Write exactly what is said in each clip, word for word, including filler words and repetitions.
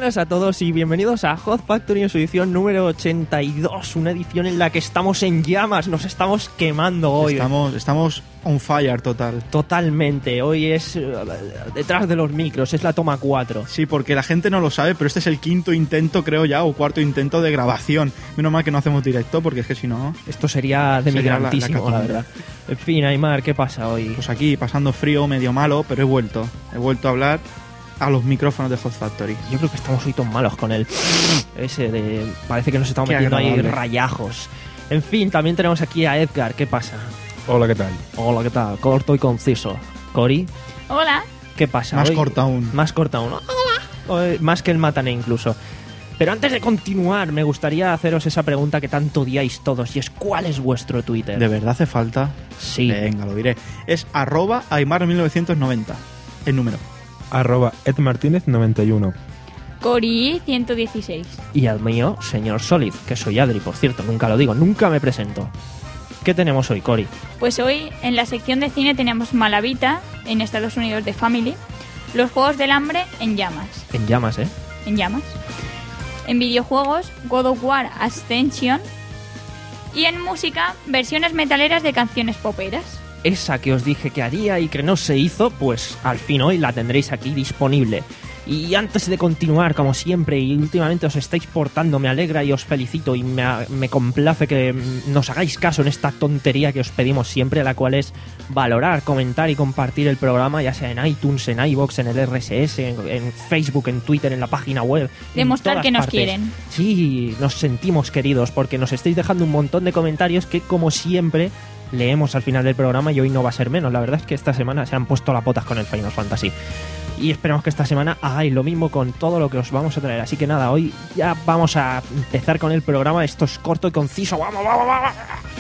buenas a todos y bienvenidos a Hot Factory en su edición número ochenta y dos, una edición en la que estamos en llamas, nos estamos quemando hoy. Estamos, estamos on fire total. Totalmente, hoy es uh, detrás de los micros, es la toma cuatro. Sí, porque la gente no lo sabe, pero este es el quinto intento, creo ya, o cuarto intento de grabación. Menos mal que no hacemos directo, porque es que si no... Esto sería demigrantísimo, la, la, la verdad. En fin, Aymar, ¿qué pasa hoy? Pues aquí, pasando frío, medio malo, pero he vuelto. He vuelto a hablar a los micrófonos de Hot Factory. Yo creo que estamos hoy tan malos con el ese de... Parece que nos estamos Qué metiendo agradable. ahí rayajos. En fin, también tenemos aquí a Edgar. ¿Qué pasa? Hola, ¿qué tal? Hola, ¿qué tal? Corto y conciso. Cori. Hola. ¿Qué pasa? Más hoy? corta aún. Más corta aún. Hola. Hoy, más que el Matané incluso. Pero antes de continuar, me gustaría haceros esa pregunta que tanto odiáis todos, y es ¿cuál es vuestro Twitter? ¿De verdad hace falta? Sí. Venga, lo diré. Es arroba Aymar mil novecientos noventa. El número. Arroba edmartinez noventa y uno. Cori ciento dieciséis. Y al mío, señor Solid, que soy Adri, por cierto, nunca lo digo, nunca me presento. ¿Qué tenemos hoy, Cori? Pues hoy en la sección de cine tenemos Malavita, en Estados Unidos de Family, Los Juegos del Hambre en llamas. En llamas, ¿eh? En llamas. En videojuegos, God of War Ascension. Y en música, versiones metaleras de canciones poperas. Esa que os dije que haría y que no se hizo, pues al fin hoy la tendréis aquí disponible. Y antes de continuar, como siempre, y últimamente os estáis portando, me alegra y os felicito y me, me complace que nos hagáis caso en esta tontería que os pedimos siempre, la cual es valorar, comentar y compartir el programa, ya sea en iTunes, en iVoox, en el R S S, en, en Facebook, en Twitter, en la página web. Demostrar que nos partes. quieren. Sí, nos sentimos queridos porque nos estáis dejando un montón de comentarios que, como siempre, leemos al final del programa y hoy no va a ser menos. La verdad es que esta semana se han puesto las botas con el Final Fantasy. Y esperamos que esta semana hagáis lo mismo con todo lo que os vamos a traer. Así que nada, hoy ya vamos a empezar con el programa. Esto es corto y conciso. ¡Vamos, vamos, vamos!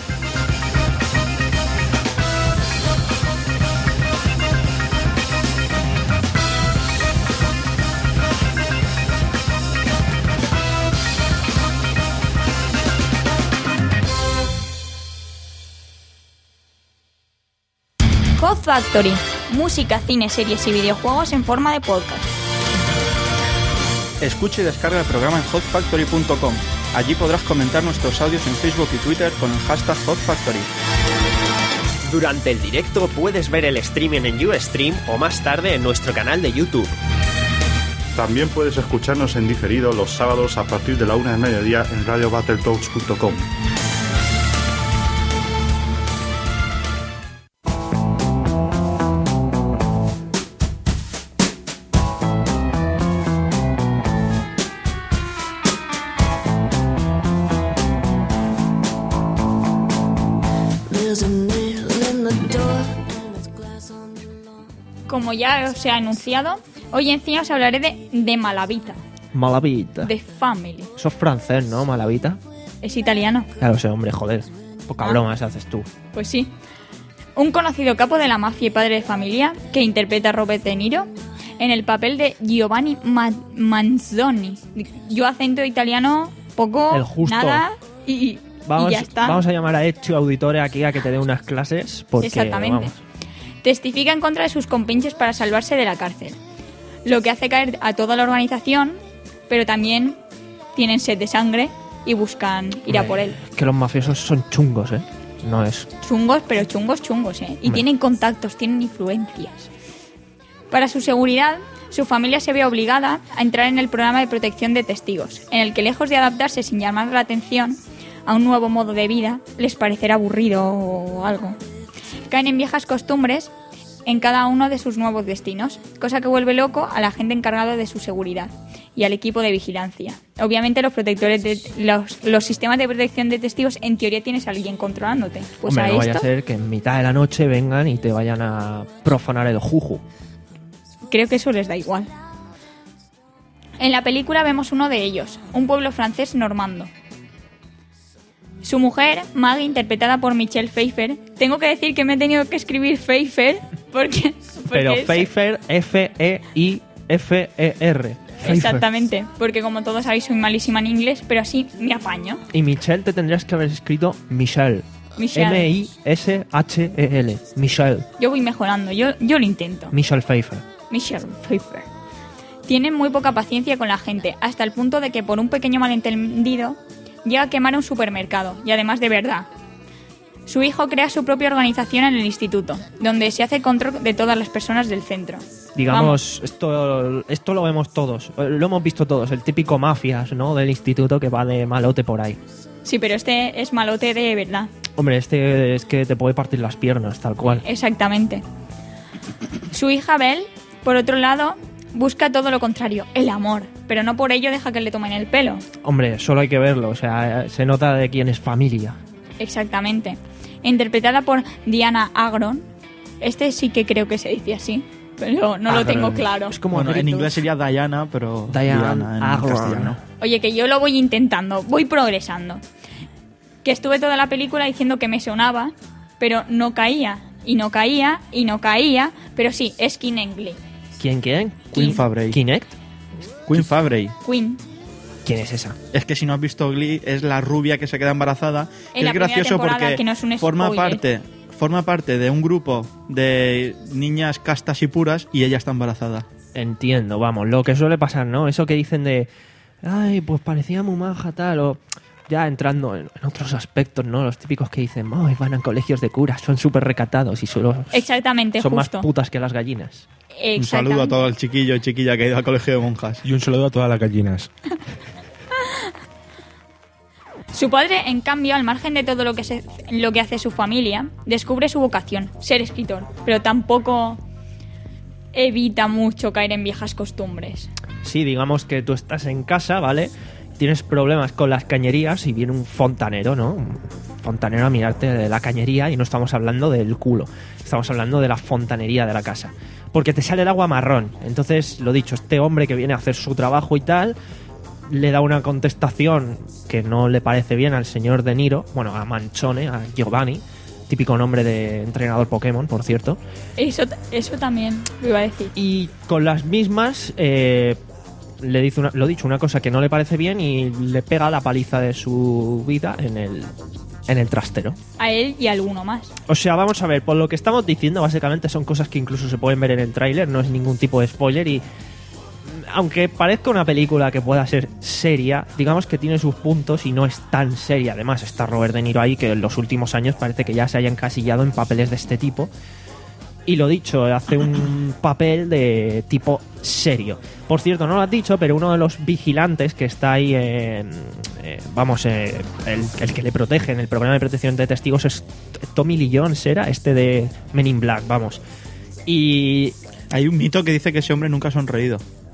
Hot Factory. Música, cine, series y videojuegos en forma de podcast. Escucha y descarga el programa en hot factory punto com. Allí podrás comentar nuestros audios en Facebook y Twitter con el hashtag Hot Factory. Durante el directo puedes ver el streaming en Ustream o más tarde en nuestro canal de YouTube. También puedes escucharnos en diferido los sábados a partir de la una de mediodía en radio battletoads punto com. Como ya os he anunciado, hoy en cine os hablaré de, de Malavita. Malavita. De Family. Eso es francés, ¿no? Malavita. Es italiano. Claro, sé, hombre, joder. Poca Ah. broma esa haces tú. Pues sí. Un conocido capo de la mafia y padre de familia que interpreta a Robert De Niro en el papel de Giovanni Ma- Manzoni. Yo acento italiano poco, El justo. nada y, Vamos, y ya está. vamos a llamar a Echo Auditore aquí a que te dé unas clases. Porque, Exactamente. vamos, Testifica en contra de sus compinches para salvarse de la cárcel, lo que hace caer a toda la organización, pero también tienen sed de sangre y buscan ir a por él. que los mafiosos son chungos, ¿eh? No es... Chungos, pero chungos, chungos, ¿eh? Y Hombre. tienen contactos, tienen influencias. Para su seguridad, su familia se ve obligada a entrar en el programa de protección de testigos, en el que lejos de adaptarse sin llamar la atención a un nuevo modo de vida, les parecerá aburrido o algo. Caen en viejas costumbres en cada uno de sus nuevos destinos, cosa que vuelve loco al agente encargado de su seguridad y al equipo de vigilancia. Obviamente los protectores de los, los sistemas de protección de testigos, en teoría tienes a alguien controlándote. Pues Hombre, a no vaya esto a ser que en mitad de la noche vengan y te vayan a profanar el juju. creo que eso les da igual. En la película vemos uno de ellos, un pueblo francés normando. Su mujer, Maggie, interpretada por Michelle Pfeiffer. Tengo que decir que me he tenido que escribir Pfeiffer porque... porque Pero es- Pfeiffer, F E I F E R. Pfeiffer. Exactamente, porque como todos sabéis soy malísima en inglés, pero así me apaño. Y Michelle te tendrías que haber escrito Michelle. Michelle. M I S H E L. Michelle. Yo voy mejorando, yo, yo lo intento. Michelle Pfeiffer. Michelle Pfeiffer. Tiene muy poca paciencia con la gente, hasta el punto de que por un pequeño malentendido llega a quemar un supermercado, y además de verdad. Su hijo crea su propia organización en el instituto, donde se hace control de todas las personas del centro. Digamos, esto, esto lo vemos todos, lo hemos visto todos, el típico mafias, ¿no?, del instituto que va de malote por ahí. Sí, pero este es malote de verdad. Hombre, este es que te puede partir las piernas, tal cual. Exactamente. Su hija Belle, por otro lado, busca todo lo contrario, el amor, pero no por ello deja que le tomen el pelo. Hombre, solo hay que verlo, o sea, se nota de quién es familia. Exactamente. Interpretada por Diana Agron. Este sí que creo que se dice así, pero no lo tengo claro. Es como Bueno, en gritos. inglés sería Diana, pero Diana Diana en Agron. castellano. Oye, que yo lo voy intentando, voy progresando. Que estuve toda la película diciendo que me sonaba, pero no caía, y no caía, y no caía, pero sí, es Kinectley. ¿Quién, quién? Queen Fabrey. ¿Kinect? Queen Fabrey. Queen. ¿Quién es esa? Es que si no has visto Glee, es la rubia que se queda embarazada. En Que la es primera gracioso temporada, porque que no es un forma spoiler. parte, forma parte de un grupo de niñas castas y puras y ella está embarazada. Entiendo, vamos, lo que suele pasar, ¿no? Eso que dicen de, ay, pues parecía muy maja tal, o ya entrando en, en otros aspectos, ¿no? Los típicos que dicen, ay, van a colegios de curas, son súper recatados y solo Exactamente, son justo. más putas que las gallinas. Un saludo a todo el chiquillo y chiquilla que ha ido al colegio de monjas. Y un saludo a todas las gallinas. Su padre, en cambio, al margen de todo lo que, se, lo que hace su familia, descubre su vocación, ser escritor, pero tampoco evita mucho caer en viejas costumbres. Sí, digamos que tú estás en casa, ¿vale? Tienes problemas con las cañerías y viene un fontanero, ¿no? Un fontanero a mirarte de la cañería y no estamos hablando del culo, estamos hablando de la fontanería de la casa. Porque te sale el agua marrón. Entonces, lo dicho, este hombre que viene a hacer su trabajo y tal, le da una contestación que no le parece bien al señor De Niro, bueno, a Manchone, a Giovanni, típico nombre de entrenador Pokémon, por cierto. Eso, eso también lo iba a decir. Y con las mismas eh, le dice una, lo dicho, una cosa que no le parece bien y le pega la paliza de su vida en el, en el trastero. A él y a alguno más. O sea, vamos a ver, por lo que estamos diciendo, básicamente son cosas que incluso se pueden ver en el tráiler, no es ningún tipo de spoiler y aunque parezca una película que pueda ser seria, digamos que tiene sus puntos y no es tan seria. Además, está Robert De Niro ahí, que en los últimos años parece que ya se haya encasillado en papeles de este tipo. Y lo dicho, hace un papel de tipo serio. Por cierto, no lo has dicho, pero uno de los vigilantes que está ahí, en, eh, vamos, eh, el, el que le protege en el programa de protección de testigos es Tommy Lee Jones, era este de Men in Black, vamos. Y Hay un mito que dice que ese hombre nunca ha sonreído.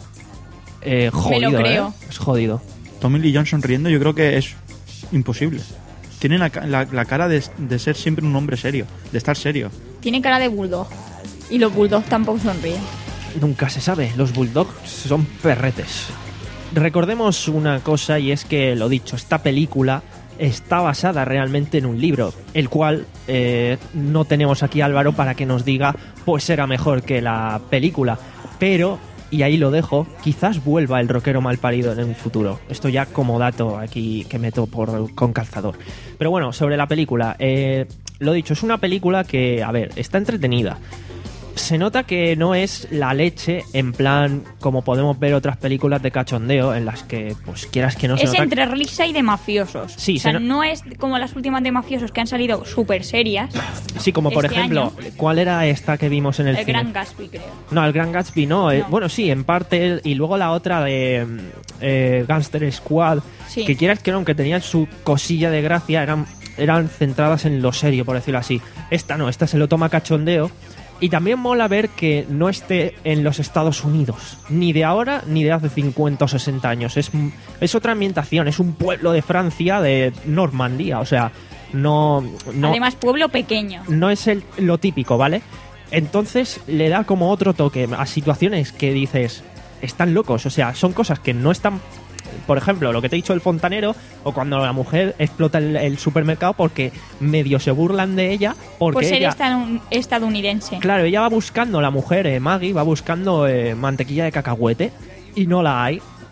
eh, jodido, Me lo creo. ¿eh? Es jodido. Tommy Lee Jones sonriendo yo creo que es imposible. Tiene la, ca- la- la cara de, de ser siempre un hombre serio, de estar serio. Tiene cara de bulldog. Y los bulldogs tampoco sonríen. Nunca se sabe, los bulldogs son perretes. Recordemos una cosa y es que, lo dicho, esta película está basada realmente en un libro, el cual eh, no tenemos aquí a Álvaro para que nos diga pues era mejor que la película, pero, y ahí lo dejo, quizás vuelva el rockero malparido en un futuro. Esto ya como dato aquí que meto por, con calzador. Pero bueno, sobre la película, eh, lo dicho, es una película que, a ver, está entretenida. Se nota que no es la leche en plan como podemos ver otras películas de cachondeo en las que, pues quieras que no se Es nota... entre risa y de mafiosos. Sí, o sea, se no- no es como las últimas de mafiosos que han salido súper serias. Sí, como por este ejemplo, año. ¿cuál era esta que vimos en el, El cine? Gran Gatsby, creo. No, el Gran Gatsby no. eh, No. bueno, sí, en parte. Y luego la otra de eh, Gangster Squad, Sí. que quieras que no, aunque tenían su cosilla de gracia, eran, eran centradas en lo serio, por decirlo así. Esta no, esta se lo toma cachondeo. Y también mola ver que no esté en los Estados Unidos, ni de ahora ni de hace cincuenta o sesenta años. Es, es otra ambientación, es un pueblo de Francia, de Normandía, o sea, no... no Además, pueblo pequeño. no es el, lo típico, ¿vale? Entonces le da como otro toque a situaciones que dices, están locos, o sea, son cosas que no están... Por ejemplo, lo que te he dicho del fontanero, o cuando la mujer explota el, el supermercado porque medio se burlan de ella, porque Por ser ella... estadun- estadounidense. Claro, ella va buscando, la mujer, eh, Maggie, va buscando eh, mantequilla de cacahuete y no la hay.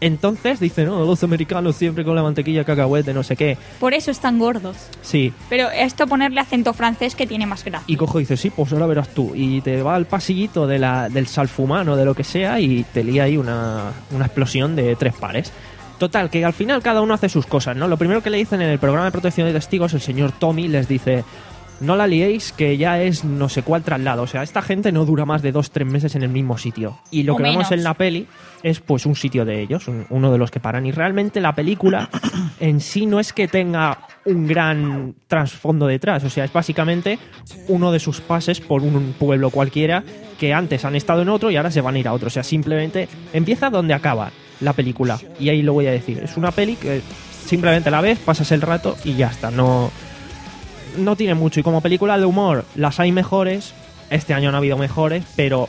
Entonces dice, no, los americanos siempre con la mantequilla cacahuete, no sé qué. Por eso están gordos. Sí. Pero esto ponerle acento francés que tiene más gracia. Y cojo y dice, sí, pues ahora verás tú. Y te va al pasillito de la, del salfumano, de lo que sea, y te lía ahí una, una explosión de tres pares. Total, que al final cada uno hace sus cosas, ¿no? Lo primero que le dicen en el programa de protección de testigos, el señor Tommy les dice, no la liéis, que ya es no sé cuál traslado. O sea, esta gente no dura más de dos, tres meses en el mismo sitio. Y lo O que menos. vemos en la peli es pues un sitio de ellos, un- uno de los que paran. Y realmente la película en sí no es que tenga un gran trasfondo detrás. O sea, es básicamente uno de sus pases por un pueblo cualquiera que antes han estado en otro y ahora se van a ir a otro. O sea, simplemente empieza donde acaba la película. Y ahí lo voy a decir. Es una peli que simplemente la ves, pasas el rato y ya está. No, no tiene mucho. Y como película de humor, las hay mejores. Este año no ha habido mejores, pero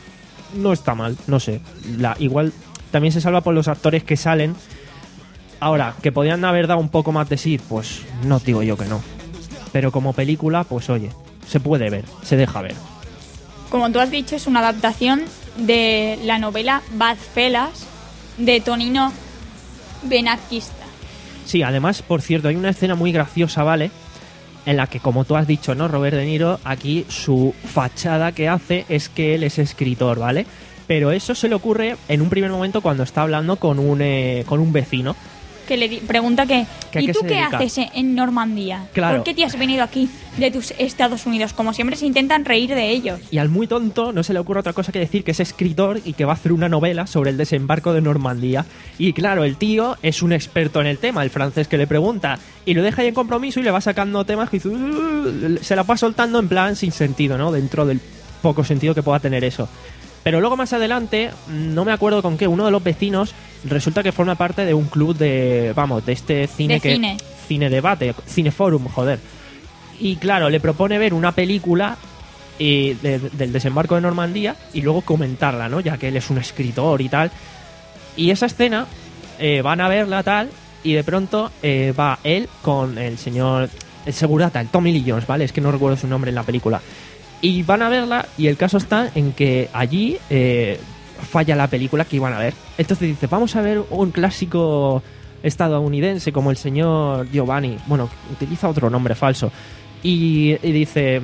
no está mal. No sé. La, igual también se salva por los actores que salen. Ahora, que podían haber dado un poco más de sí, pues no digo yo que no. Pero como película, pues oye, se puede ver, se deja ver. Como tú has dicho, es una adaptación de la novela Bad Fellas de Tonino Benakista. Sí, además, por cierto, hay una escena muy graciosa, ¿vale? En la que, como tú has dicho, ¿no? Robert De Niro, aquí su fachada que hace es que él es escritor, ¿vale? Pero eso se le ocurre en un primer momento cuando está hablando con un, eh, con un vecino. Que le di- pregunta que, ¿Que a ¿y qué tú se qué dedica? haces en Normandía? Claro. ¿Por qué te has venido aquí de tus Estados Unidos? Como siempre se intentan reír de ellos. Y al muy tonto no se le ocurre otra cosa que decir que es escritor y que va a hacer una novela sobre el desembarco de Normandía. Y claro, el tío es un experto en el tema, el francés que le pregunta, y lo deja ahí en compromiso y le va sacando temas que dice, "Uh", se la va soltando en plan sin sentido, ¿no? Dentro del poco sentido que pueda tener eso. Pero luego más adelante, no me acuerdo con qué, uno de los vecinos resulta que forma parte de un club de, vamos, de este cine De que... cine. Cine debate, cineforum, joder. Y claro, le propone ver una película eh, de- del desembarco de Normandía y luego comentarla, ¿no? Ya que él es un escritor y tal. Y esa escena, eh, van a verla tal, y de pronto eh, va él con el señor, el segurata, el Tommy Lee Jones, ¿vale? Es que no recuerdo su nombre en la película. Y van a verla y el caso está en que allí eh, falla la película que iban a ver. Entonces dice, vamos a ver un clásico estadounidense como el señor Giovanni. Bueno, utiliza otro nombre falso. Y, y dice,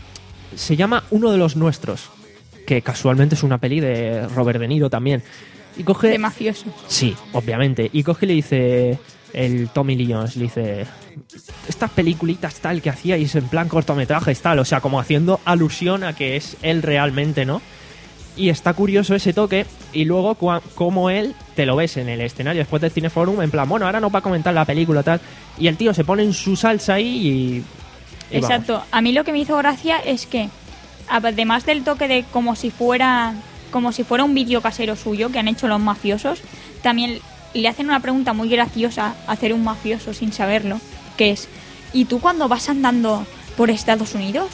se llama Uno de los Nuestros, que casualmente es una peli de Robert De Niro también. Y coge... De mafiosos. Sí, obviamente. Y coge y le dice el Tommy Lee Jones, le dice, estas peliculitas tal que hacíais en plan cortometrajes tal, o sea, como haciendo alusión a que es él realmente, ¿no? Y está curioso ese toque, y luego cua- como él te lo ves en el escenario después del Cineforum, en plan, bueno, ahora nos va a comentar la película tal, y el tío se pone en su salsa ahí y... y vamos. Exacto. A mí lo que me hizo gracia es que, además del toque de como si fuera como si fuera un vídeo casero suyo que han hecho los mafiosos, también le hacen una pregunta muy graciosa a hacer un mafioso sin saberlo, que es, ¿y tú cuando vas andando por Estados Unidos?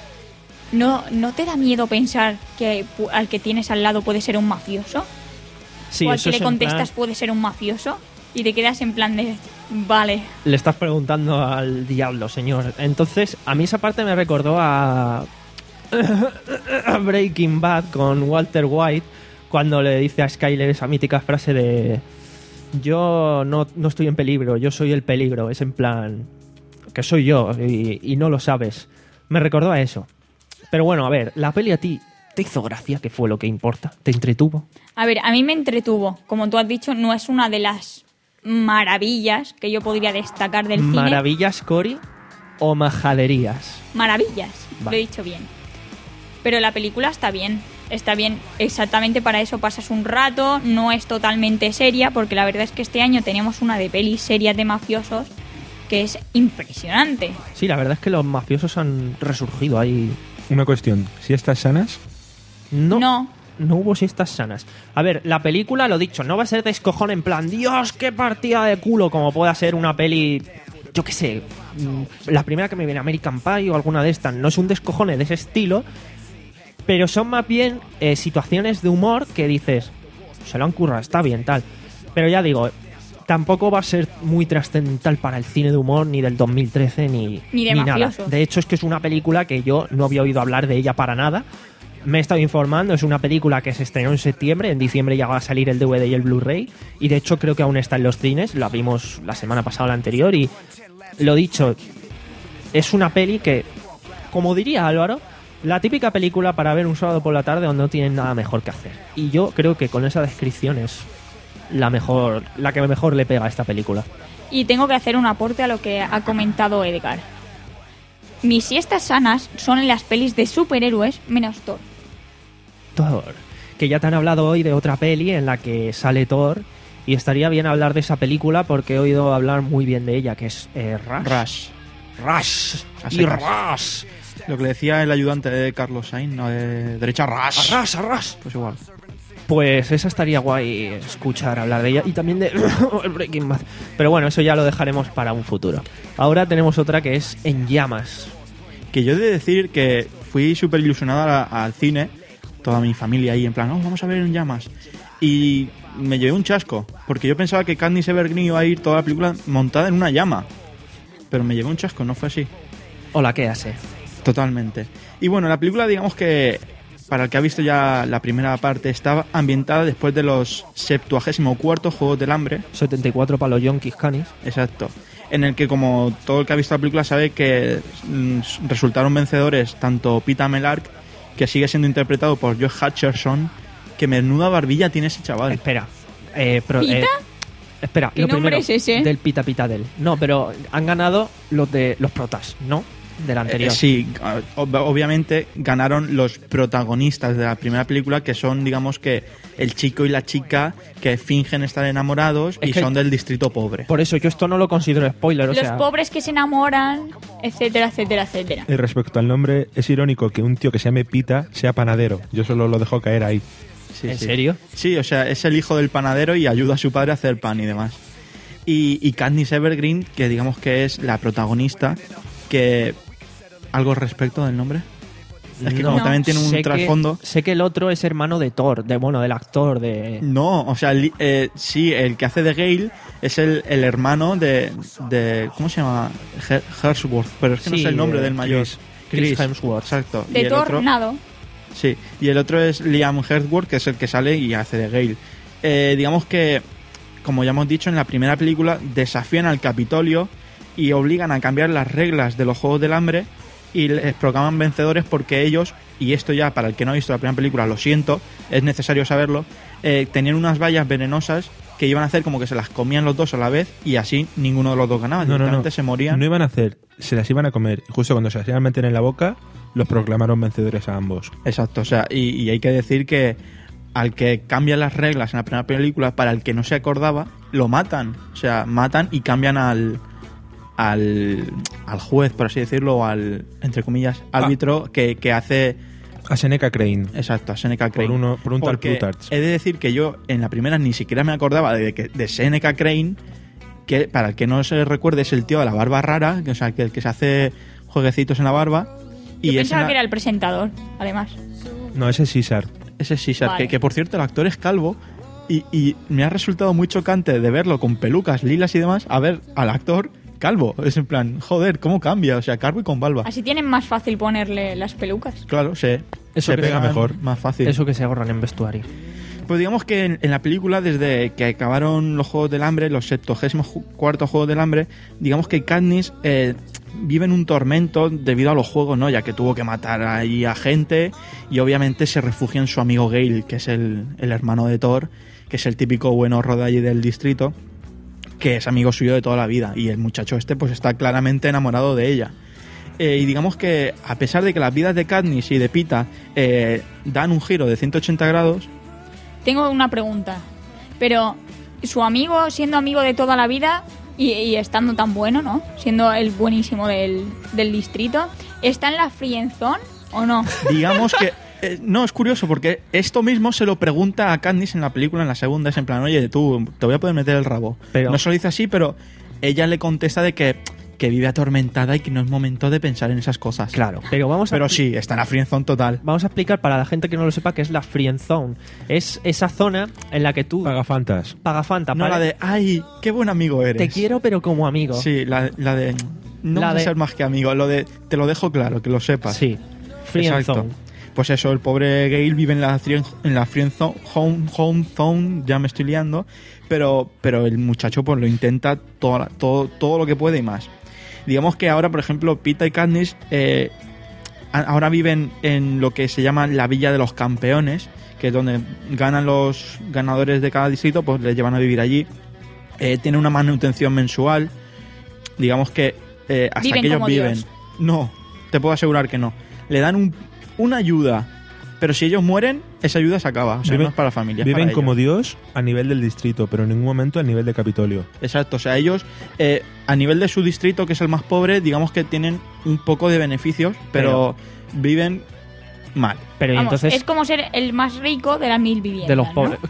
¿No, no te da miedo pensar que pu- al que tienes al lado puede ser un mafioso? Sí, o al eso que le es en contestas plan- puede ser un mafioso? Y te quedas en plan de, vale. Le estás preguntando al diablo, señor. Entonces, a mí esa parte me recordó a, a Breaking Bad con Walter White, cuando le dice a Skyler esa mítica frase de yo no, no estoy en peligro, yo soy el peligro. Es en plan que soy yo y, y no lo sabes. Me recordó a eso. Pero bueno, a ver, la peli a ti te hizo gracia, que fue lo que importa. ¿Te entretuvo? A ver, a mí me entretuvo. Como tú has dicho, no es una de las maravillas que yo podría destacar del cine. ¿Maravillas, Cory, o majaderías? Maravillas, lo Vale. he dicho bien. Pero la película está bien. Está bien exactamente para eso. Pasas un rato, no es totalmente seria, porque la verdad es que este año tenemos una de pelis serias de mafiosos que es impresionante. Sí, la verdad es que los mafiosos han resurgido ahí. Una cuestión, si estas sanas, No, No. no hubo siestas sanas. A ver, la película, lo dicho, no va a ser descojón en plan, Dios, qué partida de culo, como pueda ser una peli, yo qué sé, mm, la primera que me viene, American Pie o alguna de estas. No es un descojone de ese estilo, pero son más bien eh, situaciones de humor que dices, se lo han currado, está bien, tal. Pero ya digo, tampoco va a ser muy trascendental para el cine de humor ni del dos mil trece ni, Ni de nada. mafiosos. De hecho, es que es una película que yo no había oído hablar de ella para nada. Me he estado informando, es una película que se estrenó en septiembre, en diciembre ya va a salir el D V D y el Blu-ray, y de hecho creo que aún está en los cines, la vimos la semana pasada o la anterior, y lo dicho, es una peli que, como diría Álvaro, la típica película para ver un sábado por la tarde donde no tienen nada mejor que hacer. Y yo creo que con esa descripción es la mejor, la que mejor le pega a esta película. Y tengo que hacer un aporte a lo que ha comentado Edgar. Mis siestas sanas son en las pelis de superhéroes menos Thor. Thor, que ya te han hablado hoy de otra peli en la que sale Thor, y estaría bien hablar de esa película porque he oído hablar muy bien de ella, que es eh, Rush. Rush. Rush. A Y secas. Rush. Lo que decía el ayudante de Carlos Sainz, no, de derecha Rush. Rush, Rush. Pues igual. Pues esa estaría guay escuchar hablar de ella, y también de el Breaking Bad. Pero bueno, eso ya lo dejaremos para un futuro. Ahora tenemos otra que es En Llamas. Que yo he de decir que fui súper ilusionado a- al cine, toda mi familia ahí en plan, oh, vamos a ver En Llamas. Y me llevé un chasco, porque yo pensaba que Katniss Everdeen iba a ir toda la película montada en una llama. Pero me llevé un chasco, no fue así. Hola, ¿qué hace? Totalmente. Y bueno, la película, digamos que, para el que ha visto ya la primera parte, estaba ambientada después de los septuagésimo cuarto Juegos del Hambre. setenta y cuatro para los yonkis canis. Exacto. En el que, como todo el que ha visto la película sabe, que mm, resultaron vencedores tanto Peeta Mellark, que sigue siendo interpretado por Josh Hutcherson, que menuda barbilla tiene ese chaval. Espera. Eh, pro- ¿Pita? eh, espera, ¿Qué lo nombre primero, es ese? del Pita Pita del. No, pero han ganado los de los protas, ¿no? Del anterior. Eh, sí, ob- obviamente ganaron los protagonistas de la primera película, que son, digamos que, el chico y la chica que fingen estar enamorados Es y que- son del distrito pobre. Por eso yo esto no lo considero spoiler, o Los sea, pobres que se enamoran, etcétera, etcétera, etcétera. Y respecto al nombre, es irónico que un tío que se llame Pita sea panadero. Yo solo lo dejo caer ahí. Sí, ¿en sí. serio? Sí, o sea, es el hijo del panadero y ayuda a su padre a hacer pan y demás. Y, y Katniss Everdeen, que digamos que es la protagonista, que... ¿Algo respecto del nombre? Es que No. como también tiene un Sé que- trasfondo... sé que el otro es hermano de Thor, de bueno, del actor de No, o sea, li- eh, sí, el que hace de Gale es el, el hermano de, de... ¿Cómo se llama? Her- Hemsworth, pero es que no Sí, sé el nombre eh, del mayor. Chris- Chris Hemsworth. Exacto. Y De el otro- Tornado. Sí, y el otro es Liam Hemsworth, que es el que sale y hace de Gale. Eh, digamos que, como ya hemos dicho, en la primera película desafían al Capitolio y obligan a cambiar las reglas de los Juegos del Hambre y les proclaman vencedores porque ellos, y esto ya para el que no ha visto la primera película, lo siento, es necesario saberlo, eh, tenían unas vallas venenosas que iban a hacer como que se las comían los dos a la vez y así ninguno de los dos ganaba, No, no, no. directamente se morían. No iban a hacer, se las iban a comer. Y justo cuando se las iban a meter en la boca, los proclamaron vencedores a ambos. Exacto, o sea, y, y hay que decir que al que cambian las reglas en la primera película, para el que no se acordaba, lo matan. O sea, matan y cambian al al, al juez, por así decirlo, o al, entre comillas, árbitro que, que hace... A Seneca Crane. Exacto, a Seneca Crane. Por, uno, por un tal Porque Plutarch. he de decir que yo en la primera ni siquiera me acordaba de, que, de Seneca Crane, que para el que no se recuerde es el tío de la barba rara, que, o sea, que el que se hace jueguecitos en la barba. Yo Y es pensaba en la- que era el presentador, además. No, ese es César. Ese es César, Vale. que, que por cierto el actor es calvo y, y me ha resultado muy chocante de verlo con pelucas lilas y demás, a ver al actor calvo. Es en plan, joder, ¿cómo cambia? O sea, calvo y con barba. Así tienen más fácil ponerle las pelucas. Claro, se, Eso se que pega se- mejor, más fácil. eso que se ahorran en vestuario. Pues digamos que en, en la película, desde que acabaron los Juegos del Hambre, los septuagésimo cuarto Juegos del Hambre, digamos que Katniss eh, vive en un tormento debido a los juegos, ¿no? Ya que tuvo que matar ahí a gente y obviamente se refugia en su amigo Gale, que es el, el hermano de Thor, que es el típico buenorro de allí del distrito, que es amigo suyo de toda la vida, y el muchacho este pues está claramente enamorado de ella. Eh, y digamos que a pesar de que las vidas de Katniss y de Pita eh, dan un giro de ciento ochenta grados, Tengo una pregunta. Pero, su amigo, siendo amigo de toda la vida y, y estando tan bueno, ¿no? Siendo el buenísimo del, del distrito, ¿está en la frienzón o no? digamos que... eh, no, es curioso porque esto mismo se lo pregunta a Katniss en la película, en la segunda, es en plan, oye, tú, te voy a poder meter el rabo. Pero- No se lo dice así, pero ella le contesta de que, que vive atormentada y que no es momento de pensar en esas cosas. Claro, pero vamos a Pero sí, está en la friendzone total. Vamos a explicar para la gente que no lo sepa qué es la Friend Zone. Es esa zona en la que tú Pagafantas. pagafanta, No ¿vale? la de, ay, qué buen amigo eres. te quiero pero como amigo. Sí, la, la de, no La vas a de- ser más que amigo. Lo de, te lo dejo claro, que lo sepas. Sí. Friend Exacto. Zone. pues eso, el pobre Gale vive en la, en la friend zone, home, home zone, ya me estoy liando, pero, pero el muchacho pues lo intenta todo, todo, todo lo que puede y más. Digamos que ahora, por ejemplo, Pita y Katniss eh, ahora viven en lo que se llama la Villa de los Campeones, que es donde ganan los ganadores de cada distrito, pues les llevan a vivir allí. Eh, tienen una manutención mensual. Digamos que eh, hasta ¿Viven que ellos como viven. Dios? No, te puedo asegurar que no. Le dan un, una ayuda, pero si ellos mueren, esa ayuda se acaba. O sea, Viven- no es para la familia. es Viven para como ellos. Dios a nivel del distrito, pero en ningún momento a nivel de Capitolio. Exacto, o sea, ellos eh, a nivel de su distrito, que es el más pobre, digamos que tienen un poco de beneficios, pero, viven mal. Pero y Vamos, entonces, es como ser el más rico de las mil viviendas. de los ¿no? pobres.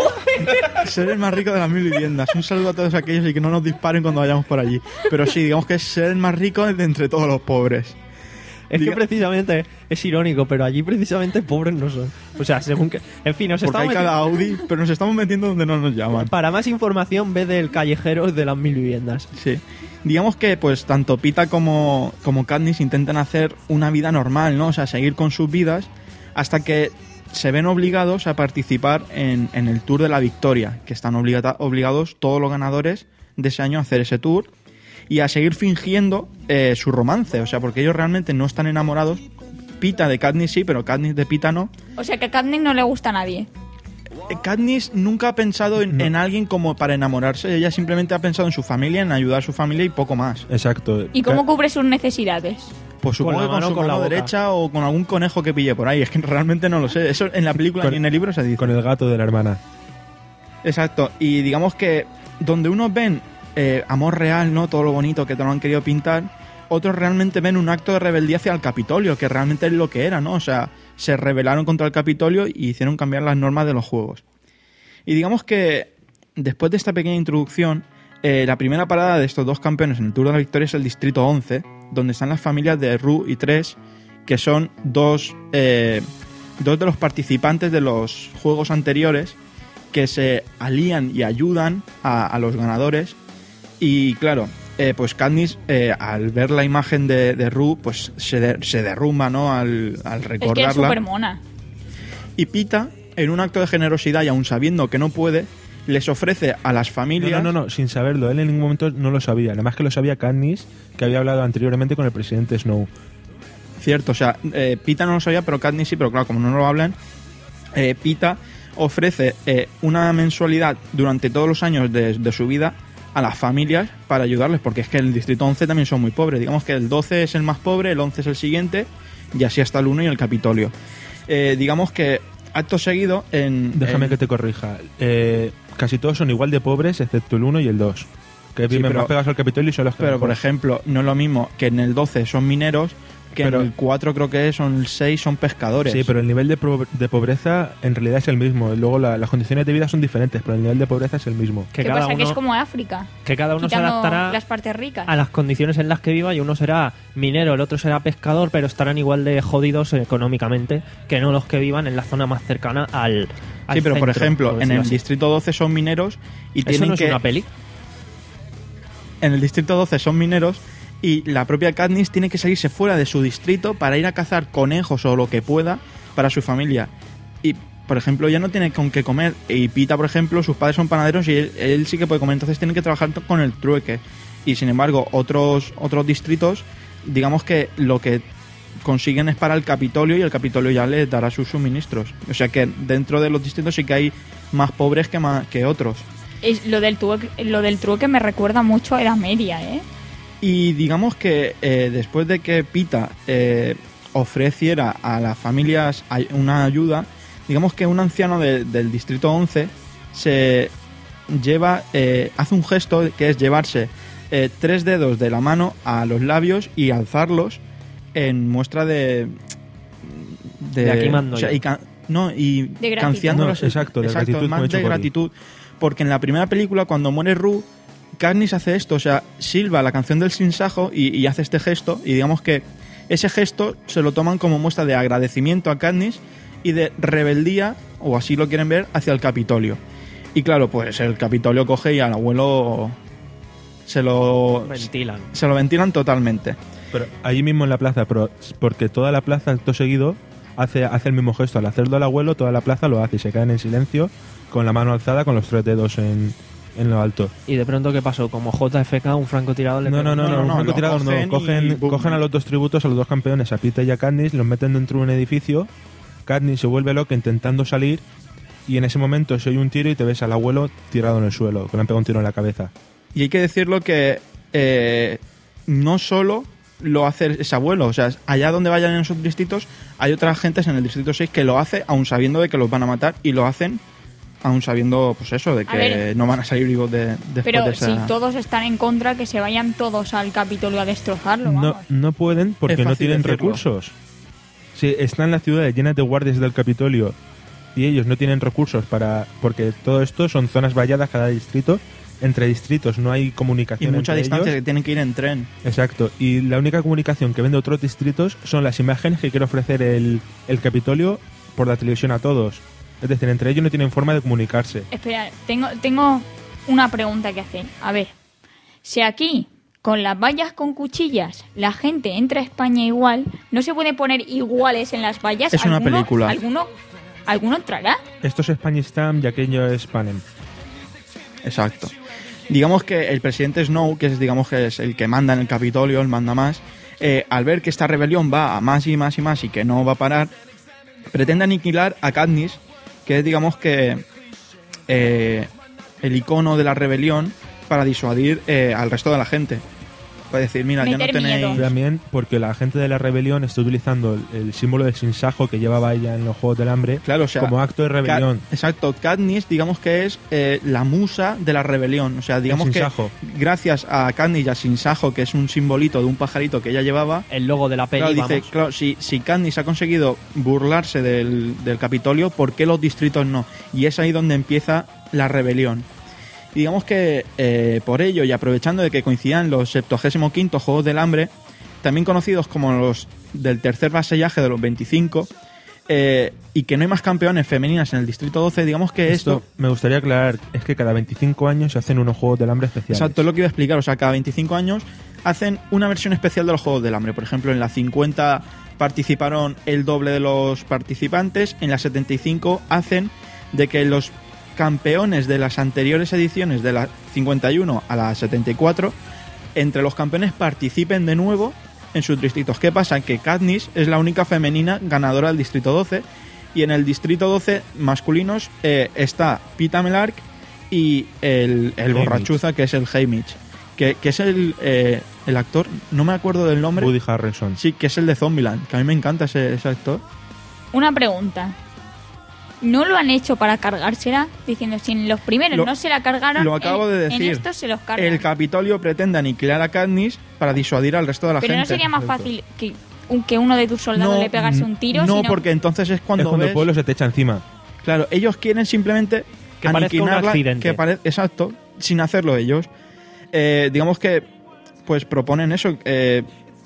Ser el más rico de las mil viviendas. Un saludo a todos aquellos y que no nos disparen cuando vayamos por allí. Pero sí, digamos que es ser el más rico de entre todos los pobres. Es Diga- que precisamente es irónico, pero allí precisamente pobres no son. O sea, según que. En fin, nos Porque hay estamos cada metiendo- Audi, pero nos estamos metiendo donde no nos llaman. Para más información, ve del callejero de las mil viviendas. Sí. Digamos que pues tanto Pita como, como Katniss intentan hacer una vida normal, ¿no? O sea, seguir con sus vidas hasta que se ven obligados a participar en, en el Tour de la Victoria, que están obligata- obligados todos los ganadores de ese año a hacer ese tour y a seguir fingiendo eh, su romance, o sea, porque ellos realmente no están enamorados. Pita de Katniss sí, pero Katniss de Pita no. O sea que a Katniss no le gusta a nadie. Eh, Katniss nunca ha pensado en, No. en alguien como para enamorarse, ella simplemente ha pensado en su familia, en ayudar a su familia y poco más. Exacto. ¿Y cómo Ca- cubre sus necesidades? Pues supongo Con la que con mano su o con la mano boca. derecha o con algún conejo que pille por ahí. Es que realmente no lo sé. Eso en la película Con- ni en el libro se dice. Con el gato de la hermana. Exacto. Y digamos que donde unos ven eh, amor real, ¿no? Todo lo bonito que te lo han querido pintar, otros realmente ven un acto de rebeldía hacia el Capitolio, que realmente es lo que era, ¿no? O sea, se rebelaron contra el Capitolio y hicieron cambiar las normas de los juegos. Y digamos que después de esta pequeña introducción, eh, la primera parada de estos dos campeones en el Tour de la Victoria es el Distrito once, donde están las familias de Rue y Tres, que son dos, eh, dos de los participantes de los juegos anteriores que se alían y ayudan a, a los ganadores. Y claro, eh, pues Katniss, eh, al ver la imagen de, de Rue, pues se, de- se derrumba, ¿no? Al, al Es que es recordarla. súper mona. Y Pita, en un acto de generosidad y aún sabiendo que no puede, les ofrece a las No, familias... no, no, no, sin saberlo. Él en ningún momento no lo sabía. Nada más que lo sabía Katniss, que había hablado anteriormente con el presidente Snow. Cierto, o sea, eh, Pita no lo sabía, pero Katniss sí, pero claro, como no lo hablan, eh, Pita ofrece eh, una mensualidad durante todos los años de, de su vida a las familias para ayudarles, porque es que el Distrito once también son muy pobres. Digamos que el doce es el más pobre, el once es el siguiente, y así hasta el uno y el Capitolio. Eh, digamos que acto seguido en... Déjame en- que te corrija. Eh, casi todos son igual de pobres, excepto el uno y el dos. Que viven pero- más pegados al Capitolio y son los que Pero, por mejor. ejemplo, no es lo mismo que en el doce son mineros, que Pero- en el cuatro creo que son el seis son pescadores. Sí, pero el nivel de, pro- de pobreza en realidad es el mismo. Luego la- las condiciones de vida son diferentes, pero el nivel de pobreza es el mismo. Que ¿Qué cada pasa? Que es uno, como África. que cada uno se Quitando adaptará las partes ricas. a las condiciones en las que viva y uno será minero, el otro será pescador, pero estarán igual de jodidos económicamente que no los que vivan en la zona más cercana al, al Sí, pero por centro, ejemplo, por en decirlo el así. Distrito doce son mineros y ¿Eso tienen no es que... una peli? En el Distrito doce son mineros y la propia Katniss tiene que salirse fuera de su distrito para ir a cazar conejos o lo que pueda para su familia. Y, por ejemplo, ya no tiene con qué comer. Y Pita, por ejemplo, sus padres son panaderos y él, él sí que puede comer. Entonces tienen que trabajar t- con el trueque. Y, sin embargo, otros, otros distritos, digamos que lo que consiguen es para el Capitolio y el Capitolio ya les dará sus suministros. O sea que dentro de los distritos sí que hay más pobres que, más, que otros. Es, lo, del trueque, lo del trueque me recuerda mucho a Edad Media, ¿eh? Y digamos que eh, después de que Pita eh, ofreciera a las familias ay- una ayuda, digamos que un anciano de- del Distrito once se lleva, eh, hace un gesto que es llevarse eh, tres dedos de la mano a los labios y alzarlos en muestra de... De aquí mando o sea, yo. y ca- no, y De gratitud. canciándolos- No, exacto, de gratitud, más como he hecho de por ti. gratitud. Porque en la primera película, cuando muere Rue, Katniss hace esto, o sea, silba la canción del sinsajo y, y hace este gesto, y digamos que ese gesto se lo toman como muestra de agradecimiento a Katniss y de rebeldía, o así lo quieren ver, hacia el Capitolio. Y claro, pues el Capitolio coge y al abuelo se lo, Ventilan. se lo ventilan totalmente. Pero allí mismo en la plaza, pero porque toda la plaza, acto seguido, hace, hace el mismo gesto. Al hacerlo el abuelo, toda la plaza lo hace y se quedan en silencio con la mano alzada con los tres dedos en, en lo alto. Y de pronto, ¿qué pasó? Como J F K, un francotirador le No, no, no, No, no, no, un no, francotirador lo no. cogen Cogen, y boom. cogen a los dos tributos, a los dos campeones, a Pita y a Katniss, los meten dentro de un edificio. Katniss se vuelve loca intentando salir y en ese momento se oye un tiro y te ves al abuelo tirado en el suelo, que le han pegado un tiro en la cabeza. Y hay que decirlo que eh, no solo lo hace ese abuelo, o sea, allá donde vayan en esos distritos hay otras gentes en el distrito seis que lo hace aún sabiendo de que los van a matar y lo hacen aún sabiendo, pues eso, de A que ver. no van a salir vivos de, después Pero de esa... si todos están en contra, que se vayan todos al Capitolio a destrozarlo, No, vamos. no pueden porque Es no fácil tienen decirlo. recursos. Si están las ciudades llenas de guardias del Capitolio y ellos no tienen recursos para... Porque todo esto son zonas valladas cada distrito. Entre distritos no hay Y comunicación mucha entre distancia, ellos. que tienen que ir en tren. Exacto. Y la única comunicación que ven de otros distritos son las imágenes que quiere ofrecer el, el Capitolio por la televisión a todos. Es decir, entre ellos no tienen forma de comunicarse. Espera, tengo, tengo una pregunta que hacer. A ver, si aquí, con las vallas con cuchillas, la gente entra a España igual, ¿no se puede poner iguales en las vallas? Es una ¿Alguno- película. ¿Alguno, ¿Alguno entrará? Esto es Spanish Stamp y aquello es Panem. Exacto. Digamos que el presidente Snow, que es digamos que es el que manda en el Capitolio, el manda más, eh, al ver que esta rebelión va a más y más y más y que no va a parar, pretende aniquilar a Katniss, que es digamos que eh, el icono de la rebelión para disuadir eh, al resto de la gente. Para decir, mira, ya no Meter tenéis... miedo. También porque la gente de la rebelión está utilizando el, el símbolo de sinsajo que llevaba ella en los Juegos del Hambre Claro, o sea, como acto de rebelión. Kat- exacto, Katniss digamos que es eh, la musa de la rebelión. O sea, digamos El que sinsajo. gracias a Katniss y a Sinsajo, que es un simbolito de un pajarito que ella llevaba, El logo de la peli, claro, dice, vamos. claro, si, si Katniss ha conseguido burlarse del, del Capitolio, ¿por qué los distritos no? Y es ahí donde empieza la rebelión. Y digamos que eh, por ello, y aprovechando de que coincidan los septuagésimo quinto Juegos del Hambre, también conocidos como los del tercer vasallaje de los veinticinco, eh, y que no hay más campeones femeninas en el distrito doce, digamos que esto... Esto me gustaría aclarar, es que cada veinticinco años se hacen unos Juegos del Hambre especiales. Exacto, es lo que iba a explicar. O sea, cada veinticinco años hacen una versión especial de los Juegos del Hambre. Por ejemplo, en la cincuenta participaron el doble de los participantes. En la setenta y cinco hacen de que los campeones de las anteriores ediciones, de la cincuenta y uno a la setenta y cuatro, entre los campeones participen de nuevo en sus distritos. ¿Qué pasa? Que Katniss es la única femenina ganadora del distrito doce. Y en el distrito doce masculinos eh, está Pita Mellark y el, el Haymitch. borrachuza, que es el Haymitch, que, que es el, eh, el actor, no me acuerdo del nombre. Woody Harrelson. Sí, que es el de Zombieland, que a mí me encanta ese, ese actor. Una pregunta. ¿No lo han hecho para cargársela? Diciendo, si en los primeros Lo- no se la cargaron, lo acabo en, de en decir. estos se los cargan. El Capitolio pretende aniquilar a Katniss para disuadir al resto de la Pero gente. no sería más fácil que, un- que uno de tus soldados No, le pegase un tiro. No, sino- porque entonces es cuando, es cuando ves... el pueblo se te echa encima. Claro, ellos quieren simplemente Que parezca un aniquilarla, accidente. que pare- exacto, sin hacerlo ellos. Eh, digamos que pues proponen eso, eh,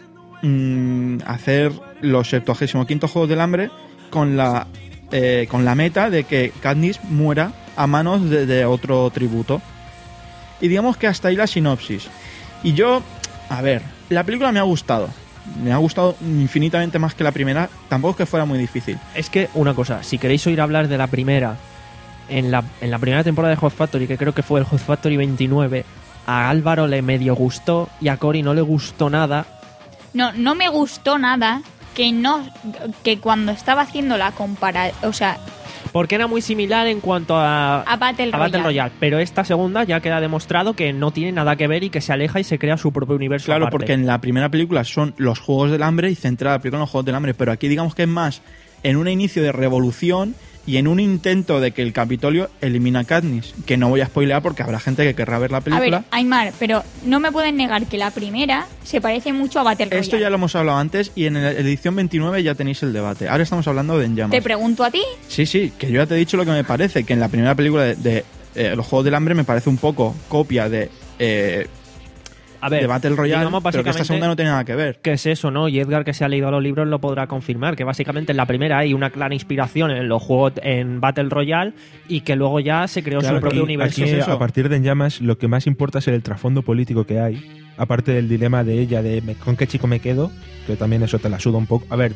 mm, hacer los septuagésimo quinto Juegos del Hambre con la eh, con la meta de que Katniss muera a manos de, de otro tributo. Y digamos que hasta ahí la sinopsis. Y yo, a ver, la película me ha gustado. Me ha gustado infinitamente más que la primera. Tampoco es que fuera muy difícil. Es que, una cosa, si queréis oír hablar de la primera, en la, en la primera temporada de Hot Factory, que creo que fue el Hot Factory veintinueve, a Álvaro le medio gustó y a Cory no le gustó nada. No, no me gustó nada que no que cuando estaba haciendo la comparación, o sea, Porque era muy similar en cuanto a, a Battle a Battle Royale. Royale. Pero esta segunda ya queda demostrado que no tiene nada que ver y que se aleja y se crea su propio universo Claro, aparte. porque en la primera película son los Juegos del Hambre y centrada la película en los Juegos del Hambre, pero aquí digamos que es más en un inicio de revolución y en un intento de que el Capitolio elimina a Katniss, que no voy a spoilear porque habrá gente que querrá ver la A película. ver, Aymar, pero no me pueden negar que la primera se parece mucho a Battle Royale. Esto ya lo hemos hablado antes y en la edición veintinueve ya tenéis el debate. Ahora estamos hablando de En Llamas. Te pregunto a ti. Sí, sí, que yo ya te he dicho lo que me parece, que en la primera película de, de, eh, los Juegos del Hambre me parece un poco copia de, eh, a ver, de Battle Royale, digamos pero que esta básicamente segunda no tiene nada que ver. que es eso, ¿no? Y Edgar, que se ha leído los libros, lo podrá confirmar, que básicamente en la primera hay una clara inspiración en los juegos en Battle Royale y que luego ya se creó Claro, su propio Aquí- universo. aquí, es eso. a partir de En Llamas, lo que más importa es el trasfondo político que hay. Aparte del dilema de ella, de me- con qué chico me quedo, que también eso te la suda un poco. A ver,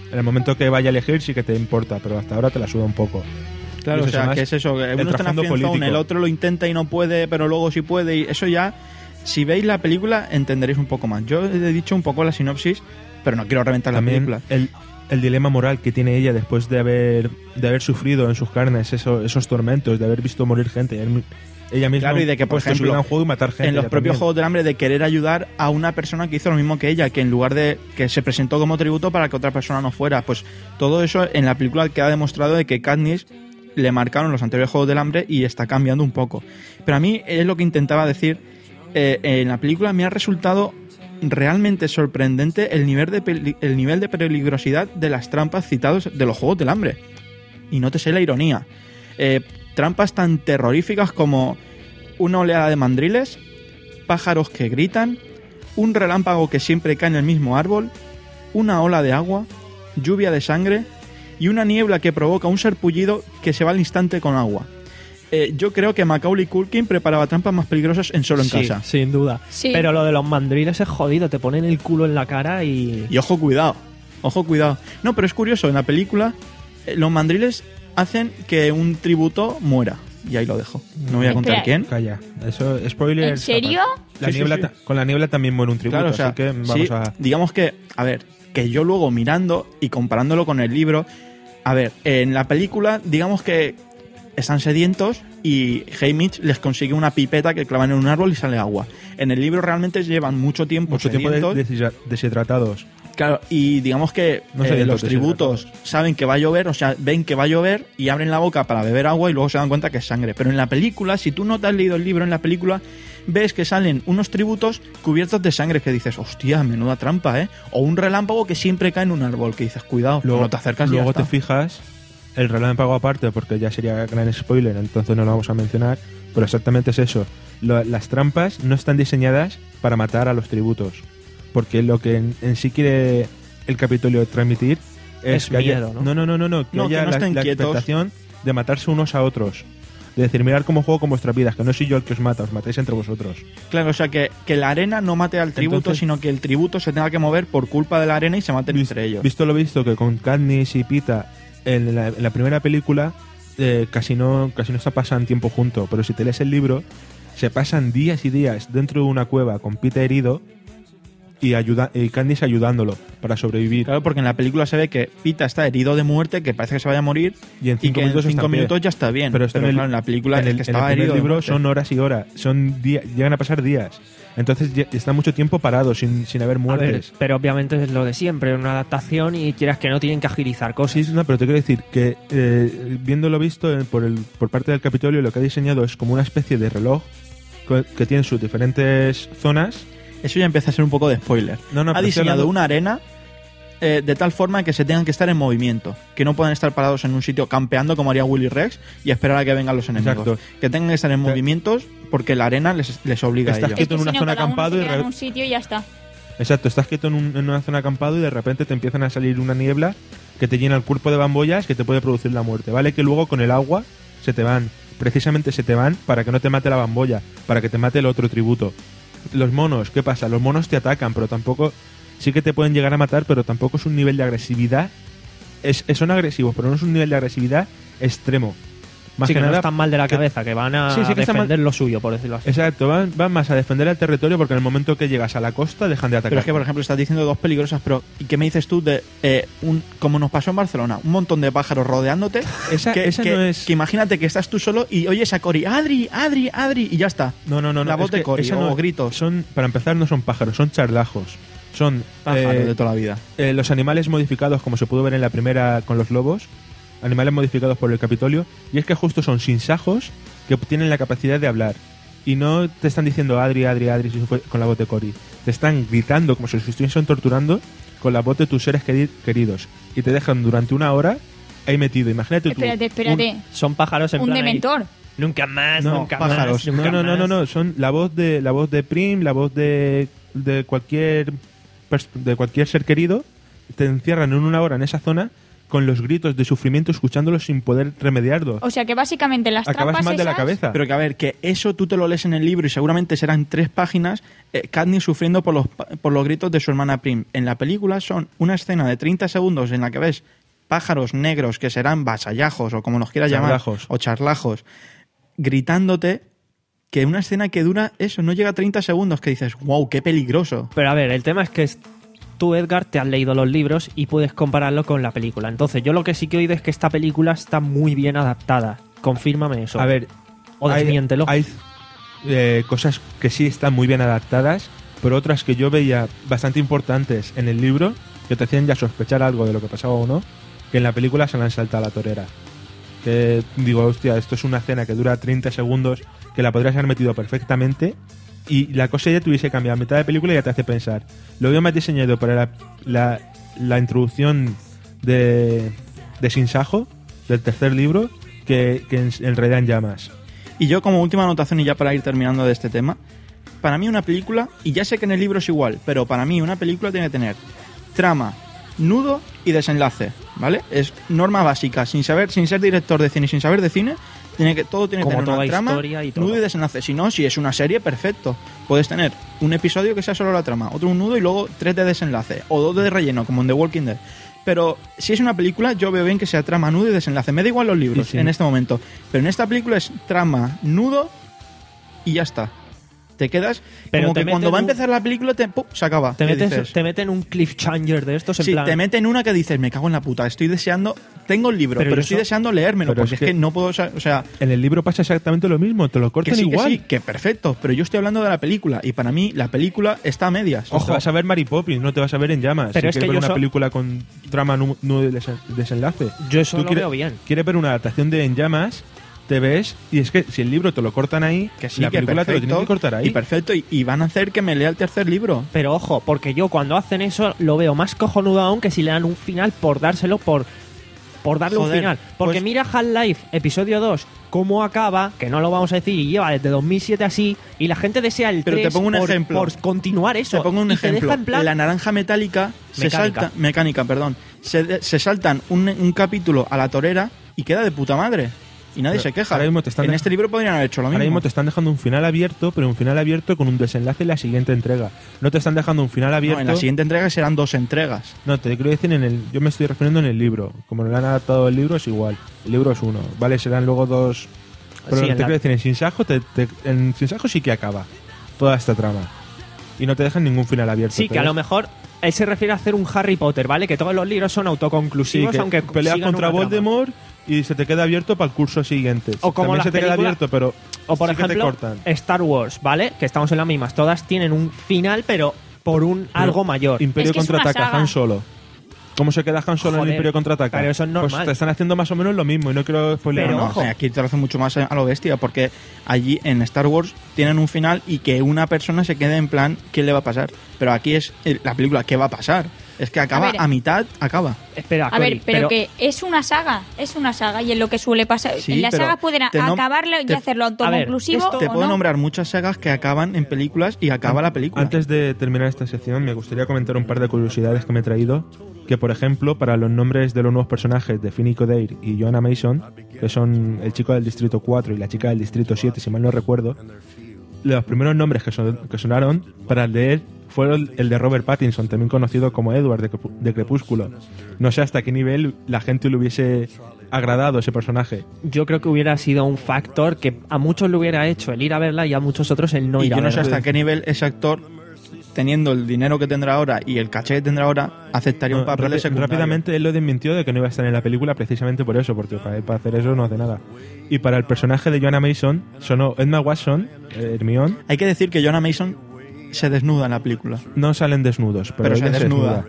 En el momento que vaya a elegir sí que te importa, pero hasta ahora te la suda un poco. Claro, Y o eso sea, más que es eso, que el uno está en trasfondo la friendzone, político. el otro lo intenta y no puede, pero luego sí puede, y eso ya, si veis la película, entenderéis un poco más. Yo he dicho un poco la sinopsis, pero no quiero reventar la También película. el, el dilema moral que tiene ella después de haber de haber sufrido en sus carnes eso, esos tormentos, de haber visto morir gente. Ella, ella misma Claro, y de que, por puesto su vida ejemplo, en juego y matar gente. En los ella propios también. Juegos del Hambre, de querer ayudar a una persona que hizo lo mismo que ella, que en lugar de que se presentó como tributo para que otra persona no fuera. Pues todo eso en la película queda demostrado de que Katniss le marcaron los anteriores Juegos del Hambre y está cambiando un poco. Pero a mí es lo que intentaba decir. Eh, en la película me ha resultado realmente sorprendente el nivel de peli- el nivel de peligrosidad de las trampas citados de los Juegos del Hambre. Y no te sé la ironía. Eh, trampas tan terroríficas como una oleada de mandriles, pájaros que gritan, un relámpago que siempre cae en el mismo árbol, una ola de agua, lluvia de sangre y una niebla que provoca un sarpullido que se va al instante con agua. Eh, yo creo que Macaulay Culkin preparaba trampas más peligrosas en Solo en Sí, Casa. sin duda. Sí. Pero lo de los mandriles es jodido, te ponen el culo en la cara y... Y ojo, cuidado. Ojo, cuidado. No, pero es curioso, en la película eh, los mandriles hacen que un tributo muera. Y ahí lo dejo. No voy a contar Espera. quién. Calla, eso spoiler. ¿En serio? La Sí, sí, niebla sí. ta- Con la niebla también muere un tributo, Claro, o sea, así que vamos sí, a... digamos que, a ver, que yo luego mirando y comparándolo con el libro, a ver, en la película, digamos que están sedientos y Haymitch les consigue una pipeta que clavan en un árbol y sale agua. En el libro realmente llevan mucho tiempo Mucho tiempo de- sedientos. deshidra- deshidratados. Claro, y digamos que No eh, sedientos, los tributos saben que va a llover, o sea, ven que va a llover y abren la boca para beber agua y luego se dan cuenta que es sangre. Pero en la película, si tú no te has leído el libro, en la película ves que salen unos tributos cubiertos de sangre que dices, hostia, menuda trampa, ¿eh? O un relámpago que siempre cae en un árbol que dices, cuidado, Luego, no te acercas y ya luego te está. fijas, el relámpago aparte, porque ya sería gran spoiler, entonces no lo vamos a mencionar, pero exactamente es eso. Lo- las trampas no están diseñadas para matar a los tributos, porque lo que en, en sí quiere el Capitolio transmitir es, Es que haya, miedo, ¿no? no, no, no, no, no, que No, haya que no la, estén la quietos. expectación de matarse unos a otros. De decir, mirad cómo juego con vuestras vidas, que no soy yo el que os mata, os matáis entre vosotros. Claro, o sea, que, que la arena no mate al tributo, Entonces- sino que el tributo se tenga que mover por culpa de la arena y se maten Vis- entre ellos. Visto lo visto, que con Katniss y Pita en la, en la primera película eh, casi no casi no se pasan tiempo juntos, pero si te lees el libro se pasan días y días dentro de una cueva con Pita herido y ayuda y Katniss ayudándolo para sobrevivir. Claro, porque en la película se ve que Pita está herido de muerte, que parece que se vaya a morir, Y en y cinco que en minutos está cinco en pie. minutos ya está bien. Pero esto en el- claro, en la película en es el, que en el estaba primer herido de libro muerte. son horas y horas, son día- llegan a pasar días. Entonces ya- está mucho tiempo parado sin, sin haber A ver, muertes. pero obviamente es lo de siempre, una adaptación y quieras que no tienen que agilizar cosas. Sí, no, pero te quiero decir que eh, viendo lo visto eh, por, el, por parte del Capitolio, lo que ha diseñado es como una especie de reloj co- que tiene sus diferentes zonas. Eso ya empieza a ser un poco de spoiler. No, no, ha pero estoy diseñado hablando- una arena eh, de tal forma que se tengan que estar en movimiento, que no puedan estar parados en un sitio campeando como haría Willy Rex y esperar a que vengan los enemigos. Exacto. Que tengan que estar en Que- movimientos porque la arena les, les obliga Estás a ello. quieto en Es que una si no, zona cada uno acampado se y queda re- en un sitio y ya está. Exacto, estás quieto en, un- en una zona acampado y de repente te empiezan a salir una niebla que te llena el cuerpo de bambollas que te puede producir la muerte. Vale que luego con el agua se te van, precisamente se te van para que no te mate la bambolla, para que te mate el otro tributo. Los monos, ¿qué pasa? Los monos te atacan, pero tampoco... Sí que te pueden llegar a matar, pero tampoco es un nivel de agresividad... Es, es- son agresivos, pero no es un nivel de agresividad extremo. Más Sí, que que no nada... están mal de la que- cabeza, que van a Sí, sí que están defender lo suyo, por decirlo así. Exacto, van, van más a defender el territorio porque en el momento que llegas a la costa dejan de atacar. Pero es que, por ejemplo, estás diciendo dos peligrosas, pero ¿y qué me dices tú de, eh, un, como nos pasó en Barcelona, un montón de pájaros rodeándote? Esa- que, esa que- no es- que imagínate que estás tú solo y oyes a Cory, Adri, Adri, Adri, y ya está. No, no, no, no. La voz es de que Cory esa o no- gritos. Son, para empezar, no son pájaros, son charlajos. Son Pájaros eh, de toda la vida. eh, los animales modificados, como se pudo ver en la primera con los lobos, animales modificados por el Capitolio, y es que justo son sinsajos que tienen la capacidad de hablar. Y no te están diciendo Adri, Adri, Adri, si fue con la voz de Cory. Te están gritando como si los estuviesen torturando con la voz de tus seres queri- queridos. Y te dejan durante una hora ahí metido. Imagínate tú. Espérate, espérate. Son pájaros en Un plan ahí, dementor. Nunca más, No, nunca pájaros. más. No, nunca no, no, no, más. no, son la voz de la voz de Prim, la voz de, de cualquier pers- de cualquier ser querido. Te encierran en una hora en esa zona con los gritos de sufrimiento escuchándolos sin poder remediarlo. O sea que básicamente las Acabas trampas mal de la esas- cabeza. Pero que a ver, que eso tú te lo lees en el libro y seguramente serán tres páginas, eh, Katniss sufriendo por los, pa- por los gritos de su hermana Prim. En la película son una escena de treinta segundos en la que ves pájaros negros que serán vasallajos o como los quieras llamar, Charlajos. o charlajos, gritándote, que una escena que dura eso, no llega a treinta segundos, que dices, wow, qué peligroso. Pero a ver, el tema es que es- tú, Edgar, te has leído los libros y puedes compararlo con la película. Entonces, yo lo que sí que he oído es que esta película está muy bien adaptada. Confírmame eso. A ver, o hay, desmiéntelo. hay eh, cosas que sí están muy bien adaptadas, pero otras que yo veía bastante importantes en el libro, que te hacían ya sospechar algo de lo que pasaba o no, que en la película se le han saltado a la torera. Que digo, hostia, esto es una escena que dura treinta segundos, que la podrías haber metido perfectamente y la cosa ya te hubiese cambiado. A mitad de película ya te hace pensar. Lo veo más diseñado para la, la, la introducción de, de Sinsajo, del tercer libro, que, que en, en realidad en llamas. Y yo como última anotación y ya para ir terminando de este tema, para mí una película, y ya sé que en el libro es igual, pero para mí una película tiene que tener trama, nudo y desenlace, ¿vale? Es norma básica, sin saber, sin ser director de cine y sin saber de cine, tiene que, todo tiene que Como tener toda una trama, historia y todo. nudo y desenlace. Si no, si es una serie, perfecto. Puedes tener un episodio que sea solo la trama, otro un nudo y luego tres de desenlace, o dos de relleno, como en The Walking Dead. Pero si es una película, yo veo bien que sea trama, nudo y desenlace. Me da igual los libros Sí, sí. en este momento. Pero en esta película es trama, nudo y ya está. Te quedas Pero como te que cuando meten va a un- empezar la película te, ¡pum! Se acaba. te, ¿Qué meten, dices? te meten un cliffhanger de estos en Sí, plan... te meten una que dices, me cago en la puta, estoy deseando, tengo el libro, Pero pero, yo estoy eso- deseando leérmelo, pero porque es es que, que- no puedo, o sea, o sea, En el libro pasa exactamente lo mismo, te lo que cortan sí, igual. que sí, que perfecto, pero yo estoy hablando de la película, y para mí la película está a medias. Pues te vas a ver Mary Poppins, no te vas a ver en llamas. Pero si es que quieres ver yo una so- película con trama, nu- nudo y desen- desenlace. Yo eso Tú lo quieres- veo bien. Quieres ver una adaptación de En llamas, te ves, y es que si el libro te lo cortan ahí, Que sí, la que película te lo perfecto, tienen que cortar ahí. y perfecto, y, y van a hacer que me lea el tercer libro. Pero ojo, porque yo cuando hacen eso lo veo más cojonudo aún que si le dan un final por dárselo por por darle Joder, un final. Porque pues- mira Half-Life, episodio dos, cómo acaba, que no lo vamos a decir, y lleva desde dos mil siete así, y la gente desea el Pero te tres pongo un por, ejemplo. por continuar eso. Te pongo un y te ejemplo. deja en plan... La naranja metálica se Mecánica. salta, mecánica, perdón, se, se saltan un, un capítulo a la torera y queda de puta madre. Y nadie Pero se queja. ahora mismo te están En dej- este libro podrían haber hecho lo mismo. Ahora mismo te están dejando un final abierto, pero un final abierto con un desenlace en la siguiente entrega. No te están dejando un final abierto. No, en la siguiente entrega serán dos entregas. No, te quiero decir en el. Yo me estoy refiriendo en el libro. Como no lo han adaptado el libro, es igual. El libro es uno. Vale, serán luego dos. Pero Sí, lo que en te la- quiero decir, en Sinsajo, te, te- en Sinsajo sí que acaba toda esta trama. Y no te dejan ningún final abierto. Sí, te que a ves- lo mejor él se refiere a hacer un Harry Potter, ¿vale? Que todos los libros son Sí, autoconclusivos, que aunque peleas sigan contra una trama. Voldemort y se te queda abierto para el curso siguiente. O como También las se te queda películas- abierto, pero. O por sí que te ejemplo, cortan. Star Wars, ¿vale? Que estamos en las mismas. Todas tienen un final, pero por un Pero algo mayor. Imperio Es que es una contraataca, saga. Han Solo. ¿Cómo se queda Han Solo en Joder, el Imperio contraataca? pero eso es normal. Pues te están haciendo más o menos lo mismo y no quiero spoiler Pero más. ojo. Aquí te lo hacen mucho más a lo bestia, porque allí en Star Wars tienen un final y que una persona se quede en plan, ¿qué le va a pasar? Pero aquí es eh, la película, ¿qué va a pasar? Es que acaba A ver. a, mitad, acaba. Espera, A Cori, ver, pero, que es una saga, es una saga y es lo que suele pasar. Sí, en las pero sagas pueden te nom- acabarlo y te- hacerlo A ver, autoconclusivo esto- Te o puedo no. nombrar muchas sagas que acaban en películas y acaba la película. Antes de terminar esta sección, me gustaría comentar un par de curiosidades que me he traído. Que, por ejemplo, para los nombres de los nuevos personajes de Finnick Odair y Joanna Mason, que son el chico del Distrito cuatro y la chica del Distrito siete, si mal no recuerdo, los primeros nombres que, son- que sonaron para leer fueron el de Robert Pattinson, también conocido como Edward de, Crepu- de Crepúsculo. No sé hasta qué nivel la gente le hubiese agradado ese personaje. yo creo que hubiera sido un factor que a muchos le hubiera hecho el ir a verla y a muchos otros el no y ir yo a no sé verla. hasta qué nivel ese actor, teniendo el dinero que tendrá ahora y el caché que tendrá ahora, aceptaría un No, papel de rápi- secundario. rápidamente él lo desmintió de que no iba a estar en la película precisamente por eso, porque para, para hacer eso no hace nada. Y para el personaje de Joanna Mason sonó Emma Watson, eh, Hermione. Hay que decir que Joanna Mason se desnuda en la película. No salen desnudos, pero, Pero se ella desnuda.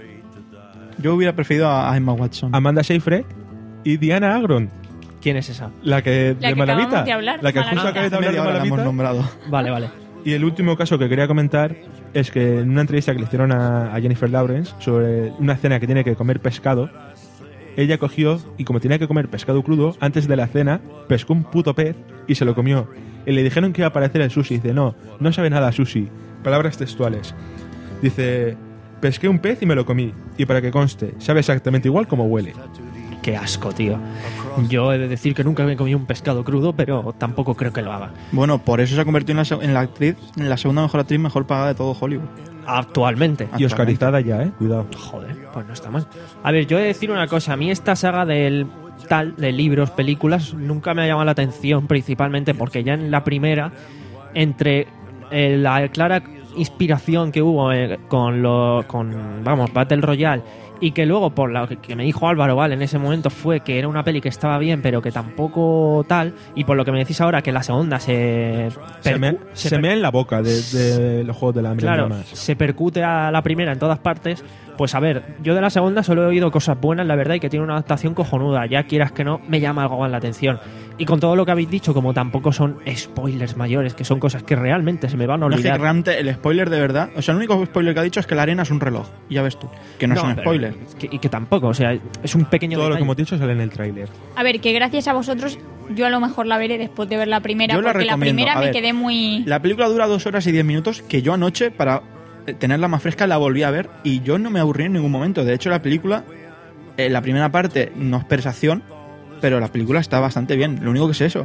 Yo hubiera preferido a a Emma Watson. Amanda Seyfried y Diana Agron, ¿Quién es esa? la que La de que Malavita, acabamos de hablar, la que Malavita. justo acabé de Hace hablar de media hora la hemos Malavita. nombrado. Vale, vale. Y el último caso que quería comentar es que en una entrevista que le hicieron a, a Jennifer Lawrence sobre una cena que tiene que comer pescado, ella cogió y como tenía que comer pescado crudo, antes de la cena pescó un puto pez y se lo comió. Y le dijeron que iba a aparecer el sushi. Dice, no, no sabe nada a sushi. Palabras textuales. Dice, pesqué un pez y me lo comí. Y para que conste, sabe exactamente igual como huele. qué asco, tío. Yo he de decir que nunca me he comido un pescado crudo, pero tampoco creo que lo haga. Bueno, por eso se ha convertido en la, se- en la actriz, en la segunda mejor actriz mejor pagada de todo Hollywood. Actualmente. Y oscarizada ya, ¿eh? Cuidado. Joder, pues no está mal. A ver, yo he de decir una cosa. A mí esta saga del tal, de libros, películas, nunca me ha llamado la atención, principalmente porque ya en la primera, entre eh, la clara inspiración que hubo eh, con, lo, con, vamos, Battle Royale, y que luego, por lo que, que me dijo Álvaro, vale, en ese momento fue que era una peli que estaba bien, pero que tampoco tal, y por lo que me decís ahora, que la segunda se... Se, percu- me, se se per- mea en la boca de, de los Juegos del Hambre. Claro, nada más. se percute a la primera en todas partes. Pues a ver, yo de la segunda solo he oído cosas buenas, la verdad, y que tiene una adaptación cojonuda. Ya quieras que no, me llama algo más la atención. Y con todo lo que habéis dicho, como tampoco son spoilers mayores, que son cosas que realmente se me van a No, es que olvidar. realmente el spoiler de verdad, o sea, el único spoiler que ha dicho es que la arena es un reloj. Y ya ves tú, que no, es un pero- spoiler. que- y que tampoco, o sea, es un pequeño Todo lo que detalle. hemos dicho sale en el tráiler. A ver, que gracias a vosotros yo a lo mejor la veré después de ver la primera, Yo la porque la recomiendo. primera A me ver, quedé muy... La película dura dos horas y diez minutos, que yo anoche, para tenerla más fresca, la volví a ver y yo no me aburrí en ningún momento. De hecho, la película, eh, la primera parte no es persación, pero la película está bastante bien. Lo único que es eso.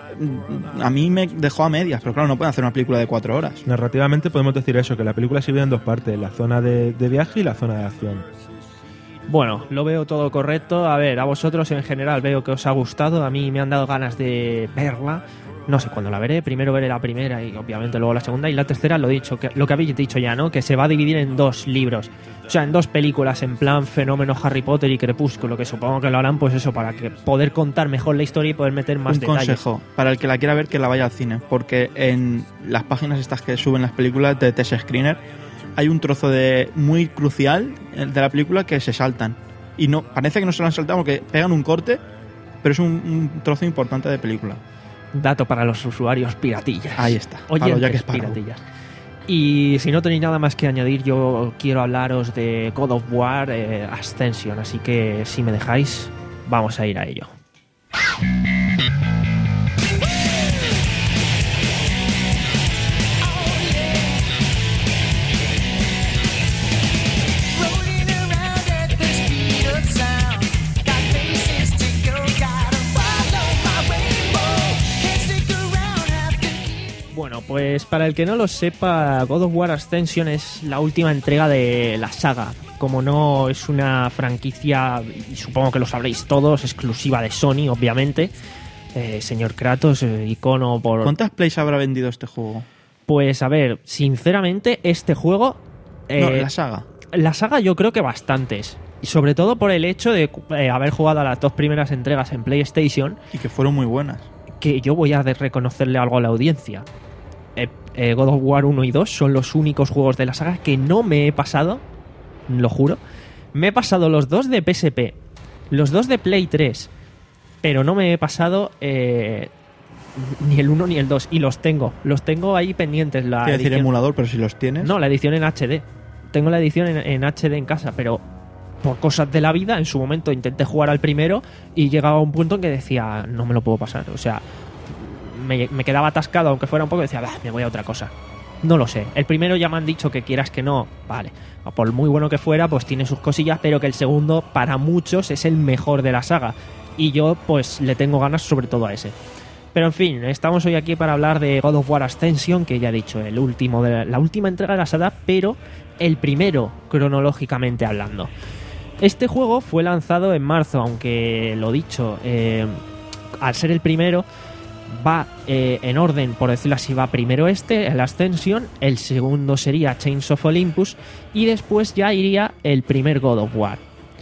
A mí me dejó a medias, pero claro, no pueden hacer una película de cuatro horas. Narrativamente podemos decir eso, que la película se divide en dos partes, la zona de, de viaje y la zona de acción. Bueno, lo veo todo correcto. A ver, a vosotros en general veo que os ha gustado. A mí me han dado ganas de verla. No sé cuándo la veré. Primero veré la primera y obviamente luego la segunda. Y la tercera, lo dicho, que lo que habéis dicho ya, ¿no? Que se va a dividir en dos libros. O sea, en dos películas, en plan Fenómeno Harry Potter y Crepúsculo, que supongo que lo harán, pues eso, para que poder contar mejor la historia y poder meter más Un detalles. consejo para el que la quiera ver, que la vaya al cine, porque en las páginas estas que suben las películas de Test Screener hay un trozo de muy crucial de la película que se saltan y no parece que no se lo han saltado porque pegan un corte, pero es un, un trozo importante de película. Dato para los usuarios piratillas. Ahí está, para los Oyentes Jack Sparrow. piratillas. Y si no tenéis nada más que añadir, yo quiero hablaros de God of War eh, Ascension. Así que si me dejáis, vamos a ir a ello. Rolling around at the speed of sound. Got places to go, gotta follow my rainbow. Can't stick around, have to Bueno, pues para el que no lo sepa, God of War Ascension es la última entrega de la saga. Como no es una franquicia, y supongo que lo sabréis todos, exclusiva de Sony, obviamente. Eh, señor Kratos, eh, icono por... ¿Cuántas plays habrá vendido este juego? Pues a ver, sinceramente, este juego... eh, No, la saga. La saga yo creo que bastantes. Y sobre todo por el hecho de eh, haber jugado a las dos primeras entregas en PlayStation, Y que fueron muy buenas. que yo voy a de- reconocerle algo a la audiencia. Eh, eh, God of War uno y dos son los únicos juegos de la saga que no me he pasado, lo juro. Me he pasado los dos de P S P, los dos de Play tres, pero no me he pasado eh, ni el uno ni el dos. Y los tengo, los tengo ahí pendientes. La Quiero decir edición- emulador, pero si los tienes. no, la edición en H D. Tengo la edición en, en H D en casa, pero por cosas de la vida, en su momento intenté jugar al primero y llegaba a un punto en que decía, no me lo puedo pasar. O sea, me, me quedaba atascado, aunque fuera un poco, y decía, bah, me voy a otra cosa. No lo sé. El primero ya me han dicho que quieras que no, vale. Por muy bueno que fuera, pues tiene sus cosillas, pero que el segundo, para muchos, es el mejor de la saga. Y yo, pues, le tengo ganas sobre todo a ese. Pero en fin, estamos hoy aquí para hablar de God of War Ascension, que ya he dicho, el último de la, la última entrega de la saga, pero el primero cronológicamente hablando. Este juego fue lanzado en marzo, aunque lo dicho, eh, al ser el primero, va eh, en orden, por decirlo así, va primero este, el Ascension, el segundo sería Chains of Olympus y después ya iría el primer God of War.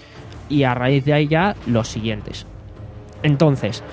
Y a raíz de ahí ya los siguientes. Entonces,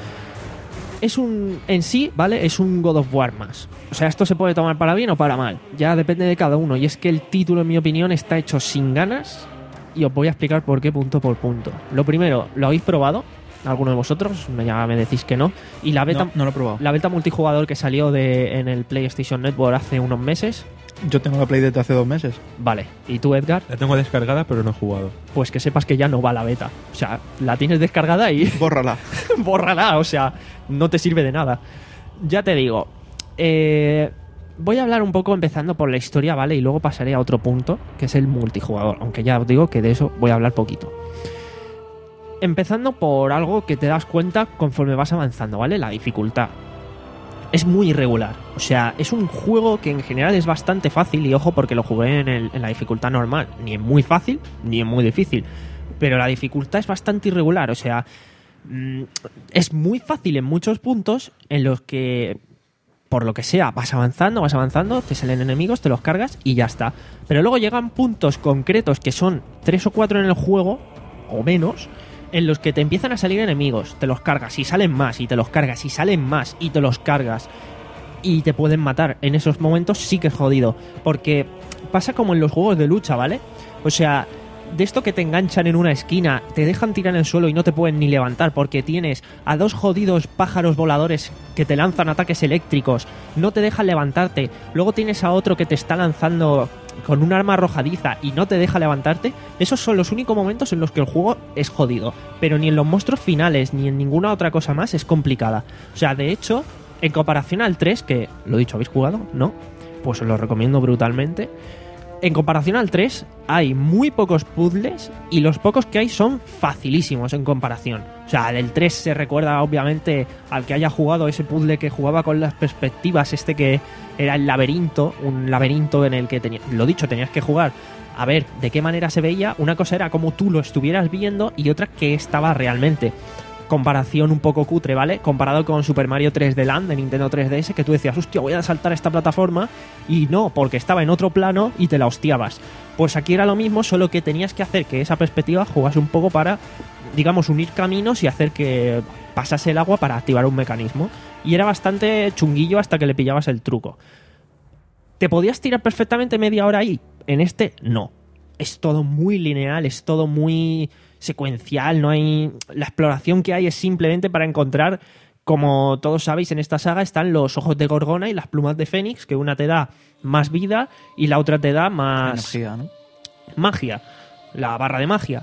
es un, en sí, ¿vale? Es un God of War más. O sea, esto se puede tomar para bien o para mal. Ya depende de cada uno. Y es que el título, en mi opinión, está hecho sin ganas. Y os voy a explicar por qué punto por punto. Lo primero, ¿lo habéis probado? ¿Alguno de vosotros? Ya me decís que no. Y la beta, No, no lo he probado. la beta multijugador que salió de, en el PlayStation Network hace unos meses. Yo tengo la Play desde hace dos meses. Vale. ¿Y tú, Edgar? La tengo descargada, pero no he jugado. Pues que sepas que ya no va la beta. O sea, la tienes descargada y... Bórrala. bórrala, o sea, no te sirve de nada. Ya te digo, eh, voy a hablar un poco empezando por la historia, ¿vale? Y luego pasaré a otro punto, que es el multijugador, aunque ya os digo que de eso voy a hablar poquito. empezando por algo que te das cuenta conforme vas avanzando, ¿vale? La dificultad. Es muy irregular. O sea, es un juego que en general es bastante fácil, y ojo porque lo jugué en, el, en la dificultad normal. Ni en muy fácil, ni en muy difícil. Pero la dificultad es bastante irregular. O sea, mmm, es muy fácil en muchos puntos en los que, por lo que sea, vas avanzando, vas avanzando, te salen enemigos, te los cargas y ya está. Pero luego llegan puntos concretos que son tres o cuatro en el juego, o menos, en los que te empiezan a salir enemigos, te los cargas y salen más, y te los cargas y salen más, y te los cargas y te pueden matar. En esos momentos sí que es jodido, porque pasa como en los juegos de lucha, ¿vale? O sea, de esto que te enganchan en una esquina, te dejan tirar en el suelo y no te pueden ni levantar porque tienes a dos jodidos pájaros voladores que te lanzan ataques eléctricos, no te dejan levantarte, luego tienes a otro que te está lanzando con un arma arrojadiza y no te deja levantarte. Esos son los únicos momentos en los que el juego es jodido, pero ni en los monstruos finales ni en ninguna otra cosa más es complicada. O sea, de hecho, en comparación al tres, que lo dicho, ¿habéis jugado? ¿No? Pues os lo recomiendo brutalmente. En comparación al tres hay muy pocos puzzles y los pocos que hay son facilísimos en comparación. O sea, del tres se recuerda obviamente al que haya jugado ese puzzle que jugaba con las perspectivas, este que era el laberinto, un laberinto en el que tenías, lo dicho, tenías que jugar a ver de qué manera se veía. Una cosa era como tú lo estuvieras viendo y otra que estaba realmente. Comparación un poco cutre, ¿vale? Comparado con Super Mario tres D Land de Nintendo tres D S, que tú decías, hostia, voy a saltar esta plataforma, y no, porque estaba en otro plano y te la hostiabas. Pues aquí era lo mismo, solo que tenías que hacer que esa perspectiva jugase un poco para, digamos, unir caminos y hacer que pasase el agua para activar un mecanismo. Y era bastante chunguillo hasta que le pillabas el truco. ¿Te podías tirar perfectamente media hora ahí? En este, no. Es todo muy lineal, es todo muy secuencial, no hay... La exploración que hay es simplemente para encontrar, como todos sabéis, en esta saga están los ojos de Gorgona y las plumas de Fénix, que una te da más vida y la otra te da más... Energía, ¿no? Magia. La barra de magia.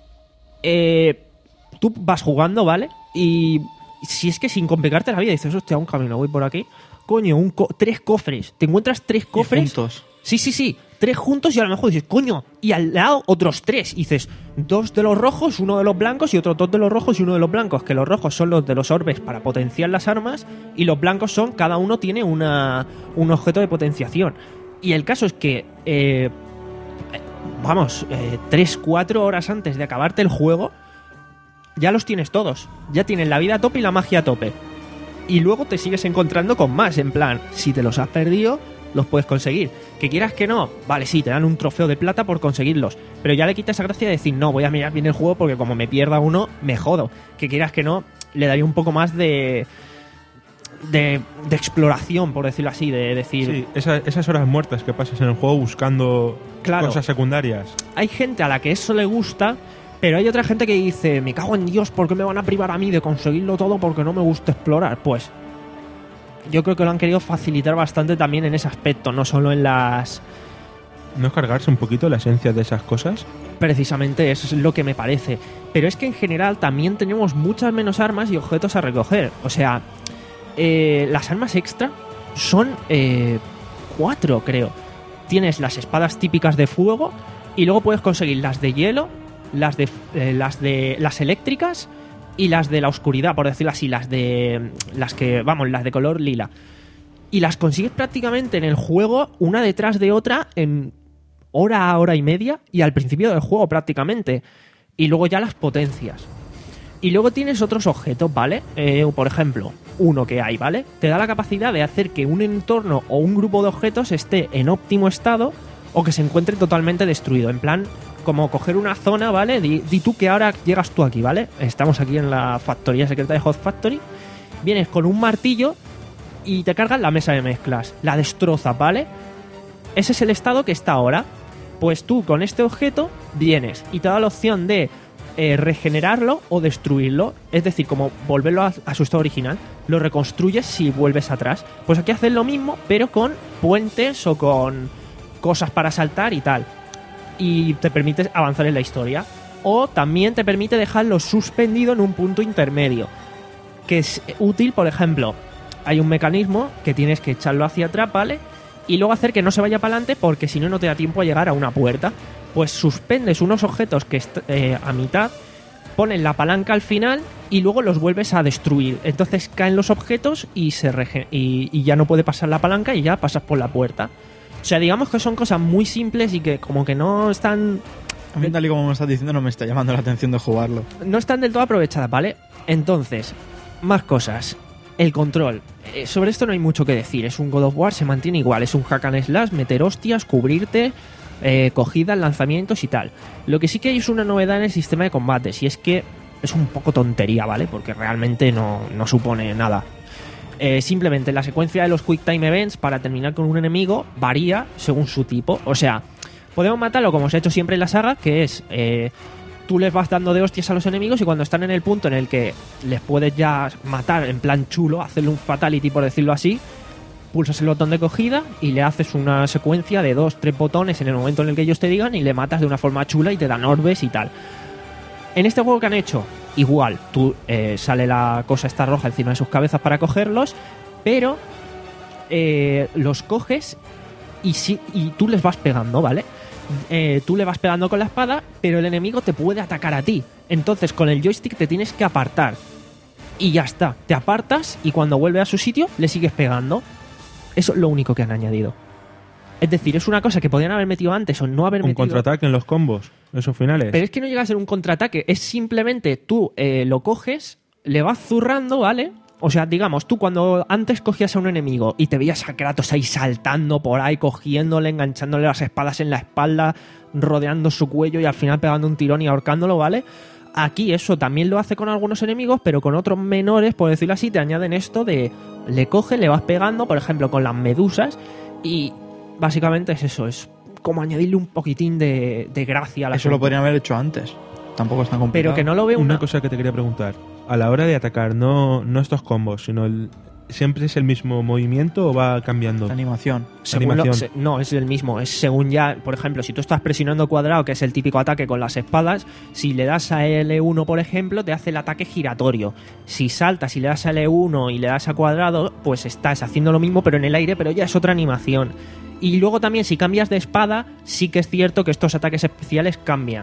Eh, tú vas jugando, ¿vale? Y si es que sin complicarte la vida dices, hostia, un camino, voy por aquí. Coño, un co- tres cofres. Te encuentras tres cofres. Y juntos. Sí, sí, sí. Tres juntos y a lo mejor dices, coño, y al lado otros tres. Y dices, dos de los rojos, uno de los blancos y otros dos de los rojos y uno de los blancos. Que los rojos son los de los orbes para potenciar las armas y los blancos son, cada uno tiene una, un objeto de potenciación. Y el caso es que, eh, vamos, eh, tres, cuatro horas antes de acabarte el juego, ya los tienes todos. Ya tienes la vida a tope y la magia a tope. Y luego te sigues encontrando con más, en plan, si te los has perdido, los puedes conseguir. Que quieras que no, vale, sí, te dan un trofeo de plata por conseguirlos, pero ya le quita esa gracia de decir, no, voy a mirar bien el juego porque como me pierda uno, me jodo. Que quieras que no, le daría un poco más de... De, de exploración, por decirlo así, de decir... Sí, esa- esas horas muertas que pasas en el juego buscando Claro. cosas secundarias. Hay gente a la que eso le gusta, pero hay otra gente que dice, me cago en Dios, ¿por qué me van a privar a mí de conseguirlo todo porque no me gusta explorar? Pues yo creo que lo han querido facilitar bastante también en ese aspecto, no solo en las... ¿No es cargarse un poquito la esencia de esas cosas? Precisamente eso es lo que me parece. Pero es que en general también tenemos muchas menos armas y objetos a recoger. O sea, eh, las armas extra son eh, cuatro, creo. Tienes las espadas típicas de fuego y luego puedes conseguir las de hielo, las de eh, las de las eléctricas y las de la oscuridad, por decirlo así, las de las que, vamos, las de color lila. Y las consigues prácticamente en el juego una detrás de otra en hora a hora y media y al principio del juego prácticamente. Y luego ya las potencias. Y luego tienes otros objetos, ¿vale? Eh, por ejemplo, uno que hay, ¿vale? Te da la capacidad de hacer que un entorno o un grupo de objetos esté en óptimo estado o que se encuentre totalmente destruido. En plan, como coger una zona, ¿vale? Di, di tú que ahora llegas tú aquí, ¿vale? Estamos aquí en la factoría secreta de Hot Factory. Vienes con un martillo y te cargas la mesa de mezclas. La destrozas, ¿vale? Ese es el estado que está ahora. Pues tú con este objeto vienes y te da la opción de eh, regenerarlo o destruirlo. Es decir, como volverlo a, a su estado original. Lo reconstruyes si vuelves atrás. Pues aquí haces lo mismo, pero con puentes o con cosas para saltar y tal. Y te permite avanzar en la historia. O también te permite dejarlo suspendido en un punto intermedio. Que es útil, por ejemplo, hay un mecanismo que tienes que echarlo hacia atrás, ¿vale? Y luego hacer que no se vaya para adelante porque si no, no te da tiempo a llegar a una puerta. Pues suspendes unos objetos que est- eh, a mitad ponen la palanca al final y luego los vuelves a destruir. Entonces caen los objetos y, se rege- y, y ya no puede pasar la palanca y ya pasas por la puerta. O sea, digamos que son cosas muy simples y que como que no están... A mí, tal y como me estás diciendo, no me está llamando la atención de jugarlo. no están del todo aprovechadas, ¿vale? Entonces, más cosas. El control. Eh, sobre esto no hay mucho que decir. Es un God of War, se mantiene igual. Es un hack and slash, meter hostias, cubrirte, eh, cogidas, lanzamientos y tal. Lo que sí que hay es una novedad en el sistema de combates, y es que es un poco tontería, ¿vale? Porque realmente no, no supone nada. Eh, simplemente la secuencia de los Quick Time Events para terminar con un enemigo varía según su tipo. O sea, podemos matarlo como se ha hecho siempre en la saga, que es... Eh, tú les vas dando de hostias a los enemigos y cuando están en el punto en el que les puedes ya matar en plan chulo, hacerle un fatality por decirlo así, pulsas el botón de cogida y le haces una secuencia de dos, tres botones en el momento en el que ellos te digan y le matas de una forma chula y te dan orbes y tal. En este juego que han hecho, igual, tú eh, sale la cosa esta roja encima de sus cabezas para cogerlos, pero eh, los coges y, si, y tú les vas pegando, ¿vale? Eh, tú le vas pegando con la espada, pero el enemigo te puede atacar a ti. Entonces con el joystick te tienes que apartar. Y ya está, te apartas y cuando vuelve a su sitio le sigues pegando. Eso es lo único que han añadido. Es decir, es una cosa que podían haber metido antes o no haber Un metido. contraataque en los combos, esos finales. Pero es que no llega a ser un contraataque, es simplemente tú eh, lo coges, le vas zurrando, ¿vale? O sea, digamos, tú cuando antes cogías a un enemigo y te veías a Kratos ahí saltando por ahí, cogiéndole, enganchándole las espadas en la espalda, rodeando su cuello y al final pegando un tirón y ahorcándolo, ¿vale? Aquí eso también lo hace con algunos enemigos, pero con otros menores, por decirlo así, te añaden esto de le coge, le vas pegando, por ejemplo, con las medusas y básicamente es eso, es como añadirle un poquitín de, de gracia a la Eso lo podrían haber hecho antes. Tampoco es tan complicado. Pero que no lo veo Una una... cosa que te quería preguntar. A la hora de atacar, no, no estos combos, sino el, ¿siempre es el mismo movimiento o va cambiando? La animación. Según lo- animación. se- no, es el mismo. Es según ya, por ejemplo, si tú estás presionando cuadrado, que es el típico ataque con las espadas, si le das a L uno, por ejemplo, te hace el ataque giratorio. Si saltas y le das a L uno y le das a cuadrado, pues estás haciendo lo mismo, pero en el aire, pero ya es otra animación. Y luego también, si cambias de espada, sí que es cierto que estos ataques especiales cambian.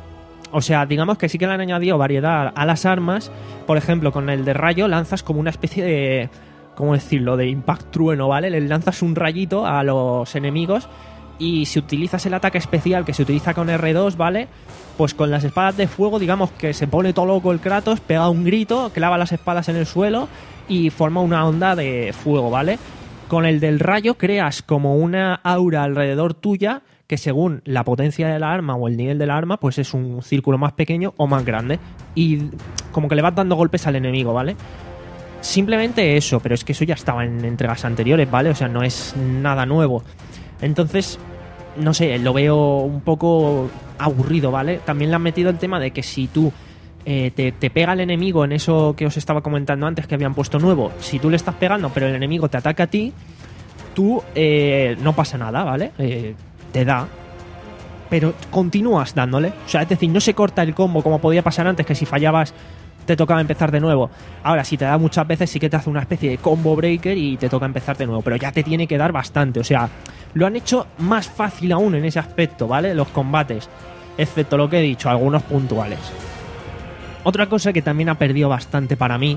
O sea, digamos que sí que le han añadido variedad a las armas. Por ejemplo, con el de rayo lanzas como una especie de... ¿Cómo decirlo? De impact trueno, ¿vale? Le lanzas un rayito a los enemigos y si utilizas el ataque especial que se utiliza con R dos, ¿vale? Pues con las espadas de fuego, digamos que se pone todo loco el Kratos, pega un grito, clava las espadas en el suelo y forma una onda de fuego, ¿vale? Con el del rayo creas como una aura alrededor tuya que según la potencia de la arma o el nivel de la arma, pues es un círculo más pequeño o más grande. Y como que le vas dando golpes al enemigo, ¿vale? Simplemente eso, pero es que eso ya estaba en entregas anteriores, ¿vale? O sea, no es nada nuevo. Entonces, no sé, lo veo un poco aburrido, ¿vale? También le han metido el tema de que si tú eh, te, te pega el enemigo en eso que os estaba comentando antes que habían puesto nuevo, si tú le estás pegando pero el enemigo te ataca a ti, tú eh, no pasa nada, ¿vale? Eh, te da, pero continúas dándole. O sea, es decir, no se corta el combo como podía pasar antes, que si fallabas te tocaba empezar de nuevo. Ahora, si te da muchas veces, sí que te hace una especie de combo breaker y te toca empezar de nuevo, pero ya te tiene que dar bastante. O sea, lo han hecho más fácil aún en ese aspecto, ¿vale? Los combates, excepto lo que he dicho, algunos puntuales. Otra cosa que también ha perdido bastante para mí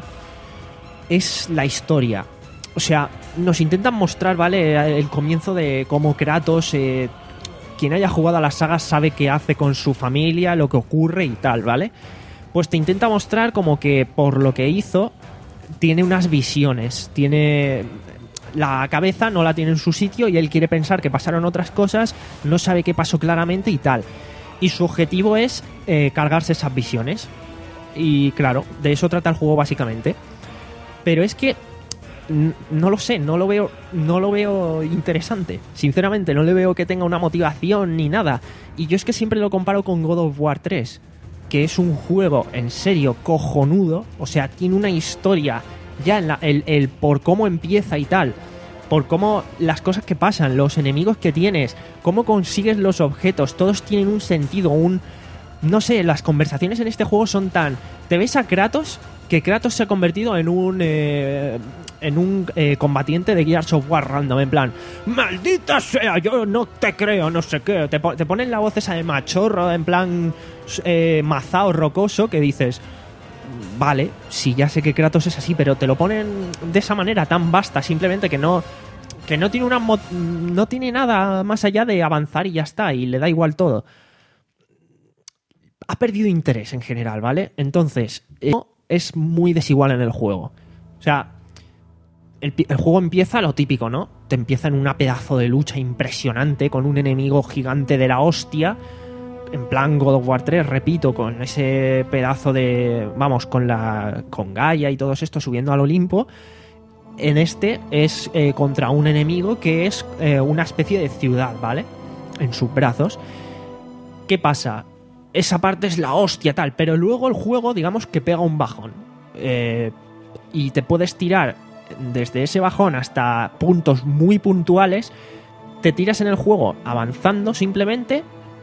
es la historia. O sea, nos intentan mostrar, ¿vale? El comienzo de cómo Kratos, eh, quien haya jugado a las sagas sabe qué hace con su familia, lo que ocurre y tal, ¿vale? Pues te intenta mostrar como que por lo que hizo tiene unas visiones, tiene la cabeza no la tiene en su sitio y él quiere pensar que pasaron otras cosas, no sabe qué pasó claramente y tal. Y su objetivo es eh, cargarse esas visiones. Y claro, de eso trata el juego básicamente. Pero es que n- no lo sé, no lo veo, no lo veo interesante. Sinceramente, no le veo que tenga una motivación ni nada. Y yo es que siempre lo comparo con God of War tres, que es un juego en serio cojonudo. O sea, tiene una historia ya en la, el, el por cómo empieza y tal, por cómo las cosas que pasan, los enemigos que tienes, cómo consigues los objetos, todos tienen un sentido, un... No sé, las conversaciones en este juego son tan... Te ves a Kratos que Kratos se ha convertido en un eh, en un eh, combatiente de Gears of War random, en plan, maldita sea, yo no te creo, no sé qué, te, po- te ponen la voz esa de machorro, en plan eh, mazao rocoso, que dices, vale, sí, ya sé que Kratos es así, pero te lo ponen de esa manera tan vasta, simplemente que no que no tiene una mo- no tiene nada más allá de avanzar y ya está, y le da igual todo. Ha perdido interés en general, ¿vale? Entonces, eh, es muy desigual en el juego. O sea, el, pi- el juego empieza lo típico, ¿no? Te empieza en una pedazo de lucha impresionante con un enemigo gigante de la hostia. En plan God of War tres, repito, con ese pedazo de... Vamos, con la con Gaia y todo esto subiendo al Olimpo. En este es eh, contra un enemigo que es eh, una especie de ciudad, ¿vale? En sus brazos. ¿Qué pasa? Esa parte es la hostia tal, pero luego el juego, digamos que pega un bajón. Eh, y te puedes tirar desde ese bajón hasta puntos muy puntuales. Te tiras en el juego avanzando simplemente.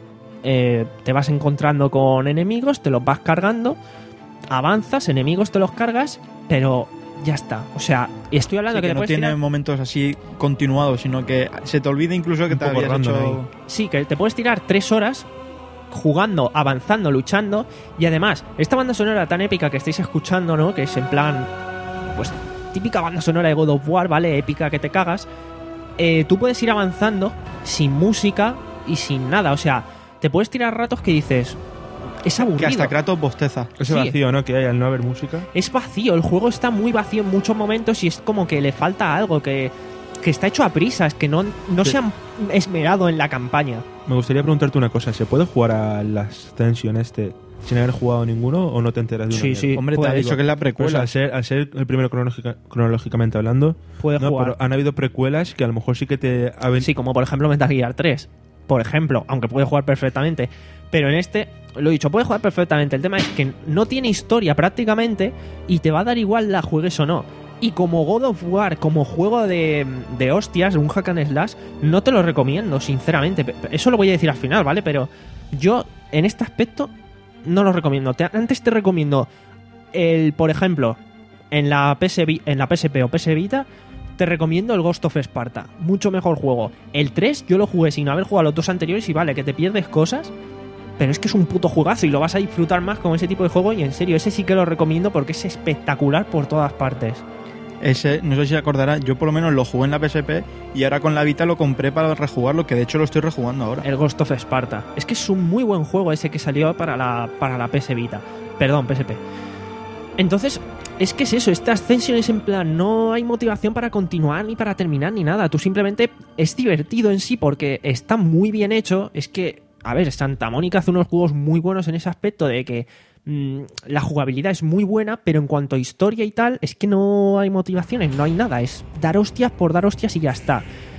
Eh, te vas encontrando con enemigos, te los vas cargando. Avanzas, enemigos te los cargas, pero ya está. O sea, estoy hablando Sí, que, que te no puedes tiene tirar... momentos así continuados, sino que se te olvida incluso que Un te poco habías random hecho... Sí, que te puedes tirar tres horas jugando, avanzando, luchando. Y además, esta banda sonora tan épica que estáis escuchando, ¿no? Que es en plan, pues, típica banda sonora de God of War, ¿vale? Épica que te cagas. Eh, tú puedes ir avanzando sin música y sin nada. O sea, te puedes tirar ratos que dices, es aburrido. Que hasta Kratos bosteza. Ese Sí. vacío, ¿no? Que hay al no haber música. Es vacío, el juego está muy vacío en muchos momentos y es como que le falta algo, que, que está hecho a prisas, que no, no Sí. se han esmerado en la campaña. Me gustaría preguntarte una cosa. ¿Se puede jugar a las Ascension este sin haber jugado ninguno o no te enteras de una Sí, mierda? sí. Hombre, te puede- ha dicho que es la Pues precuela. al ser, al ser el primero cronológica- cronológicamente hablando, Puede no, jugar. pero han habido precuelas que a lo mejor sí que te ha Sí, como por ejemplo Metal Gear tres. Por ejemplo, aunque puede jugar perfectamente. Pero en este, lo he dicho, puede jugar perfectamente. El tema es que no tiene historia prácticamente y te va a dar igual la juegues o no. Y como God of War, como juego de, de hostias, un hack and slash, no te lo recomiendo, sinceramente. Pe- Eso lo voy a decir al final, ¿vale? Pero yo, en este aspecto, no lo recomiendo. Te- antes te recomiendo el, por ejemplo, en la, P S, Vi- en la P S P o P S Vita, te recomiendo el Ghost of Sparta. Mucho mejor juego. El tres yo lo jugué sin haber jugado a los dos anteriores y vale, que te pierdes cosas, pero es que es un puto juegazo y lo vas a disfrutar más con ese tipo de juego y en serio, ese sí que lo recomiendo porque es espectacular por todas partes. Ese, no sé si acordará, yo por lo menos lo jugué en la P S P y ahora con la Vita lo compré para rejugarlo, que de hecho lo estoy rejugando ahora. El Ghost of Sparta. Es que es un muy buen juego ese que salió para la, para la P S Vita. Perdón, P S P. Entonces, es que es eso, esta Ascension es en plan, no hay motivación para continuar ni para terminar ni nada. Tú simplemente es divertido en sí porque está muy bien hecho. Es que, a ver, Santa Mónica hace unos juegos muy buenos en ese aspecto de que mm, la jugabilidad es muy buena, pero en cuanto a historia y tal, es que no hay motivaciones, no hay nada. Es dar hostias por dar hostias y ya está.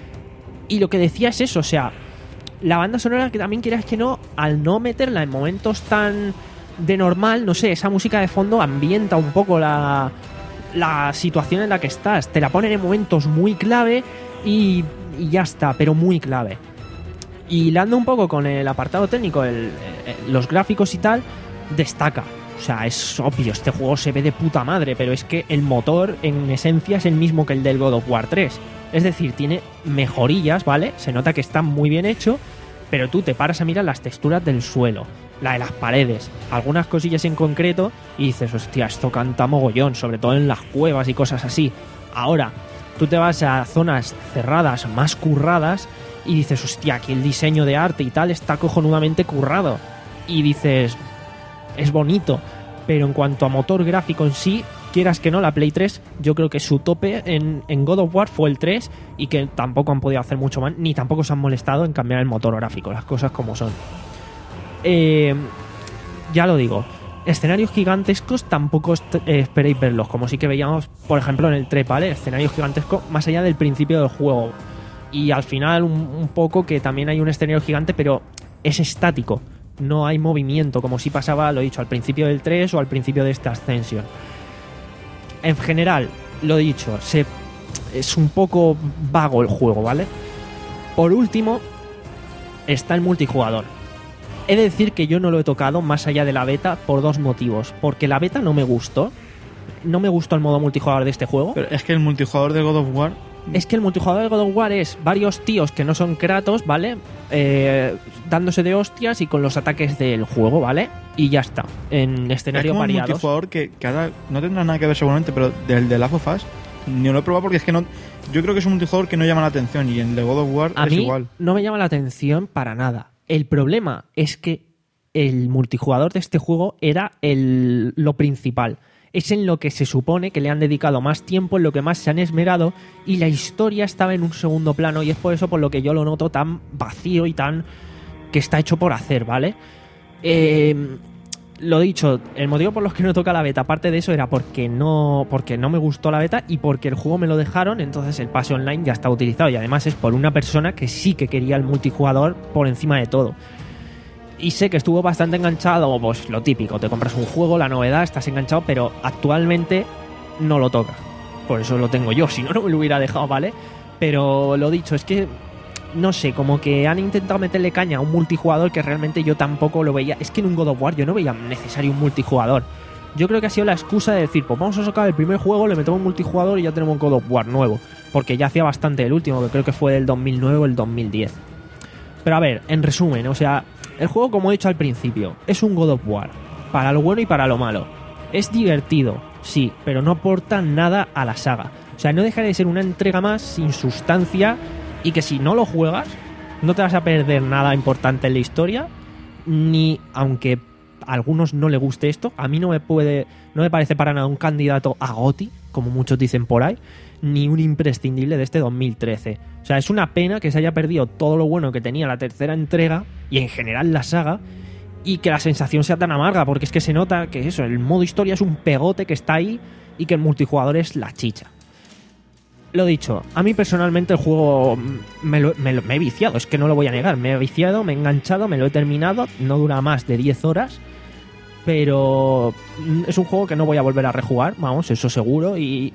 Y lo que decía es eso, o sea, la banda sonora que también quieras que no, al no meterla en momentos tan de normal, no sé, esa música de fondo ambienta un poco la, la situación en la que estás. Te la ponen en momentos muy clave y, y ya está, pero muy clave. Y hilando un poco con el apartado técnico, el- el- los gráficos y tal, destaca. O sea, es obvio, este juego se ve de puta madre, pero es que el motor en esencia es el mismo que el del God of War tres. Es decir, tiene mejorillas, ¿vale? Se nota que está muy bien hecho, pero tú te paras a mirar las texturas del suelo, la de las paredes, algunas cosillas en concreto y dices, hostia, esto canta mogollón, sobre todo en las cuevas y cosas así. Ahora, tú te vas a zonas cerradas, más curradas, y dices, hostia, aquí el diseño de arte y tal está cojonudamente currado. Y dices, es bonito, pero en cuanto a motor gráfico en sí, quieras que no, la Play tres, yo creo que su tope en, en God of War fue el tres y que tampoco han podido hacer mucho más, ni tampoco se han molestado en cambiar el motor gráfico, las cosas como son. Eh, ya lo digo, escenarios gigantescos tampoco est- eh, esperéis verlos, como sí que veíamos, por ejemplo, en el tres, ¿vale? Escenarios gigantescos más allá del principio del juego. Y al final un, un poco que también hay un escenario gigante, pero es estático. No hay movimiento, como si pasaba, lo he dicho, al principio del tres o al principio de esta Ascension. En general, lo dicho, se, es un poco vago el juego, ¿vale? Por último, está el multijugador. He de decir que yo no lo he tocado más allá de la beta por dos motivos. Porque la beta no me gustó no me gustó el modo multijugador de este juego. Pero es que el multijugador de God of War... Es que el multijugador de God of War es varios tíos que no son Kratos, ¿vale? Eh, dándose de hostias y con los ataques del juego, ¿vale? Y ya está, en Es escenarios como un variados. multijugador que, que ahora no tendrá nada que ver seguramente, pero del de Last of Us ni lo he probado porque es que no... Yo creo que es un multijugador que no llama la atención y en el de God of War A es mí igual. no me llama la atención para nada. El problema es que el multijugador de este juego era el, lo principal. Es en lo que se supone que le han dedicado más tiempo, en lo que más se han esmerado, y la historia estaba en un segundo plano, y es por eso por lo que yo lo noto tan vacío y tan que está hecho por hacer, ¿vale? Eh, lo dicho, el motivo por los que no toca la beta, aparte de eso, era porque no, porque no me gustó la beta y porque el juego me lo dejaron, entonces el pase online ya está utilizado, y además es por una persona que sí que quería el multijugador por encima de todo. Y sé que estuvo bastante enganchado, pues lo típico, te compras un juego, la novedad, estás enganchado, pero actualmente no lo toca. Por eso lo tengo yo, si no, no me lo hubiera dejado, ¿vale? Pero lo dicho, es que, no sé, como que han intentado meterle caña a un multijugador que realmente yo tampoco lo veía. Es que en un God of War yo no veía necesario un multijugador. Yo creo que ha sido la excusa de decir, pues vamos a sacar el primer juego, le metemos un multijugador y ya tenemos un God of War nuevo. Porque ya hacía bastante el último, que creo que fue del dos mil nueve o el dos mil diez. Pero a ver, en resumen, o sea, el juego, como he dicho al principio, es un God of War, para lo bueno y para lo malo. Es divertido, sí, pero no aporta nada a la saga. O sea, no deja de ser una entrega más sin sustancia y que si no lo juegas, no te vas a perder nada importante en la historia, ni, aunque a algunos no le guste esto, a mí no me puede, no me parece para nada un candidato a GOTY, como muchos dicen por ahí, ni un imprescindible de este dos mil trece. O sea, es una pena que se haya perdido todo lo bueno que tenía la tercera entrega y en general la saga, y que la sensación sea tan amarga, porque es que se nota que eso, el modo historia es un pegote que está ahí y que el multijugador es la chicha. Lo dicho, a mí personalmente el juego me, lo, me, lo, me he viciado, es que no lo voy a negar, me he viciado, me he enganchado, me lo he terminado, no dura más de diez horas, pero es un juego que no voy a volver a rejugar, vamos, eso seguro, y,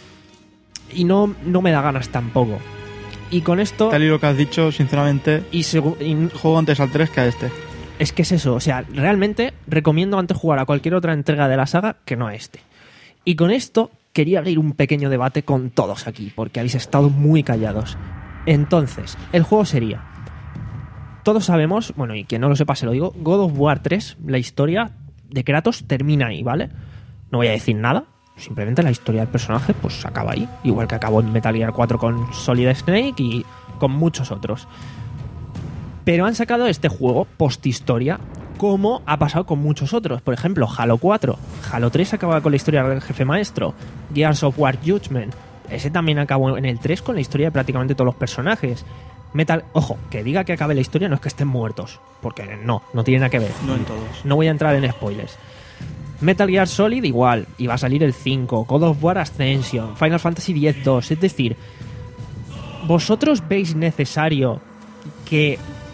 y no, no me da ganas tampoco. Y con esto... Tal y lo que has dicho, sinceramente, y segu- y juego antes al tres que a este. es que es eso, o sea, realmente recomiendo antes jugar a cualquier otra entrega de la saga que no a este. Y con esto quería abrir un pequeño debate con todos aquí, porque habéis estado muy callados. Entonces, el juego sería... Todos sabemos, bueno, y quien no lo sepa se lo digo, God of War tres, la historia de Kratos termina ahí, ¿vale? No voy a decir nada, simplemente la historia del personaje pues acaba ahí, igual que acabó en Metal Gear cuatro con Solid Snake y con muchos otros. Pero han sacado este juego post-historia, como ha pasado con muchos otros. Por ejemplo, Halo cuatro. Halo tres acaba con la historia del jefe maestro. Gears of War Judgment. Ese también acabó en el tres con la historia de prácticamente todos los personajes. Metal... Ojo, que diga que acabe la historia no es que estén muertos. Porque no, no tiene nada que ver. No en todos. No voy a entrar en spoilers. Metal Gear Solid igual. Y va a salir el cinco. God of War Ascension. Final Fantasy X dos. Es decir, ¿vosotros veis necesario que...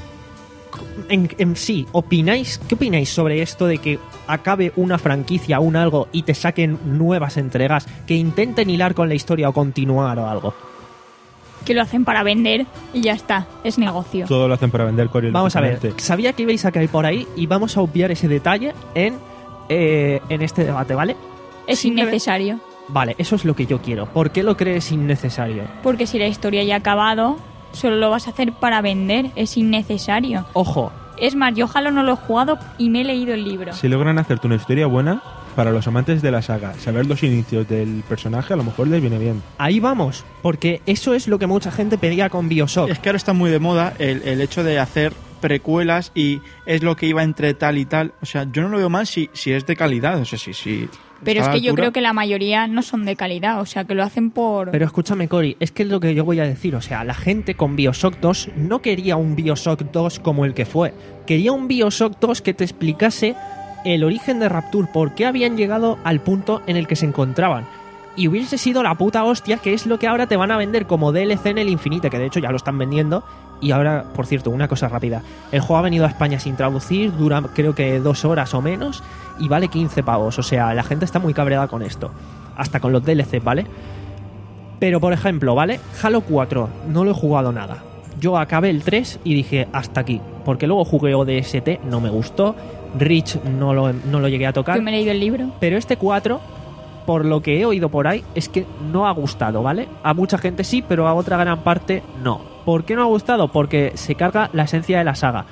En, en sí, opináis, ¿qué opináis sobre esto de que acabe una franquicia, un algo y te saquen nuevas entregas que intenten hilar con la historia o continuar o algo? Que lo hacen para vender y ya está, es negocio. Todo lo hacen para vender, Cory. Vamos a ver, lógicamente. sabía que ibais a caer por ahí y vamos a obviar ese detalle en, eh, en este debate, ¿vale? Es Simplemente- innecesario. Vale, eso es lo que yo quiero. ¿Por qué lo crees innecesario? Porque si la historia ya ha acabado, solo lo vas a hacer para vender, es innecesario. Ojo, Es más, yo Halo no lo he jugado y me he leído el libro. Si logran hacerte una historia buena, para los amantes de la saga, saber los inicios del personaje a lo mejor les viene bien. ahí vamos, porque eso es lo que mucha gente pedía con BioShock. Es que ahora está muy de moda el, el hecho de hacer precuelas y es lo que iba entre tal y tal. O sea, yo no lo veo mal si, si es de calidad. O sea, si, si Pero es está a que la yo altura. creo que la mayoría no son de calidad, o sea, que lo hacen por... Pero escúchame, Cory, es que es lo que yo voy a decir. O sea, la gente con BioShock dos no quería un BioShock dos como el que fue. Quería un BioShock dos que te explicase el origen de Rapture, por qué habían llegado al punto en el que se encontraban. Y hubiese sido la puta hostia, que es lo que ahora te van a vender como D L C en el Infinite, que de hecho ya lo están vendiendo. Y ahora, por cierto, una cosa rápida. El juego ha venido a España sin traducir, dura creo que dos horas o menos, y vale quince pavos. O sea, la gente está muy cabreada con esto. Hasta con los D L C, ¿vale? Pero, por ejemplo, ¿vale? Halo cuatro, no lo he jugado nada. Yo acabé el tres y dije, hasta aquí. Porque luego jugué O D S T, no me gustó. Reach no lo, no lo llegué a tocar. Yo me he leído el libro. Pero este cuatro por lo que he oído por ahí, es que no ha gustado, ¿vale? A mucha gente sí, pero a otra gran parte no. ¿Por qué no ha gustado? Porque se carga la esencia de la saga.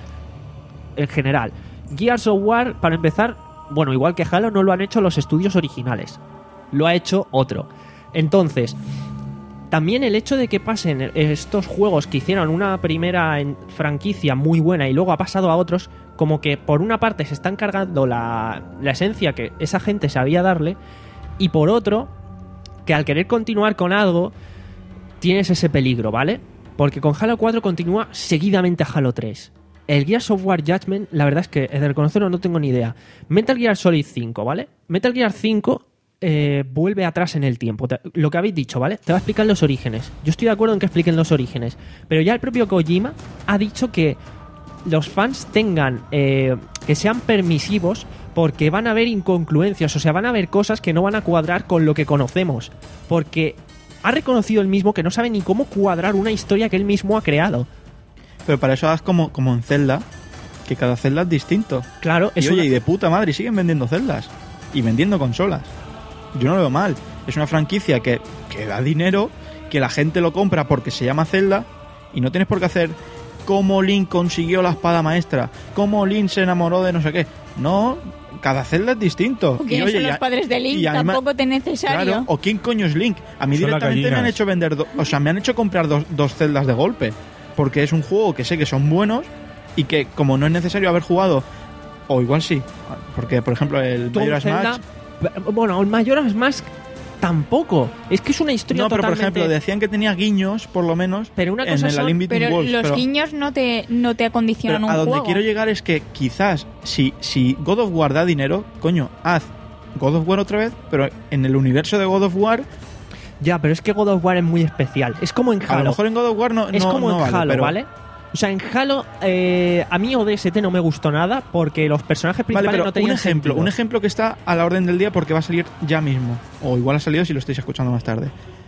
En general. Gears of War, para empezar, bueno, igual que Halo, no lo han hecho los estudios originales. Lo ha hecho otro. Entonces, también el hecho de que pasen estos juegos que hicieron una primera en franquicia muy buena y luego ha pasado a otros, como que por una parte se están cargando la, la esencia que esa gente sabía darle, y por otro, que al querer continuar con algo, tienes ese peligro, ¿vale? Porque con Halo cuatro continúa seguidamente a Halo tres. El Gears of War Judgment, la verdad es que de reconocerlo no tengo ni idea. Metal Gear Solid cinco, ¿vale? Metal Gear cinco eh, vuelve atrás en el tiempo. Te- lo que habéis dicho, ¿vale? Te va a explicar los orígenes. Yo estoy de acuerdo en que expliquen los orígenes. Pero ya el propio Kojima ha dicho que los fans tengan... Eh, que sean permisivos porque van a haber inconcluencias. O sea, van a haber cosas que no van a cuadrar con lo que conocemos. Porque ha reconocido él mismo que no sabe ni cómo cuadrar una historia que él mismo ha creado. Pero para eso haz como, como en Zelda, que cada Zelda es distinto. Claro, Y es oye, una- y de puta madre, y siguen vendiendo celdas. Y vendiendo consolas. Yo no lo veo mal. Es una franquicia que, que da dinero, que la gente lo compra porque se llama Zelda, y no tienes por qué hacer cómo Link consiguió la espada maestra, cómo Link se enamoró de no sé qué. No, cada Zelda es distinto. ¿O Y, quiénes oye, son y los a- padres de Link? y a mí me- Tampoco es necesario. Claro, o quién coño es Link. A mí Son las directamente me han gallinas. hecho vender, do- o sea, me han hecho comprar dos, dos celdas de golpe, porque es un juego que sé que son buenos y que como no es necesario haber jugado, o igual sí, porque por ejemplo el Tú, Majora's Zelda, Mask, p- bueno, el Majora's Mask tampoco. Es que es una historia no, pero por totalmente... ejemplo decían que tenía guiños, por lo menos, Pero una en cosa el son- A Link Between Pero Worlds, los pero- guiños no te, no te acondicionan pero un a donde juego. quiero llegar es que quizás si, si God of War da dinero, coño, haz God of War otra vez, pero en el universo de God of War, Ya, pero es que God of War es muy especial. Es como en a Halo. lo mejor en God of War no, es no- como no en vale, Halo, pero- ¿vale? O sea, en Halo, eh, a mí O D S T no me gustó nada porque los personajes Vale, principales pero no tenían un ejemplo, sentido. un ejemplo que está a la orden del día porque va a salir ya mismo. O igual ha salido si lo estáis escuchando más tarde.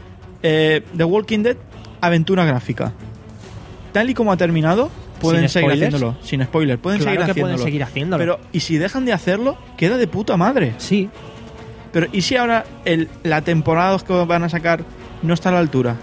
Eh, The Walking Dead, aventura gráfica. Tal y como ha terminado, pueden ¿Sin seguir spoilers? haciéndolo. Sin spoiler, pueden Claro seguir que haciéndolo. pueden seguir haciéndolo. Pero, y si dejan de hacerlo, queda de puta madre. Sí, Pero, ¿y si ahora el, la temporada que van a sacar no está a la altura?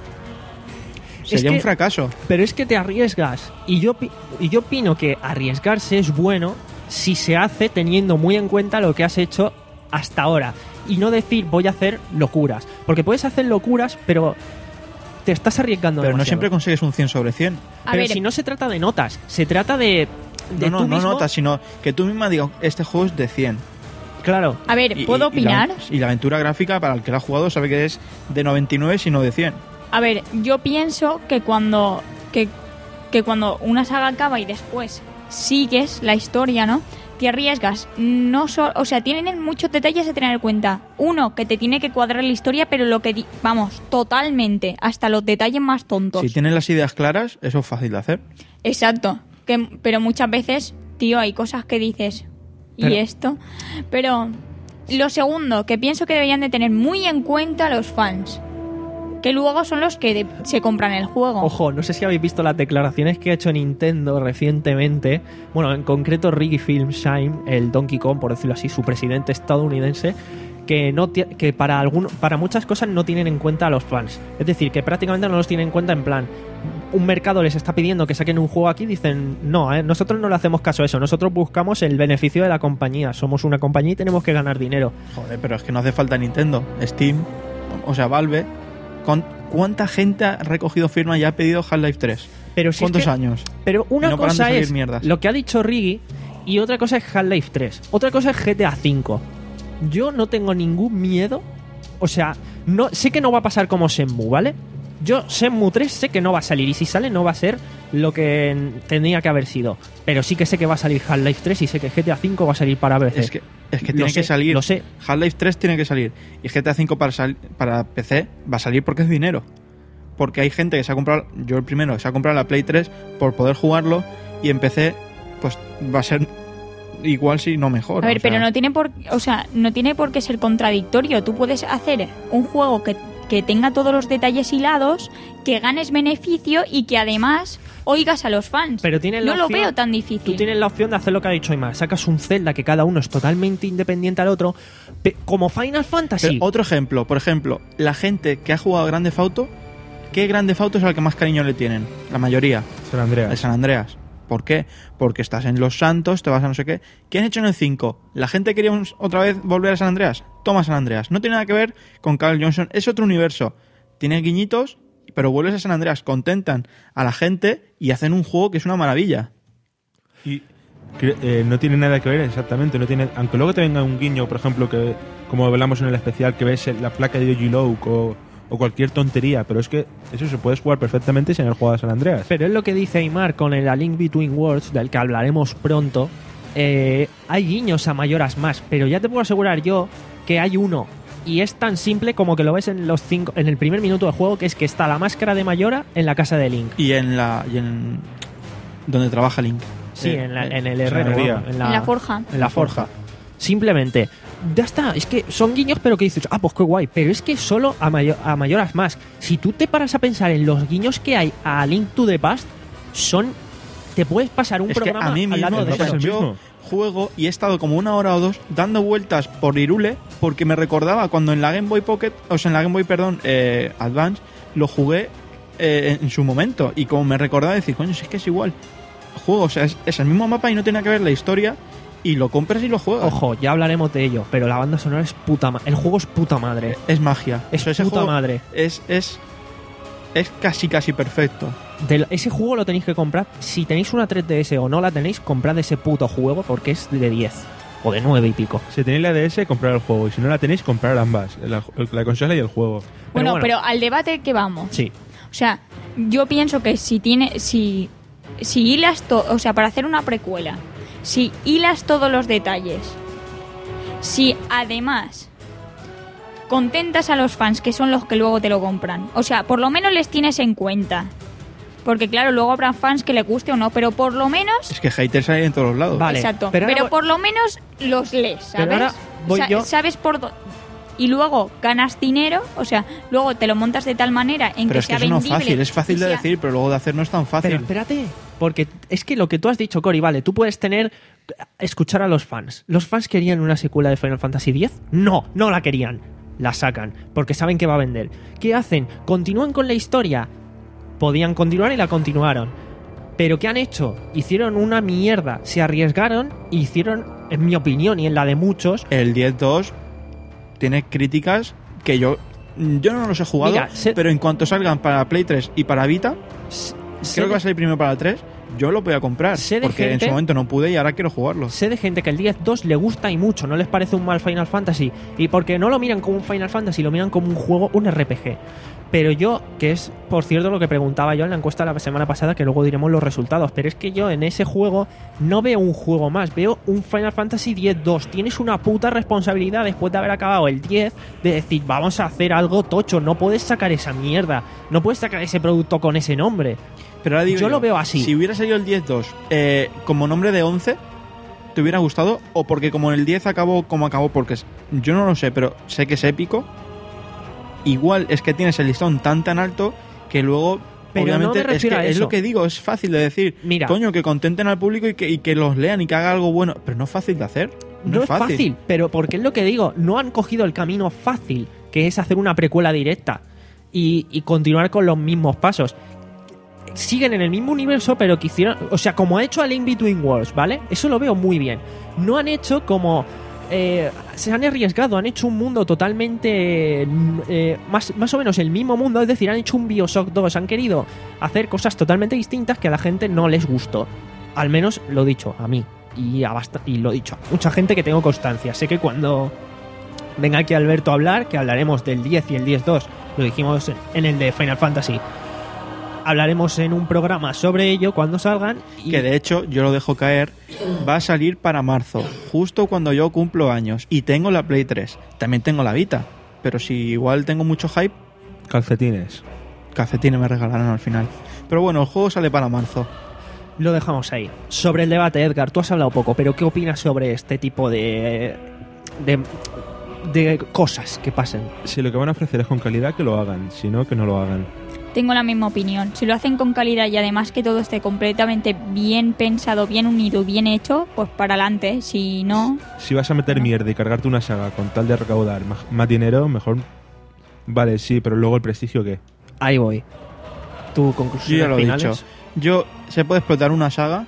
Sería que- un fracaso. pero es que te arriesgas. Y yo, pi- y yo opino que arriesgarse es bueno si se hace teniendo muy en cuenta lo que has hecho hasta ahora. Y no decir voy a hacer locuras. Porque puedes hacer locuras, pero te estás arriesgando Pero no demasiado. siempre consigues un cien sobre cien. A Pero ver, si no se trata de notas, se trata de... de No, no, tú no mismo- notas, sino que tú misma digas, este juego es de cien. Claro. a ver, Y- ¿puedo y- y la- opinar? Y la, aventura gráfica, para el que la ha jugado, sabe que es de noventa y nueve, sino de cien. A ver, yo pienso que cuando que, que cuando una saga acaba y después sigues la historia, ¿no? Te arriesgas. No so- o sea, tienen muchos detalles a tener en cuenta. Uno, que te tiene que cuadrar la historia, pero lo que di- vamos, totalmente, hasta los detalles más tontos. Si tienes las ideas claras, eso es fácil de hacer. Exacto. Que, pero muchas veces, tío, hay cosas que dices, ¿y Pero- esto? Pero lo segundo, que pienso que deberían de tener muy en cuenta los fans, que luego son los que de- se compran el juego. Ojo, no sé si habéis visto las declaraciones que ha hecho Nintendo recientemente. Bueno, en concreto Ricky Filmshine, el Donkey Kong, por decirlo así, su presidente estadounidense, que no ti- que para algún, para muchas cosas no tienen en cuenta a los fans. Es decir, que prácticamente no los tienen en cuenta en plan. Un mercado les está pidiendo que saquen un juego aquí, dicen, no, eh, nosotros no le hacemos caso a eso, nosotros buscamos el beneficio de la compañía, somos una compañía y tenemos que ganar dinero. Joder, pero es que no hace falta Nintendo. Steam, o sea, Valve. ¿Con- ¿Cuánta gente ha recogido firma y ha pedido Half-Life tres? Pero si es ¿Cuántos que- años? Pero una Y no paran de cosa salir es mierdas. lo que ha dicho Riggy y otra cosa es Half-Life tres. Otra cosa es G T A cinco. Yo no tengo ningún miedo. O sea, no sé que no va a pasar como Shenmue, ¿vale? Yo Shenmue tres sé que no va a salir y si sale no va a ser lo que tendría que haber sido. Pero sí que sé que va a salir Half-Life tres y sé que G T A cinco va a salir para P C. Es que, es que Lo tiene sé, que salir. lo sé. Half-Life tres tiene que salir. Y G T A cinco para, sal- para P C va a salir porque es dinero. Porque hay gente que se ha comprado, yo el primero, se ha comprado la Play tres por poder jugarlo. Y en P C, pues va a ser igual si no mejor. A ver, o sea, pero no tiene por, o sea, no tiene por qué ser contradictorio. Tú puedes hacer un juego que, que tenga todos los detalles hilados, que ganes beneficio y que además oigas a los fans. Pero tienes la no lo opción- veo tan Tú difícil. tienes la opción de hacer lo que ha dicho Aymar. Sacas un Zelda que cada uno es totalmente independiente al otro. pe- Como Final Fantasy. Pero otro ejemplo, por ejemplo, la gente que ha jugado Grande Theft Auto, ¿qué Grande Theft Auto es al que más cariño le tienen? La mayoría. San Andreas. El San Andreas. ¿Por qué? Porque estás en Los Santos, te vas a no sé qué. ¿Qué han hecho en el cinco? ¿La gente quería un- otra vez volver a San Andreas? Toma San Andreas. No tiene nada que ver con Carl Johnson. Es otro universo. Tiene guiñitos, pero vuelves a San Andreas. Contentan a la gente y hacen un juego que es una maravilla. Y cre- eh, no tiene nada que ver exactamente, no tiene, aunque luego te venga un guiño, por ejemplo, que como hablamos en el especial, que ves la placa de Yogi Loke o, o cualquier tontería, pero es que eso se puede jugar perfectamente sin haber jugado a San Andreas. Pero es lo que dice Aymar con el A Link Between Worlds, del que hablaremos pronto. Eh, hay guiños a Mayoras más, pero ya te puedo asegurar yo que hay uno. Y es tan simple como que lo ves en los cinco, en el primer minuto de juego, que es que está la máscara de Mayora en la casa de Link. Y en la. Y en. Donde trabaja Link. Sí, Eh, en, la- eh, en el en la herrero, herrería. vamos, En la forja. En la forja. Simplemente. Ya está, es que son guiños, pero que dices, ah, pues qué guay. Pero es que solo a, mayo- a Mayoras más. Si tú te paras a pensar en los guiños que hay a Link to the Past, son. Te puedes pasar un Es que programa a mí mismo, hablando de no pasa eso. el yo mismo. juego y he estado como una hora o dos dando vueltas por Hyrule porque me recordaba cuando en la Game Boy Pocket, o sea, en la Game Boy, perdón, eh, Advance, lo jugué eh, en su momento y como me recordaba decir, coño, si es que es igual. Juego, o sea, es, es el mismo mapa y no tiene que ver la historia y lo compras y lo juegas. Ojo, ya hablaremos de ello, pero la banda sonora es puta madre. El juego es puta madre. Es magia. Es O sea, ese puta juego madre. Es, es, es casi, casi perfecto. De- ese juego lo tenéis que comprar. Si tenéis una tres D S o no la tenéis, comprad ese puto juego porque es de diez. O de nueve y pico. Si tenéis la D S, comprar el juego. Y si no la tenéis, comprar ambas. La, la consola y el juego. Bueno, bueno. pero al debate que vamos. Sí. O sea, yo pienso que si tiene, si, si hilas todo, o sea, para hacer una precuela, si hilas todos los detalles, si además contentas a los fans que son los que luego te lo compran, o sea, por lo menos les tienes en cuenta, porque claro, luego habrá fans que les guste o no, pero por lo menos, Es que haters hay en todos los lados. Vale, exacto, pero pero, ahora voy- por lo menos los lees, ¿sabes? Pero ahora voy Sa- yo- Sabes por dónde. Y luego ganas dinero, o sea, luego te lo montas de tal manera en Pero que es que sea eso no es vendible. fácil, es fácil y de sea- decir, pero luego de hacer no es tan fácil. Pero espérate, porque es que lo que tú has dicho, Cory, vale, tú puedes tener. Escuchar a los fans. ¿Los fans querían una secuela de Final Fantasy diez? No, no la querían. La sacan, porque saben que va a vender. ¿Qué hacen? ¿Continúan con la historia? Podían continuar y la continuaron. ¿Pero qué han hecho? Hicieron una mierda. Se arriesgaron y hicieron, en mi opinión y en la de muchos, El diez dos tiene críticas que yo yo no los he jugado, Mira, se- pero en cuanto salgan para Play tres y para Vita, sé creo que va a de, salir primero para tres, yo lo voy a comprar, Sé de porque en gente- su momento no pude y ahora quiero jugarlo. sé de gente que el diez dos le gusta y mucho, no les parece un mal Final Fantasy. Y porque no lo miran como un Final Fantasy, lo miran como un juego, un R P G. Pero yo, que es, por cierto, lo que preguntaba yo en la encuesta la semana pasada, que luego diremos los resultados, pero es que yo en ese juego no veo un juego más, veo un Final Fantasy diez dos. Tienes una puta responsabilidad después de haber acabado el diez de decir, vamos a hacer algo tocho, no puedes sacar esa mierda, no puedes sacar ese producto con ese nombre. Pero ahora digo yo lo veo así. Si hubiera salido el diez dos eh, como nombre de once, ¿te hubiera gustado? O porque como el diez acabó como acabó, porque es- yo no lo sé, pero sé que es épico. Igual es que tienes el listón tan tan alto que luego Pero obviamente no me es, refiero que a es eso. lo que digo, es fácil de decir. Mira. Coño, que contenten al público y que, y que los lean y que haga algo bueno, pero no es fácil de hacer. No, No, es fácil. pero porque es lo que digo, no han cogido el camino fácil, que es hacer una precuela directa y, y continuar con los mismos pasos. Siguen en el mismo universo, pero que hicieron, o sea, como ha hecho A Link Between Worlds, ¿vale? Eso lo veo muy bien. No han hecho como eh, se han arriesgado, han hecho un mundo totalmente eh, más, más o menos el mismo mundo, es decir, han hecho un Bioshock dos, han querido hacer cosas totalmente distintas que a la gente no les gustó. Al menos lo he dicho, a mí. Y, a bast- y lo he dicho a mucha gente que tengo constancia. Sé que cuando venga aquí Alberto a hablar, que hablaremos del diez y el diez dos, lo dijimos en- en el de Final Fantasy, hablaremos en un programa sobre ello cuando salgan. Y Que de hecho, yo lo dejo caer, va a salir para marzo, justo cuando yo cumplo años. Y tengo la Play tres, también tengo la Vita. Pero si igual tengo mucho hype, Calcetines. calcetines me regalarán al final. Pero bueno, el juego sale para marzo. lo dejamos ahí. Sobre el debate, Edgar, tú has hablado poco, pero ¿qué opinas sobre este tipo de, de, de cosas que pasen? Si lo que van a ofrecer es con calidad, que lo hagan. Si no, que no lo hagan. Tengo la misma opinión. Si lo hacen con calidad y además que todo esté completamente bien pensado, bien unido y bien hecho, pues para adelante. Si no... Si vas a meter mierda y cargarte una saga con tal de recaudar más, más dinero, mejor... Vale, sí, pero luego el prestigio, ¿qué? Ahí voy. Tu Yo conclusión ya lo he finales. dicho. Yo, se puede explotar una saga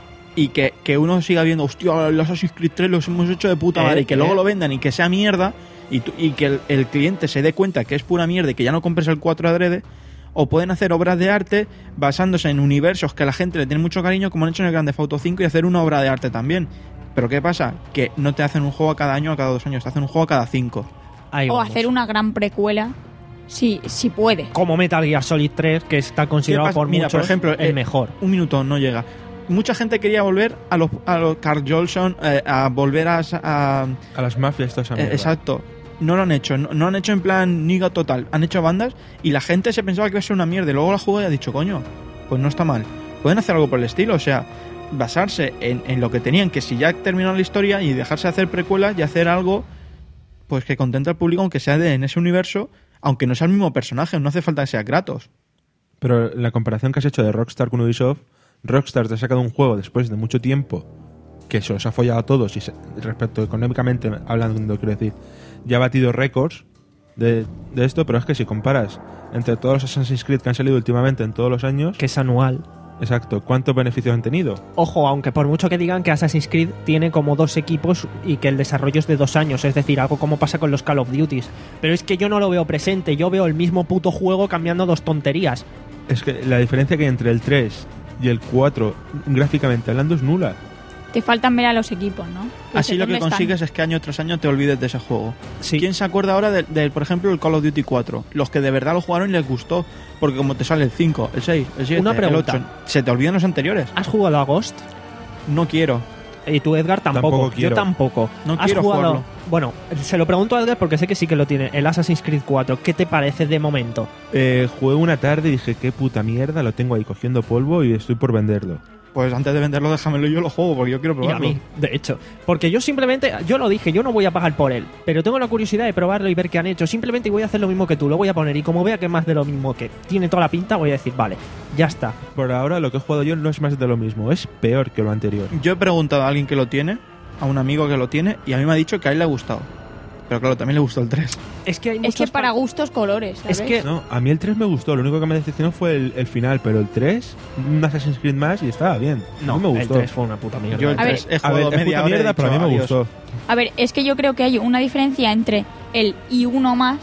y que, que uno siga viendo, hostia, los Assassin's Creed tres los hemos hecho de puta Eh, madre, y que luego eh. lo vendan y que sea mierda, y, tú- y que el, el cliente se dé cuenta que es pura mierda y que ya no compres el cuatro adrede. O pueden hacer obras de arte basándose en universos que a la gente le tiene mucho cariño, como han hecho en el Grand Theft Auto cinco, y hacer una obra de arte también. Pero ¿qué pasa? Que no te hacen un juego a cada año o a cada dos años, te hacen un juego a cada cinco. Ahí O vamos. hacer una gran precuela, si, si puede. Como Metal Gear Solid tres, que está ¿Qué considerado pasa? por Mira, muchos por ejemplo, el eh, mejor. Un minuto no llega. Mucha gente quería volver a los, a los Carl Jolson, eh, a volver a, a- A las mafias, toda esa eh, mierda. exacto. No lo han hecho, no, no han hecho en plan niga total, han hecho bandas y la gente se pensaba que iba a ser una mierda y luego la jugó y ha dicho, coño, pues no está mal. Pueden hacer algo por el estilo, o sea, basarse en, en lo que tenían, que si ya terminaron la historia, y dejarse hacer precuelas y hacer algo pues que contente al público, aunque sea de, en ese universo, aunque no sea el mismo personaje, no hace falta que sea Kratos. Pero la comparación que has hecho de Rockstar con Ubisoft, Rockstar te ha sacado un juego después de mucho tiempo que se los ha follado a todos y se- respecto económicamente hablando, quiero decir, ya ha batido récords de, de esto, pero es que si comparas entre todos los Assassin's Creed que han salido últimamente en todos los años, Que es anual. exacto, ¿cuántos beneficios han tenido? Ojo, aunque por mucho que digan que Assassin's Creed tiene como dos equipos y que el desarrollo es de dos años, es decir, algo como pasa con los Call of Duties. Pero es que yo no lo veo presente, yo veo el mismo puto juego cambiando dos tonterías. Es que la diferencia que hay entre el tres y el cuatro, gráficamente hablando, es nula. Te faltan ver a los equipos, ¿no? Que Así sé lo que dónde están. consigues es que año tras año te olvides de ese juego. Sí. ¿Quién se acuerda ahora del, del, por ejemplo, el Call of Duty cuatro? Los que de verdad lo jugaron y les gustó. Porque como te sale el cinco, el seis, el siete, Una pregunta. el ocho, se te olvidan los anteriores. ¿Has jugado a Ghost? No quiero. Y tú, Edgar, tampoco. Tampoco quiero. Yo tampoco. No ¿Has quiero jugado? jugarlo. Bueno, se lo pregunto a Edgar porque sé que sí que lo tiene. El Assassin's Creed cuatro, ¿qué te parece de momento? Eh, jugué una tarde y dije, qué puta mierda, lo tengo ahí cogiendo polvo y estoy por venderlo. Pues antes de venderlo, déjamelo y yo lo juego porque yo quiero Y a probarlo. mí, de hecho. Porque yo simplemente, yo lo dije, yo no voy a pagar por él. Pero tengo la curiosidad de probarlo y ver qué han hecho. Simplemente voy a hacer lo mismo que tú, lo voy a poner. Y como vea que es más de lo mismo, que tiene toda la pinta, voy a decir, vale, ya está. Por ahora lo que he jugado yo no es más de lo mismo, es peor que lo anterior. Yo he preguntado a alguien que lo tiene, a un amigo que lo tiene, y a mí me ha dicho que a él le ha gustado. Pero claro, también le gustó el tres. Es que hay Es muchos que para fa- gustos colores, ¿sabes? Es que No, a mí el tres me gustó, lo único que me decepcionó fue el, el final, pero el tres, un Assassin's Creed más y estaba bien. no, a mí me el gustó. tres fue una puta mierda. Yo el A ver, tres he A jugado ver, es media puta hora y he mierda, pero a mí dicho, me "Adiós". gustó. A ver, es que yo creo que hay una diferencia entre el y uno más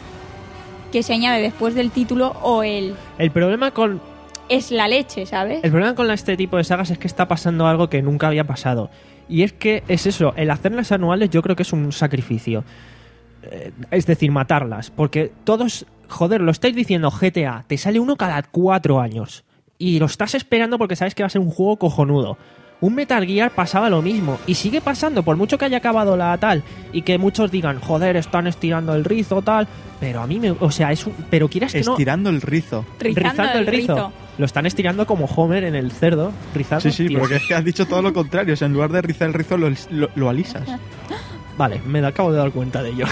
que se añade después del título o el El problema con es la leche, ¿sabes? El problema con este tipo de sagas es que está pasando algo que nunca había pasado. Y es que es eso, el hacerlas anuales yo creo que es un sacrificio. Eh, es decir, matarlas. Porque todos, joder, lo estáis diciendo, G T A, te sale uno cada cuatro años. Y lo estás esperando porque sabes que va a ser un juego cojonudo. Un Metal Gear pasaba lo mismo. Y sigue pasando, por mucho que haya acabado la tal. Y que muchos digan, joder, están estirando el rizo, tal. Pero a mí me... O sea, es un... Pero quieras que no... Estirando el rizo. Rizando el rizo. Lo están estirando como Homer en el cerdo, rizado. Sí, sí, tío. pero que es que has dicho todo lo contrario. O sea, en lugar de rizar el rizo, lo, lo, lo alisas. Vale, me da- acabo de dar cuenta de ello.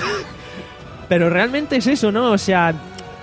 Pero realmente es eso, ¿no? O sea,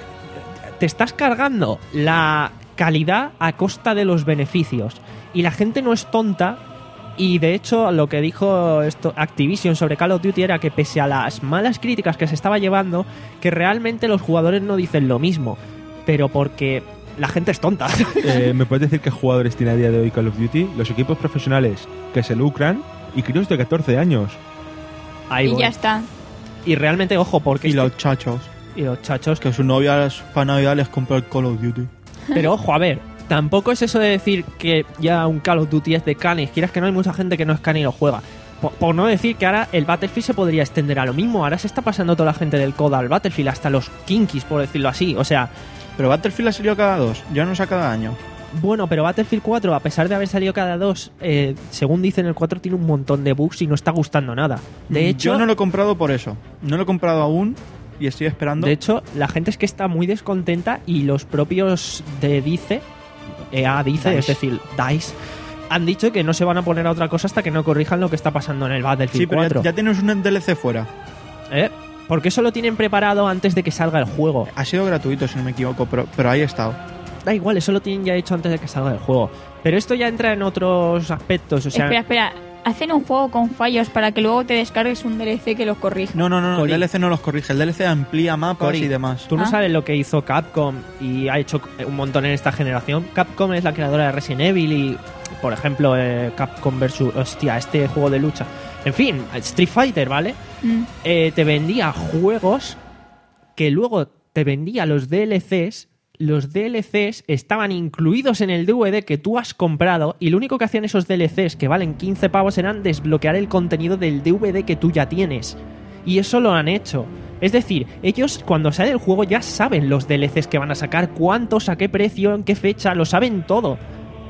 te estás cargando la calidad a costa de los beneficios. Y la gente no es tonta. Y de hecho, lo que dijo esto Activision sobre Call of Duty era que pese a las malas críticas que se estaba llevando, que realmente los jugadores no dicen lo mismo. Pero porque la gente es tonta. Eh, ¿Me puedes decir qué jugadores tiene a día de hoy Call of Duty? Los equipos profesionales que se lucran y críos de catorce años. Ahí Y voy. ya está. Y realmente, ojo, porque... Y es que- los chachos. y los chachos Que su novia para Navidad les compra el Call of Duty. Pero ojo, a ver, tampoco es eso de decir que ya un Call of Duty es de canis. Quieras que no, hay mucha gente que no es canis y lo juega. Por, por no decir que ahora el Battlefield se podría extender a lo mismo. Ahora se está pasando toda la gente del C O D al Battlefield, hasta los kinkis, por decirlo así. O sea, Pero Battlefield ha salido cada dos, ya no es cada año. bueno, pero Battlefield cuatro, a pesar de haber salido cada dos, eh, según dicen, el cuatro tiene un montón de bugs y no está gustando nada. De hecho, Yo no lo he comprado por eso. No lo he comprado aún y estoy esperando. de hecho, la gente es que está muy descontenta y los propios de DICE, E A DICE, DICE. es decir, DICE, han dicho que no se van a poner a otra cosa hasta que no corrijan lo que está pasando en el Battlefield sí, pero cuatro. ya, ya tienes un D L C fuera. ¿Eh? Porque eso lo tienen preparado antes de que salga el juego. Ha sido gratuito, si no me equivoco, pero, pero ahí ha estado. Da igual, eso lo tienen ya hecho antes de que salga el juego. Pero esto ya entra en otros aspectos, o sea... Espera, espera. Hacen un juego con fallos para que luego te descargues un D L C que los corrija. No, no, no, no, el Cori. D L C no los corrige, el D L C amplía mapas Cori, y demás. Tú no Ah. sabes lo que hizo Capcom y ha hecho un montón en esta generación. Capcom es la creadora de Resident Evil y, por ejemplo, eh, Capcom versus... Hostia, este juego de lucha. En fin, Street Fighter, ¿vale? Mm. Eh, te vendía juegos que luego te vendía los D L Cs. Los D L Cs estaban incluidos en el D V D que tú has comprado y lo único que hacían esos D L Cs que valen quince pavos eran desbloquear el contenido del D V D que tú ya tienes. Y eso lo han hecho. Es decir, ellos cuando sale el juego ya saben los D L Cs que van a sacar, cuántos, a qué precio, en qué fecha, lo saben todo.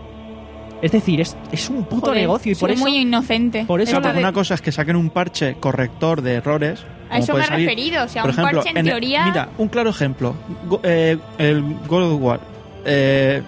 Es decir, es, es un puto Joder, negocio y por soy eso... muy inocente. por eso Esto Porque de- una cosa es que saquen un parche corrector de errores. A como eso puede me he salir. referido, o sea, Por un ejemplo, parche en el- teoría... Mira, un claro ejemplo. Go- eh, el God of War. eh,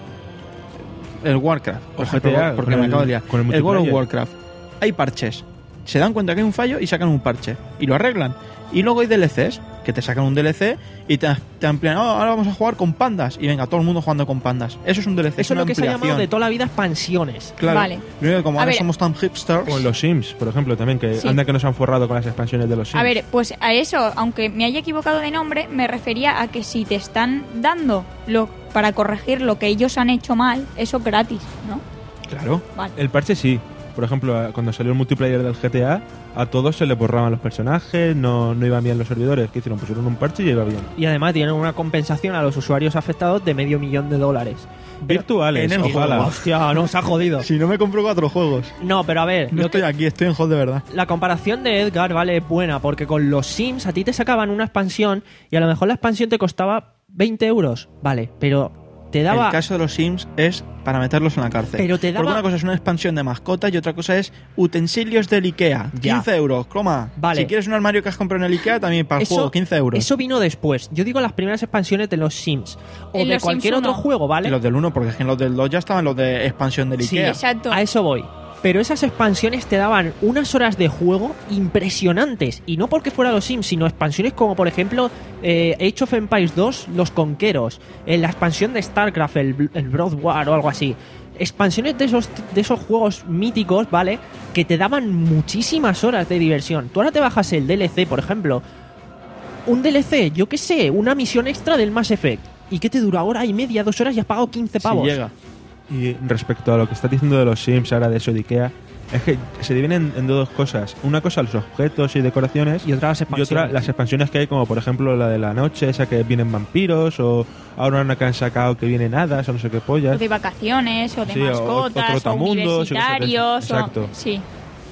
el Warcraft. Por El ejemplo, G T A, porque con me el- acabo de liar. con el El World of multiplayer. Warcraft. Hay parches. Se dan cuenta que hay un fallo y sacan un parche. Y lo arreglan. Y luego hay D L Cs que te sacan un D L C y te, te amplían. "Oh, ahora vamos a jugar con pandas. Y venga, todo el mundo jugando con pandas. Eso es un D L C. Eso es una lo que se ha llamado ampliación. de toda la vida expansiones. Claro. Vale. Lo único que como A ahora ver. somos tan hipsters. O en los Sims, por ejemplo, también, que Sí. anda que nos han forrado con las expansiones de los Sims. A ver, pues a eso, aunque me haya equivocado de nombre, me refería a que si te están dando lo para corregir lo que ellos han hecho mal, eso es gratis, ¿no? Claro. Vale. El parche sí. Por ejemplo, cuando salió el multiplayer del G T A, a todos se les borraban los personajes, no, no iban bien los servidores. ¿Qué hicieron? Pusieron un parche y iba bien. Y además tienen una compensación a los usuarios afectados de medio millón de dólares. Virtuales, en el ojalá. juego. Hostia, nos ha jodido. Si no me compro cuatro juegos. No, pero a ver, No yo estoy te- aquí, estoy en hot de verdad. la comparación de Edgar, vale, es buena, porque con los Sims a ti te sacaban una expansión y a lo mejor la expansión te costaba veinte euros, vale, pero te daba... El caso de los Sims es para meterlos en la cárcel. Pero te daba- Porque una cosa es una expansión de mascotas y otra cosa es utensilios del Ikea. Ya. quince euros, croma. Vale. Si quieres un armario que has comprado en el Ikea, también para el juego, quince euros. Eso vino después. Yo digo las primeras expansiones de los Sims o En de los cualquier Sims otro uno. juego, ¿vale? Y los del uno, porque es que en los del dos ya estaban los de expansión del Sí, Ikea. Exacto. A eso voy. Pero esas expansiones te daban unas horas de juego impresionantes. Y no porque fuera los Sims, sino expansiones como, por ejemplo, eh, Age of Empires dos, Los Conqueros, eh, la expansión de StarCraft, el, el Broad War o algo así. Expansiones de esos, de esos juegos míticos, ¿vale? Que te daban muchísimas horas de diversión. Tú ahora te bajas el D L C, por ejemplo. Un D L C, yo qué sé, una misión extra del Mass Effect. ¿Y qué te dura? Hora y media, dos horas y has pagado quince pavos. Si llega. Y respecto a lo que estás diciendo de los Sims, ahora de eso de Ikea, es que se dividen en, en dos cosas. Una cosa los objetos y decoraciones Y otra las y expansiones. otra las expansiones que hay, como por ejemplo la de la noche, esa que vienen vampiros, o ahora una que han sacado que vienen hadas o no sé qué O pollas. de vacaciones, o de Sí, o- o mascotas, o, trotamundos, yo qué sé, universitarios, exacto. o... Sí.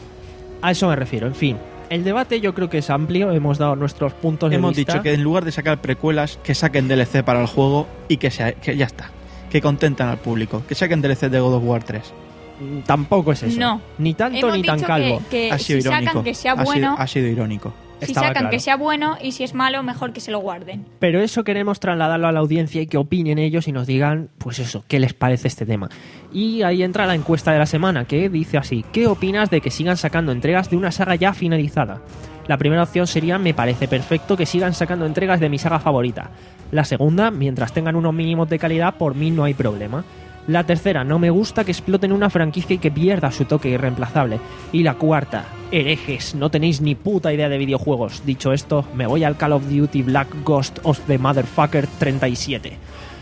A eso me refiero, en fin. El debate yo creo que es amplio, hemos dado nuestros puntos Hemos de vista. dicho que en lugar de sacar precuelas, que saquen D L C para el juego y que, sea, que ya está. Que contentan al público. Que saquen D L C de God of War tres. Mm, Tampoco es eso. No. Ni tanto Hemos ni tan dicho calvo. que, que Ha sido si irónico. sacan que sea Ha sido- bueno, ha sido irónico. si Estaba sacan claro. que sea bueno y si es malo, mejor que se lo guarden. Pero eso queremos trasladarlo a la audiencia y que opinen ellos y nos digan, pues eso, qué les parece este tema. Y ahí entra la encuesta de la semana, que dice así: ¿qué opinas de que sigan sacando entregas de una saga ya finalizada? La primera opción sería: me parece perfecto que sigan sacando entregas de mi saga favorita. La segunda: mientras tengan unos mínimos de calidad, por mí no hay problema. La tercera: no me gusta que exploten una franquicia y que pierda su toque irreemplazable. Y la cuarta: herejes, no tenéis ni puta idea de videojuegos. Dicho esto, me voy al Call of Duty Black Ghost of the Motherfucker treinta y siete.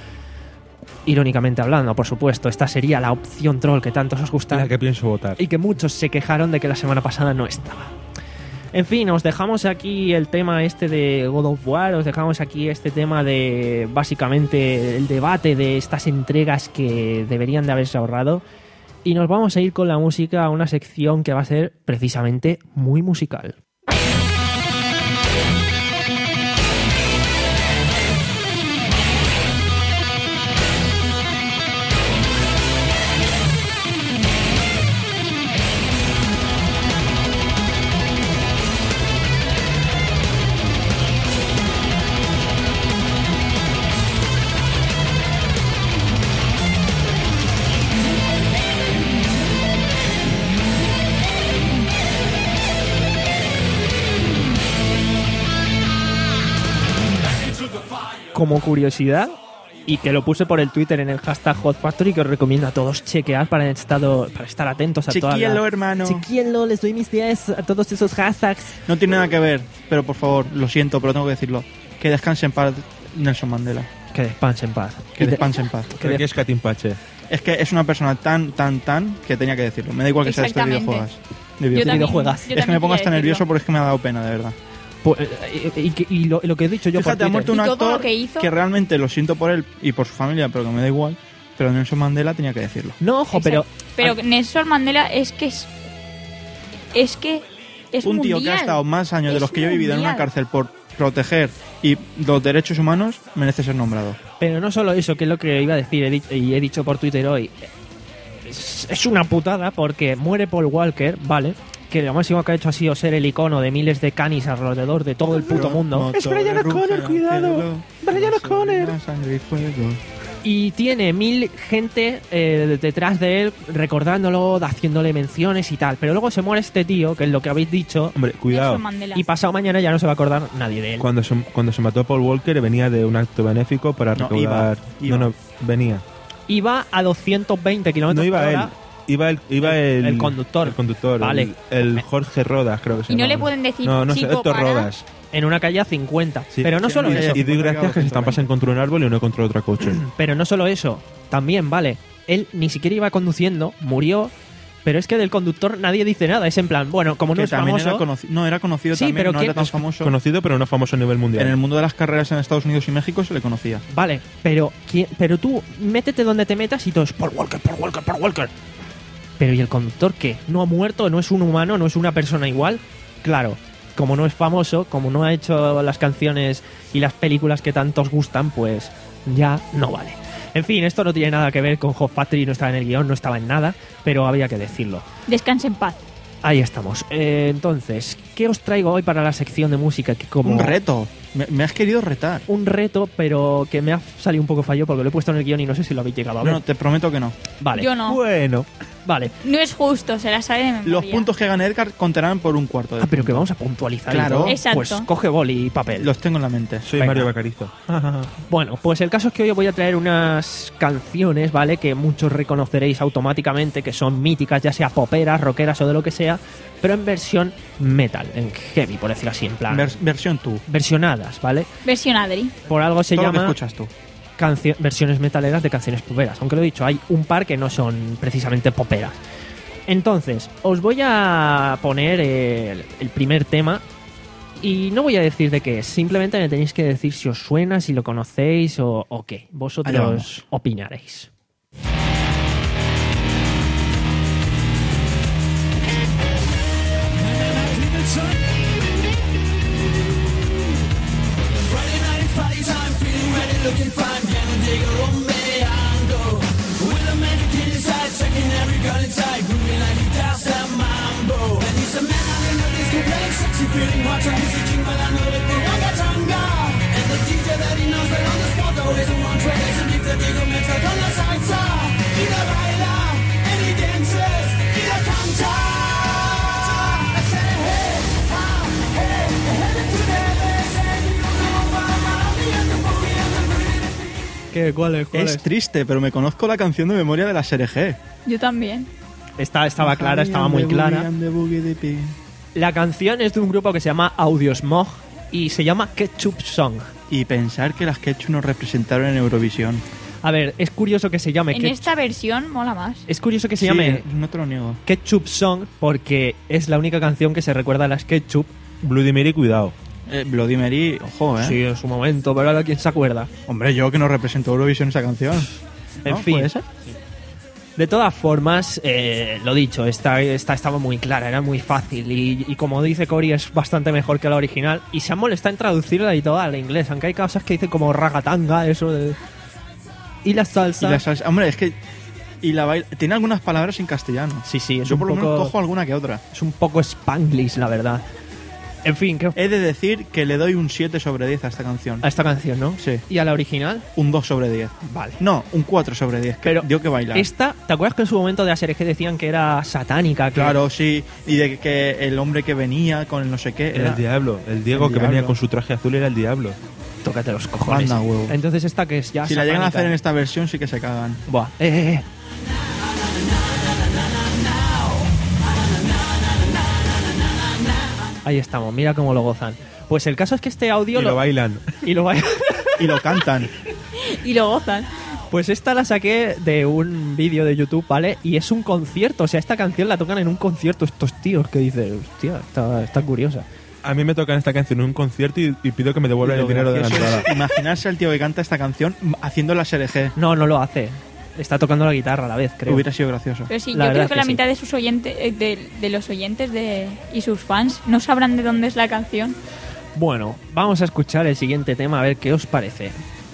Irónicamente hablando, por supuesto, esta sería la opción troll que tantos os gusta La que pienso votar. y que muchos se quejaron de que la semana pasada no estaba. En fin, os dejamos aquí el tema este de God of War, os dejamos aquí este tema de básicamente el debate de estas entregas que deberían de haberse ahorrado y nos vamos a ir con la música a una sección que va a ser precisamente muy musical. como curiosidad, y que lo puse por el Twitter en el hashtag Hot Factory, que os recomiendo a todos chequear para, estado, para estar atentos a todas Chequíenlo, las... hermano. Chequíenlo, les doy mis diez a todos esos hashtags. No tiene nada que ver, pero por favor, lo siento, pero tengo que decirlo. Que descanse en paz Nelson Mandela. Que descanse en paz. Que descanse en paz. Creo que es Catimpache. Es que es una persona tan, tan, tan que tenía que decirlo. Me da igual que sea esto de Exactamente. videojuegos. De Yo videojuegos. también- videojuegas. yo Es que me también pongo hasta quería nervioso decirlo. porque es que me ha dado pena, de verdad. Pues, eh, y, y- y lo, lo que he dicho yo Fíjate, por ha muerto Twitter. un Y todo actor lo que hizo- realmente lo siento por él y por su familia, pero que me da igual. Pero Nelson Mandela tenía que decirlo. No, ojo, pero... Exacto. Pero Nelson Mandela es que es. Es que. Es Un tío que mundial. ha estado más años de Es los que yo he vivido en una mundial. cárcel por proteger y los derechos humanos merece ser nombrado. Pero no solo eso, que es lo que iba a decir he di- y he dicho por Twitter hoy. Es, es una putada porque muere Paul Walker, ¿vale? Que lo máximo que ha hecho ha sido ser el icono de miles de canis alrededor de todo el puto mundo. Es Brian O'Connor, cuidado. Brian O'Connor. Sangre y fuego. Y tiene mil gente eh, detrás de él recordándolo, haciéndole menciones y tal. Pero luego se muere este tío, que es lo que habéis dicho, Hombre, cuidado. Nelson Mandela. y pasado mañana ya no se va a acordar nadie de él. Cuando se, cuando se mató Paul Walker venía de un acto benéfico para No, recaudar... iba, iba. No, no, venía. Iba a doscientos veinte kilómetros No iba por él. hora. Iba el, iba el, El conductor. El conductor. Vale. El, el Jorge Rodas, creo que se Y no llama. le pueden decir, No, no sé, chico, Héctor para. Rodas. En una calle a cincuenta. Sí. Pero no Sí, solo en una eso. calle Y doy gracias que se están pasando contra un árbol y no contra otra coche. Pero no solo eso. También, vale. Él ni siquiera iba conduciendo, murió. Pero es que del conductor nadie dice nada. Es en plan, bueno, como no Que es también famoso. era conocido. No, era conocido Sí, también, pero no que- era tan famoso. Conocido, pero no famoso a nivel mundial. En el mundo de las carreras en Estados Unidos y México se le conocía. Vale, pero, ¿quién- pero tú métete donde te metas y todo es Paul Walker, Paul Walker, Paul Walker. Pero ¿y el conductor qué? ¿No ha muerto? ¿No es un humano? ¿No es una persona igual? Claro, como no es famoso, como no ha hecho las canciones y las películas que tantos gustan, pues ya no vale. En fin, esto no tiene nada que ver con Hot Factory, no estaba en el guión, no estaba en nada, pero había que decirlo. Descanse en paz. Ahí estamos. Eh, entonces, ¿qué os traigo hoy para la sección de música? Que como Un reto. Me, me has querido retar. un reto, pero que me ha salido un poco fallo porque lo he puesto en el guión y no sé si lo habéis llegado a ver. No, te prometo que no. Vale. Yo no. Bueno, Vale. No es justo, se la sabe de memoria. Los puntos que gane Edgar contarán por un cuarto de Ah, pero que punto. vamos a puntualizar. y Claro. todo. Exacto. Pues coge boli y papel. Los tengo en la mente. soy Venga. Mario Bacarizo. Bueno, pues el caso es que hoy os voy a traer unas canciones, ¿vale? Que muchos reconoceréis automáticamente, que son míticas, ya sea poperas, rockeras o de lo que sea, pero en versión metal, en heavy, por decirlo así, en plan. Vers- versión tú. versionadas, ¿vale? Versión Adri. Por algo se Todo lo que llama escuchas tú. cancio- versiones metaleras de canciones poperas. Aunque lo he dicho, hay un par que no son precisamente poperas. Entonces, os voy a poner el, el primer tema y no voy a decir de qué es, simplemente me tenéis que decir si os suena, si lo conocéis o, o qué. Allá Vosotros vamos. opinaréis. Friday night is party time, feeling ready, looking fine, gonna dig a rumbe and go. With a magic kid inside, checking every girl inside, grooving like he does that mambo. And he's a man out in the disco playing sexy, feeling hot, trying to switching, but I know that they like a tanga. And the D J that he knows that on the spot always in one track, es el beat that digo mientras con la salsa. Y la baila, and he dances, y la canta. I say hey, ah, hey, headed to the ¿Qué? ¿Cuál es? Es triste, pero me conozco la canción de memoria de la serie G. Yo también. Esta estaba clara, estaba muy clara. La canción es de un grupo que se llama Audiosmog y se llama Ketchup Song. Y pensar que las Ketchup nos representaron en Eurovisión. A ver, es curioso que se llame En Ketchup- esta versión mola más. Es curioso que se Sí, llame no te lo niego. Ketchup Song porque es la única canción que se recuerda a las Ketchup. Bloody Mary, cuidado. Eh, Bloody Mary, ojo, ¿eh? Sí, en su momento, pero ahora quién se acuerda. Hombre, yo que no represento Eurovisión esa canción. En ¿No? fin. ¿Puede ser? De todas formas, eh, lo dicho, esta, esta estaba muy clara, era muy fácil y, y como dice Cory es bastante mejor que la original y se ha molestado en traducirla y todo al inglés, aunque hay cosas que dicen como ragatanga, eso de... Y la salsa... Y la salsa. Hombre, es que. Y la baila. Tiene algunas palabras en castellano. Sí, sí, es Yo un por lo poco... menos cojo alguna que otra. Es un poco spanglish, la verdad. En fin, ¿qué... He de decir que le doy un siete sobre diez a esta canción. a esta canción, ¿no? Sí. ¿Y a la original? Un dos sobre diez. Vale. No, un cuatro sobre diez. Pero dio que bailar. Esta, ¿te acuerdas que en su momento de A S R G decían que era satánica? Que... Claro, sí. Y de que el hombre que venía con el no sé qué. Era el diablo. El Diego El que venía diablo. con su traje azul era el diablo. tócate los cojones. Anda, huevo. Entonces esta que es ya Si la llegan a satánica. hacer en esta versión, sí que se cagan. Buah, eh, eh, eh. Ahí estamos, mira cómo lo gozan. Pues el caso es que este audio Y lo bailan. y lo bailan. Y lo cantan. Y lo gozan. Pues esta la saqué de un vídeo de YouTube, ¿vale? Y es un concierto, o sea, esta canción la tocan en un concierto estos tíos que dicen, hostia, está, está curiosa. A mí me tocan esta canción en un concierto y, y pido que me devuelvan el Lo dinero de la gracioso entrada. es imaginarse al tío que canta esta canción haciendo la S R G. No, no lo hace. Está tocando la guitarra a la vez, creo. Hubiera sido gracioso. Pero sí, La yo verdad creo es que, que la sí. mitad de sus oyentes, eh, de, de los oyentes de, y sus fans no sabrán de dónde es la canción. Bueno, vamos a escuchar el siguiente tema a ver qué os parece.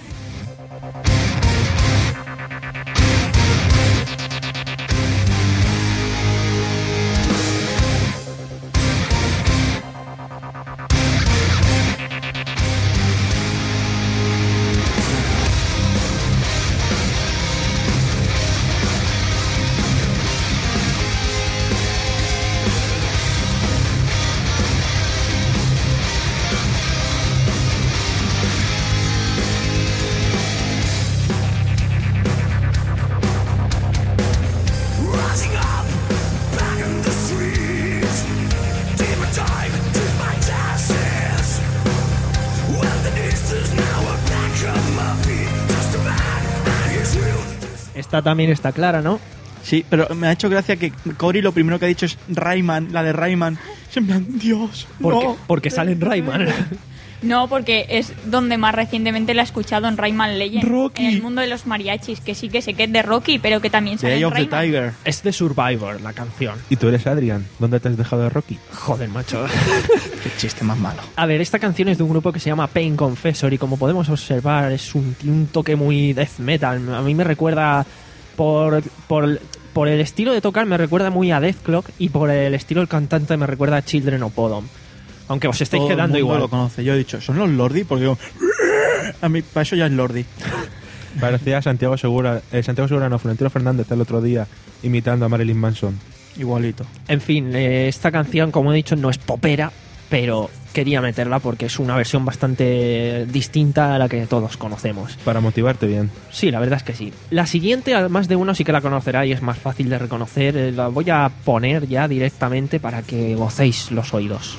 Rising up, back in the streets, deeper dive to my tasks. Well, the news is now a back of my feet, just a man and his will. Esta también está clara, ¿no? Sí, pero me ha hecho gracia que Cory lo primero que ha dicho es Rayman, la de Rayman. Es en plan, Dios, Porque, no. porque sale en Rayman. No, porque es donde más recientemente la he escuchado en Rayman Legends. Rocky. En el mundo de los mariachis, que sí que sé que es de Rocky, pero que también The sale Eye en of the Rayman. Tiger. Es de Survivor, la canción. Y tú eres Adrian. ¿Dónde te has dejado de Rocky? Joder, macho. Qué chiste más malo. A ver, esta canción es de un grupo que se llama Pain Confessor y como podemos observar es un, tiene un toque muy death metal. A mí me recuerda por, por, por el estilo de tocar me recuerda muy a Death Clock y por el estilo del cantante me recuerda a Children of Bodom. Aunque os estáis Todo el quedando mundo igual. lo conoce. Yo he dicho, ¿son los Lordi? Porque digo, a mí para eso ya es Lordi. Parecía Santiago Segura, eh, Santiago Segura no, Florentino Fernández el otro día imitando a Marilyn Manson. Igualito. En fin, eh, esta canción, como he dicho, no es popera, pero quería meterla porque es una versión bastante distinta a la que todos conocemos. Para motivarte bien. Sí, la verdad es que sí. La siguiente, además de uno, sí que la conocerá y es más fácil de reconocer. Eh, La voy a poner ya directamente para que gocéis los oídos.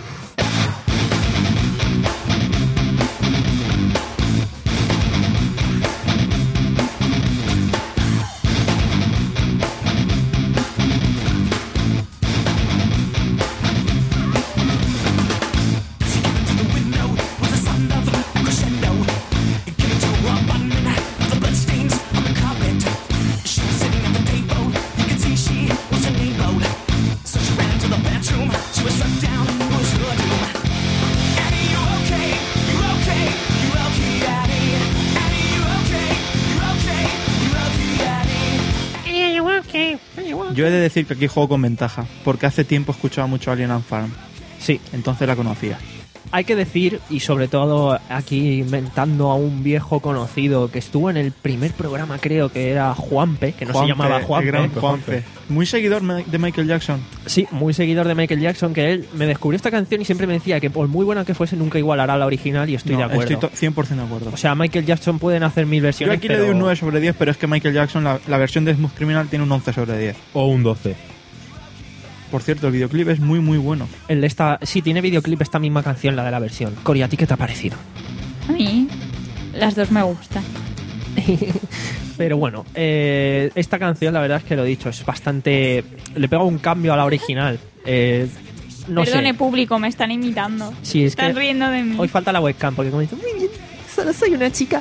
Yo he de decir que aquí juego con ventaja, porque hace tiempo escuchaba mucho Alien and Farm, Sí, entonces la conocía. hay que decir, y sobre todo aquí inventando a un viejo conocido que estuvo en el primer programa, creo que era Juanpe, que no Juanpe, se llamaba el Juanpe. gran Juanpe. Muy seguidor me- de Michael Jackson. Sí, muy seguidor de Michael Jackson, que él me descubrió esta canción y siempre me decía que por muy buena que fuese nunca igualará a la original y estoy No, de acuerdo. Estoy to- cien por ciento de acuerdo. O sea, Michael Jackson pueden hacer mil Yo versiones, aquí pero... le doy un nueve sobre diez, pero es que Michael Jackson, la, la versión de Smooth Criminal, tiene un once sobre diez. O un doce. Por cierto, el videoclip es muy, muy bueno. El de esta, sí, tiene videoclip esta misma canción, la de la versión. Cori, ¿a ti qué te ha parecido? A mí las dos me gustan. Pero bueno, eh, esta canción, la verdad es que lo he dicho, es bastante... Le pega un cambio a la original. Eh, no Perdone, sé. público, me están imitando. Sí, es están que riendo de mí. Hoy falta la webcam, porque como dice, muy bien, solo soy una chica.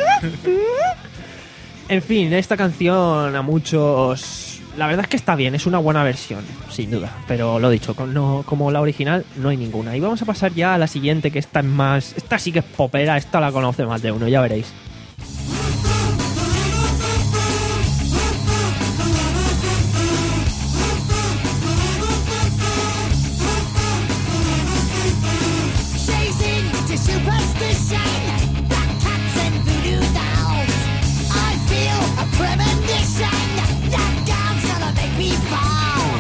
En fin, esta canción a muchos... La verdad es que está bien, es una buena versión, sin duda. Pero lo dicho, con- no, como la original no hay ninguna. Y vamos a pasar ya a la siguiente, que esta es más... Esta sí que es popera, esta la conoce más de uno, ya veréis. Chasing to superstition, black cats and voodoo dolls. I feel a premonition that down's gonna make me fall.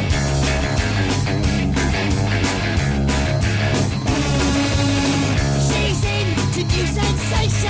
Chasing to new sensations.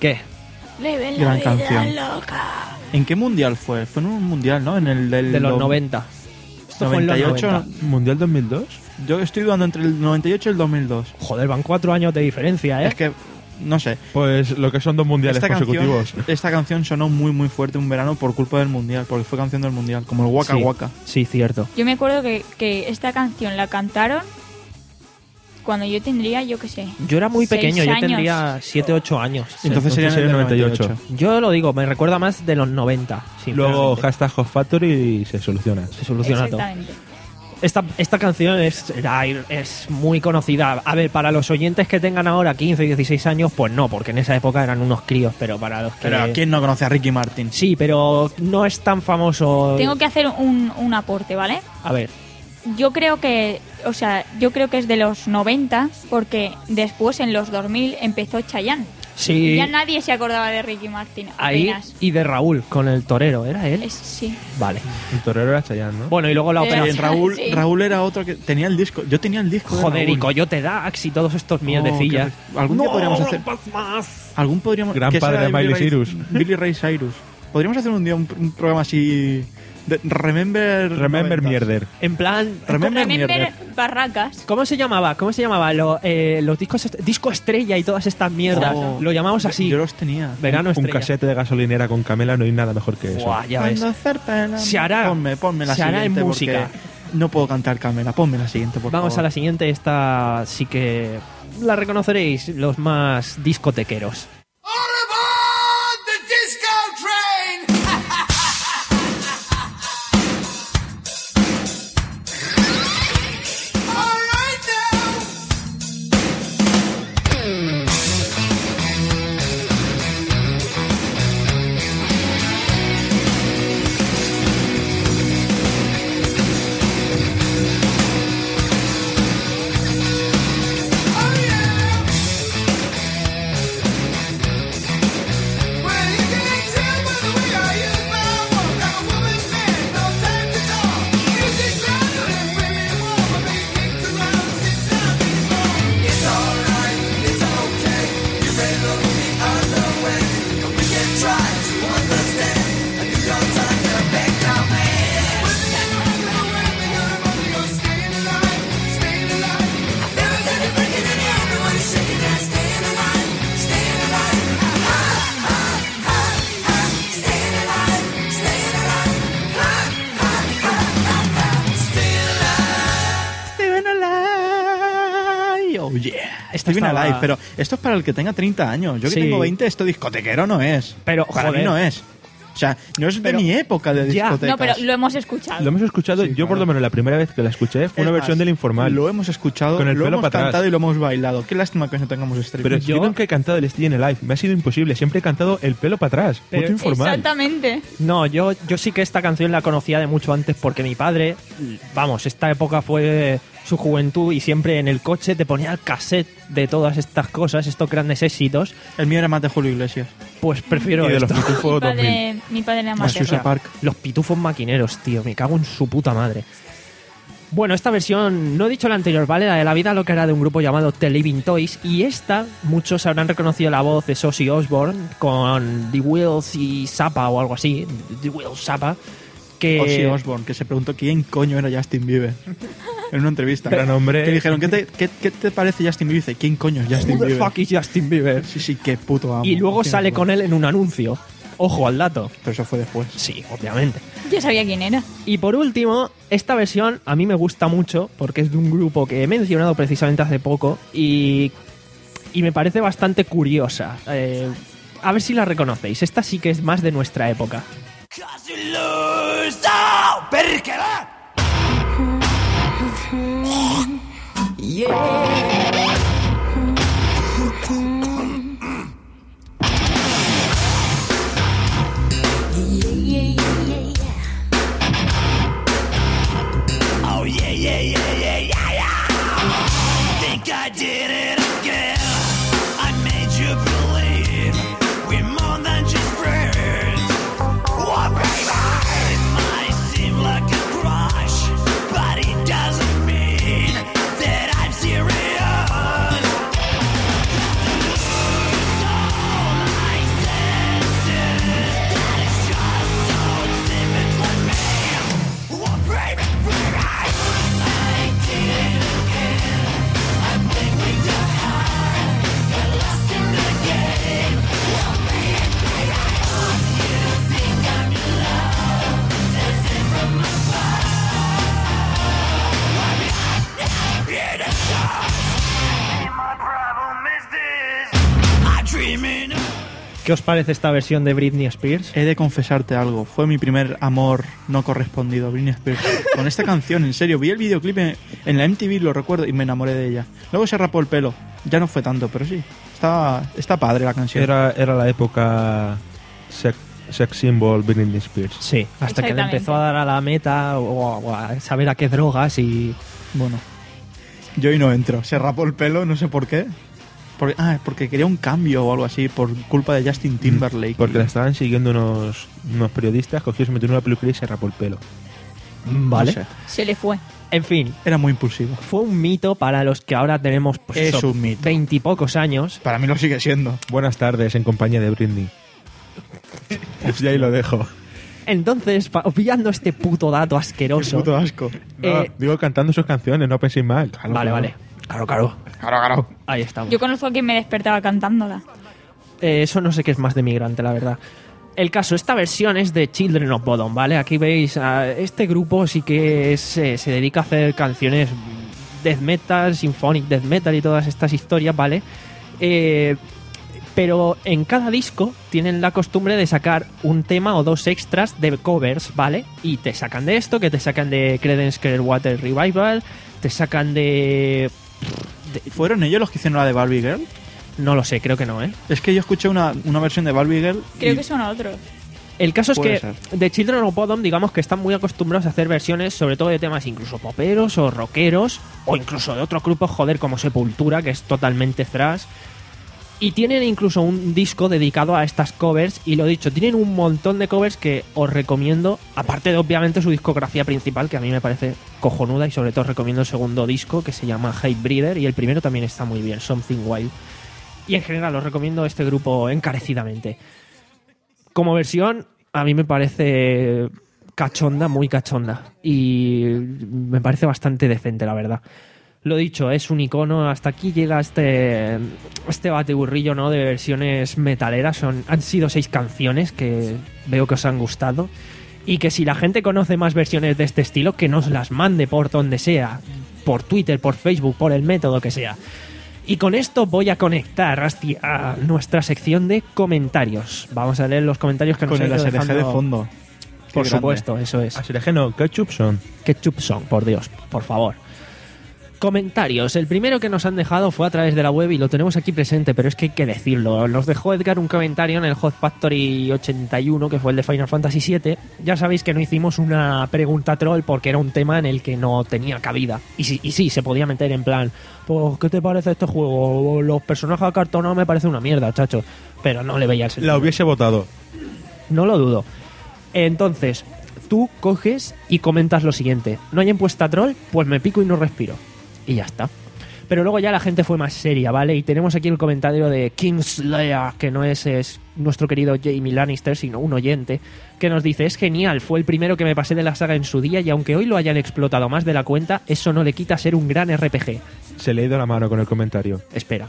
¿Qué? Vive la Gran vida canción. loca. ¿En qué mundial fue? Fue en un mundial, ¿no? En el del De los do- noventa. Esto fue en noventa y los ocho. noventa. ¿Mundial dos mil dos? Yo estoy dudando entre el noventa y ocho y el dos mil dos. Joder, van cuatro años de diferencia, ¿eh? Es que, no sé. Pues lo que son dos mundiales Esta canción, consecutivos. esta canción sonó muy muy fuerte un verano por culpa del mundial, porque fue canción del mundial, como el Waka sí, Waka. Sí, cierto. Yo me acuerdo que, que esta canción la cantaron cuando yo tendría, yo qué sé. Yo era muy seis pequeño, yo años. tendría siete, ocho años. Entonces sería en el sería noventa y ocho. Yo lo digo, me recuerda más de los noventa. Luego sinceramente. hashtag Hot Factory y se soluciona. Se soluciona todo. Exactamente. Esta, esta canción es, era- es muy conocida. A ver, para los oyentes que tengan ahora quince, dieciséis años, pues no, porque en esa época eran unos críos, pero para los que... Pero ¿quién no conoce a Ricky Martin? Sí, pero no es tan famoso. Tengo que hacer un, un aporte, ¿vale? A ver, Yo creo que, o sea, yo creo que es de los noventa, porque después en los dos mil empezó Chayanne. sí, Y ya nadie se acordaba de Ricky Martin. ahí Apenas. y de Raúl con el torero, ¿era él? Es- sí. Vale. El torero era Chayanne, ¿no? Bueno, y luego la Eh, ópera... Sí, Raúl, Sí. Raúl era otro que tenía el disco. Yo tenía el disco. de Joder, y Raúl. Coyote Dax y todos estos mierdecillas. qué- algún día podríamos hacer- más! Algún podríamos. Gran ¿qué padre será de Miley Billy Ray- Cyrus. Billy Ray Cyrus. Podríamos hacer un día un, un programa así. De Remember. Remember noventas. Mierder. En plan... Remember, Remember Mierder. Barracas. ¿Cómo se llamaba? ¿Cómo se llamaba? Lo- eh, los discos est- disco estrella y todas estas mierdas. Oh. Lo llamamos así. Yo los tenía. Verano Un estrella. casete de gasolinera con Camela, no hay nada mejor que eso. Buah, ya ves. Cuando zarpa la- Se hará- Ponme, ponme la se hará en siguiente. música. porque No puedo cantar Camela. Ponme la siguiente, por Vamos favor. a la siguiente. Esta sí que la reconoceréis los más discotequeros. All aboard the disco train! All right now! Oh yeah! Well, you can't tell by the way I use my walk. I'm a woman's man, no time to talk. Music's louder and women warm. I'm being kicked around since I've been born. It's alright, it's okay. You may look the other way. We can try to understand. A new dawn time to make a man. When the end of the world, the other you're staying alive, staying alive. Never did it breaking in the everybody's shaking their staying alive, staying alive. Staying alive, staying alive. Staying alive. Steven Alive. Oh yeah. Esta Steven estaba- Alive. Pero esto es para el que tenga treinta años. Yo que Sí. tengo veinte, esto discotequero no es. Pero, para joder. mí no es. O sea, no es de Pero- mi época de Ya. discotecas. No, pero lo hemos escuchado. Lo hemos escuchado, Sí, yo por claro. lo menos la primera vez que la escuché fue Es una versión más, del Informal. Lo hemos escuchado, Con el lo pelo hemos para atrás. cantado y lo hemos bailado. Qué lástima que no tengamos streaming. Pero yo nunca he cantado el Stay in Alive, me ha sido imposible, siempre he cantado el pelo para atrás. Pero- Puto Informal. Exactamente. No, yo, yo sí que esta canción la conocía de mucho antes porque mi padre, vamos, esta época fue su juventud y siempre en el coche te ponía el cassette de todas estas cosas, estos grandes éxitos. El mío era más de Julio Iglesias. Pues prefiero Y de los esto. Mi Pitufos dos mil. padre, mi padre era más Más de Susa rock. Park. Los pitufos maquineros, tío, me cago en su puta madre. Bueno, esta versión, no he dicho la anterior, ¿vale? La de la vida lo que era de un grupo llamado The Living Toys. Y esta, muchos habrán reconocido la voz de Ozzy Osbourne con The Wheels y Zappa o algo así. The Wheels Zappa. Que... Ozzy Osbourne, que se preguntó quién coño era Justin Bieber. En una entrevista. Gran hombre. Que dijeron, ¿qué te, qué, qué te parece Justin Bieber? Y dice, ¿quién coño es Justin Who the Bieber? fuck is Justin Bieber? Sí, sí, qué puto amo. Y luego Qué sale puto. con él en un anuncio. Ojo al dato. Pero eso fue después. Sí, obviamente. Yo sabía quién era. Y por último, esta versión a mí me gusta mucho porque es de un grupo que he mencionado precisamente hace poco y, y me parece bastante curiosa. Eh, a ver si la reconocéis. Esta sí que es más de nuestra época. Cause you lose, oh, perché va? Oh yeah, yeah, yeah, yeah, yeah, yeah. Think I did it again. I made you believe we're more than just friends. Oh, baby, it might seem like a crush, but it doesn't mean that I'm serious. ¿Qué os parece esta versión de Britney Spears? He de confesarte algo. Fue mi primer amor no correspondido, Britney Spears. Con esta canción, en serio. Vi el videoclip en, en la M T V, lo recuerdo, y me enamoré de ella. Luego se rapó el pelo. Ya no fue tanto, pero sí. Está, está padre la canción. Era, era la época sex, sex symbol Britney Spears. Sí, hasta que le Exactamente. empezó a dar a la meta o, o a saber a qué drogas y... Bueno. Yo ahí no entro. Se rapó el pelo, no sé por qué. Porque, ah, porque quería un cambio o algo así por culpa de Justin Timberlake. Porque la estaban siguiendo unos, unos periodistas, cogió, se metió en una peluquería y se rapó el pelo. Vale. No sé. Se le fue. En fin, Era muy impulsivo. fue un mito para los que ahora tenemos pues, Es eso, un mito. veintipocos años. Para mí lo sigue siendo. Buenas tardes, en compañía de Britney. Pues ya ahí lo dejo. Entonces, pa- obviando este puto dato Qué asqueroso... puto asco. No, Eh, digo cantando sus canciones, no penséis mal. vale, vale. Claro, claro. Claro, claro. Ahí estamos. Yo conozco a quien me despertaba cantándola. Eh, eso no sé qué es más de migrante, la verdad. El caso, esta versión es de Children of Bodom, ¿vale? Aquí veis, a este grupo sí que es, eh, se dedica a hacer canciones death metal, symphonic death metal y todas estas historias, ¿vale? Eh, pero en cada disco tienen la costumbre de sacar un tema o dos extras de covers, ¿vale? Y te sacan de esto, que te sacan de Creedence Clearwater Revival, te sacan de... ¿Fueron ellos los que hicieron la de Barbie Girl? No lo sé, creo que no, ¿eh? Es que yo escuché una, una versión de Barbie Girl. Creo y- que son otros. El caso es Puede que ser. de Children of Bodom, digamos que están muy acostumbrados a hacer versiones, sobre todo de temas incluso poperos o rockeros, o incluso de otros grupos, joder, como Sepultura, que es totalmente thrash. Y tienen incluso un disco dedicado a estas covers, y lo dicho, tienen un montón de covers que os recomiendo, aparte de obviamente su discografía principal, que a mí me parece cojonuda, y sobre todo os recomiendo el segundo disco, que se llama Hate Breeder, y el primero también está muy bien, Something Wild. Y en general os recomiendo este grupo encarecidamente. Como versión, a mí me parece cachonda, muy cachonda. Y me parece bastante decente, la verdad. Lo dicho, es un icono. Hasta aquí llega este, este bateburrillo, ¿no? De versiones metaleras. Son, han sido seis canciones que veo que os han gustado. Y que si la gente conoce más versiones de este estilo, que nos las mande por donde sea. Por Twitter, por Facebook, por el método que sea. Y con esto voy a conectar hacia nuestra sección de comentarios. Vamos a leer los comentarios que nos Con han el ido S R G de dejando. fondo. Por Qué supuesto, eso es. Aserejeno, ketchup son. Ketchup Song, por Dios, por favor. Comentarios. El primero que nos han dejado fue a través de la web y lo tenemos aquí presente, pero es que hay que decirlo. Nos dejó Edgar un comentario en el Hot Factory ochenta y uno, que fue el de Final Fantasy siete. Ya sabéis que no hicimos una pregunta troll porque era un tema en el que no tenía cabida. Y sí, y sí se podía meter en plan, pues, ¿qué te parece este juego? Los personajes acartonados me parece una mierda, chacho. Pero no le veía el sentido. La hubiese votado. No lo dudo. Entonces, tú coges y comentas lo siguiente. ¿No hay encuesta troll? Pues me pico y no respiro. Y ya está. Pero luego ya la gente fue más seria, ¿vale? Y tenemos aquí el comentario de Kingslayer, que no es, es nuestro querido Jamie Lannister, sino un oyente, que nos dice, es genial, fue el primero que me pasé de la saga en su día y aunque hoy lo hayan explotado más de la cuenta, eso no le quita ser un gran R P G. Se le ha ido la mano con el comentario. Espera.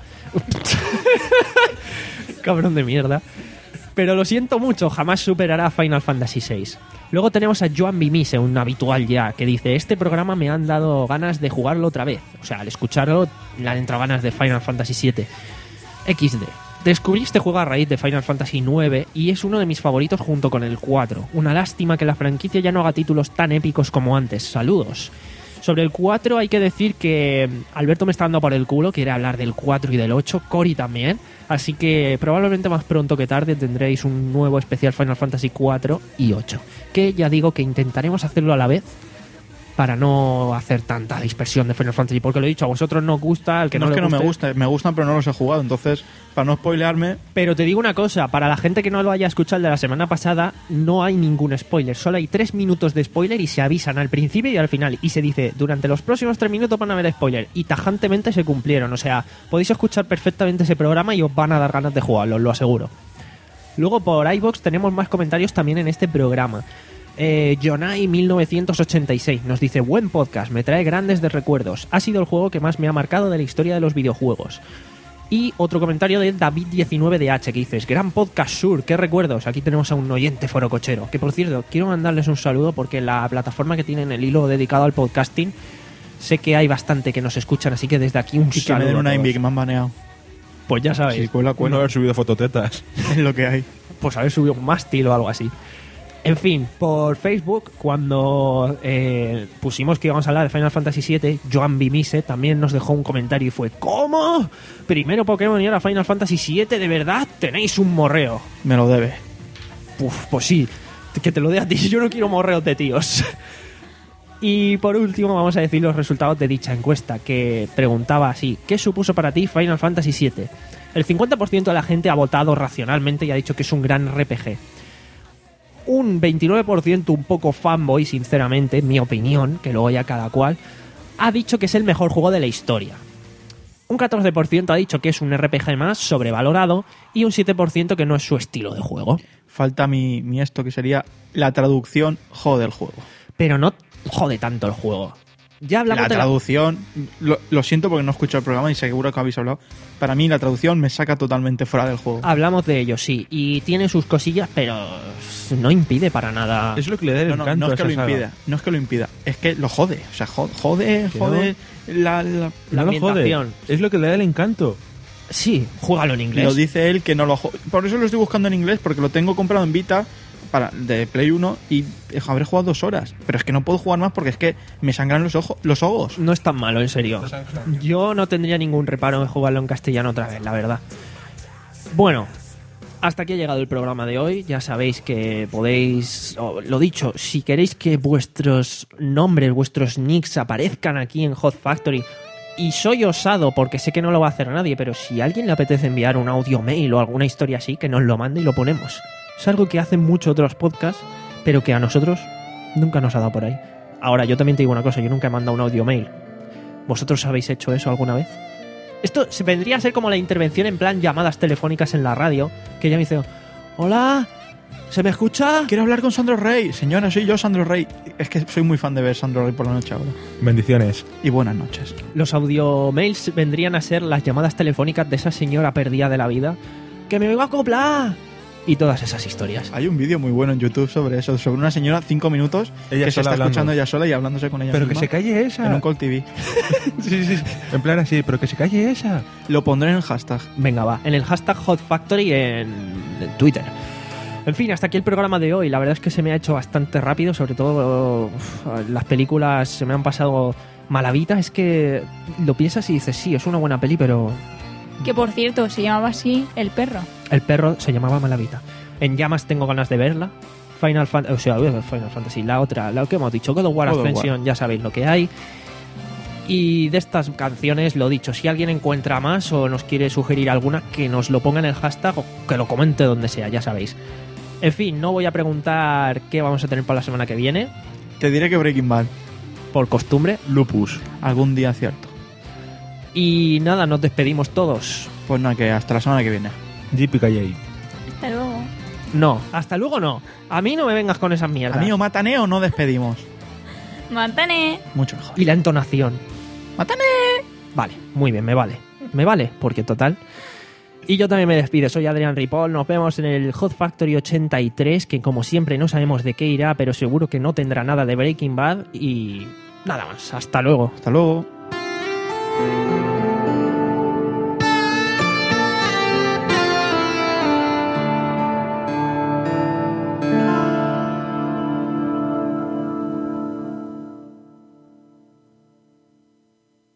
Cabrón de mierda. Pero lo siento mucho, jamás superará Final Fantasy seis. Luego tenemos a Joan Bimise, un habitual ya, que dice, este programa me han dado ganas de jugarlo otra vez. O sea, al escucharlo le han entrado ganas de Final Fantasy siete. equis de. Descubrí este juego a raíz de Final Fantasy nueve y es uno de mis favoritos junto con el cuatro. Una lástima que la franquicia ya no haga títulos tan épicos como antes. Saludos. Sobre el cuatro hay que decir que Alberto me está dando por el culo, quiere hablar del cuatro y del ocho, Cory también, así que probablemente más pronto que tarde tendréis un nuevo especial Final Fantasy cuatro y ocho, que ya digo que intentaremos hacerlo a la vez para no hacer tanta dispersión de Final Fantasy, porque lo he dicho, a vosotros no os gusta, al que no, no, es le que no me guste. gusta, me gustan pero no los he jugado, entonces para no spoilearme, Pero te digo una cosa, para la gente que no lo haya escuchado el de la semana pasada, no hay ningún spoiler, solo hay tres minutos de spoiler y se avisan al principio y al final, y se dice, durante los próximos tres minutos van a haber spoiler, y tajantemente se cumplieron, o sea, podéis escuchar perfectamente ese programa y os van a dar ganas de jugarlo, os lo aseguro. Luego por iVoox tenemos más comentarios también en este programa. Eh, Jonai mil novecientos ochenta y seis nos dice, buen podcast, me trae grandes de recuerdos, ha sido el juego que más me ha marcado de la historia de los videojuegos. Y otro comentario de David diecinueve D H que dices, gran podcast Sur, qué recuerdos. Aquí tenemos a un oyente forocochero, que por cierto, quiero mandarles un saludo porque la plataforma que tienen el hilo dedicado al podcasting, sé que hay bastante que nos escuchan, así que desde aquí un y que saludo. me den a una todos. invi que me han baneado. Pues ya sabéis. Sí, cuela, No cuela. haber subido fototetas. Es lo que hay. Pues haber subido un mástil o algo así. En fin, por Facebook, cuando eh, pusimos que íbamos a hablar de Final Fantasy siete, Joan Bimise también nos dejó un comentario y fue: ¿cómo? Primero Pokémon y ahora Final Fantasy siete, ¿de verdad? Tenéis un morreo. Me lo debe. Uf, pues sí, que te lo dé a ti, yo no quiero morreos de tíos. Y por último vamos a decir los resultados de dicha encuesta, que preguntaba así: ¿qué supuso para ti Final Fantasy siete? El cincuenta por ciento de la gente ha votado racionalmente y ha dicho que es un gran R P G. Un veintinueve por ciento un poco fanboy, sinceramente, en mi opinión, que luego ya cada cual, ha dicho que es el mejor juego de la historia. Un catorce por ciento ha dicho que es un R P G más sobrevalorado y un siete por ciento que no es su estilo de juego. Falta mi, mi esto, que sería la traducción jode el juego. Pero no jode tanto el juego. Ya hablamos La de la- traducción, lo, lo siento porque no escucho el programa y seguro que habéis hablado. Para mí la traducción me saca totalmente fuera del juego. Hablamos de ello, sí. Y tiene sus cosillas, pero no impide para nada. Es lo que le da el No, no, encanto no a es que esa lo saga. impida, no es que lo impida, es que lo jode. O sea, jode, jode, Que jode la, la- La No lo jode. ambientación. Es lo que le da el encanto. Sí, júgalo en inglés. Lo dice él que no lo jode. Por eso lo estoy buscando en inglés, porque lo tengo comprado en Vita para, de Play uno y habré jugado dos horas. Pero es que no puedo jugar más porque es que me sangran los ojos, los ojos. No es tan malo, en serio. Yo no tendría ningún reparo en jugarlo en castellano otra vez, la verdad. Bueno, hasta aquí ha llegado el programa de hoy. Ya sabéis que podéis, oh, lo dicho, si queréis que vuestros nombres, vuestros nicks aparezcan aquí en Hot Factory, y soy osado porque sé que no lo va a hacer nadie, pero si a alguien le apetece enviar un audio mail o alguna historia así, que nos lo mande y lo ponemos. Es algo que hacen muchos otros podcasts, pero que a nosotros nunca nos ha dado por ahí. Ahora, yo también te digo una cosa, yo nunca he mandado un audio mail. ¿Vosotros habéis hecho eso alguna vez? Esto se vendría a ser como la intervención en plan llamadas telefónicas en la radio, que ella me dice: hola, ¿se me escucha? Quiero hablar con Sandro Rey. Señora, soy yo, Sandro Rey. Es que soy muy fan de ver Sandro Rey por la noche ahora. Bendiciones. Y buenas noches. Los audio mails vendrían a ser las llamadas telefónicas de esa señora perdida de la vida, que me iba a acoplar, y todas esas historias. Hay un vídeo muy bueno en YouTube sobre eso, sobre una señora cinco minutos Ella que se sola está hablando. escuchando ella sola y hablándose con ella Pero que misma se calle esa. en un Call T V. Sí, sí, sí. En plan así, pero que se calle esa. Lo pondré en el hashtag. Venga, va, en el hashtag Hot Factory en, en Twitter. En fin, hasta aquí el programa de hoy. La verdad es que se me ha hecho bastante rápido, sobre todo uf, las películas se me han pasado malavita. Es que lo piensas y dices, sí, es una buena peli, pero Que por cierto, se llamaba así El Perro. el perro se llamaba Malavita. En Llamas tengo ganas de verla. Final Fantasy, o sea, Final Fantasy, la otra, la que hemos dicho, God of War God of Ascension, ya sabéis lo que hay. Y de estas canciones, lo dicho, si alguien encuentra más o nos quiere sugerir alguna, que nos lo ponga en el hashtag o que lo comente donde sea, ya sabéis. En fin, no voy a preguntar qué vamos a tener para la semana que viene, Te diré que Breaking Bad por costumbre. Lupus. algún día cierto. Y nada, nos despedimos todos. Pues nada, que hasta la semana que viene. J P K J. Hasta luego. No, hasta luego no. A mí no me vengas con esas mierdas. A mí o mátane o no despedimos. Mátane. Mucho mejor. Y la entonación. ¡Mátane! Vale, muy bien, me vale. Me vale, porque total. Y yo también me despido, soy Adrián Ripoll, nos vemos en el Hot Factory ochenta y tres, que como siempre no sabemos de qué irá, pero seguro que no tendrá nada de Breaking Bad y nada más, hasta luego. Hasta luego.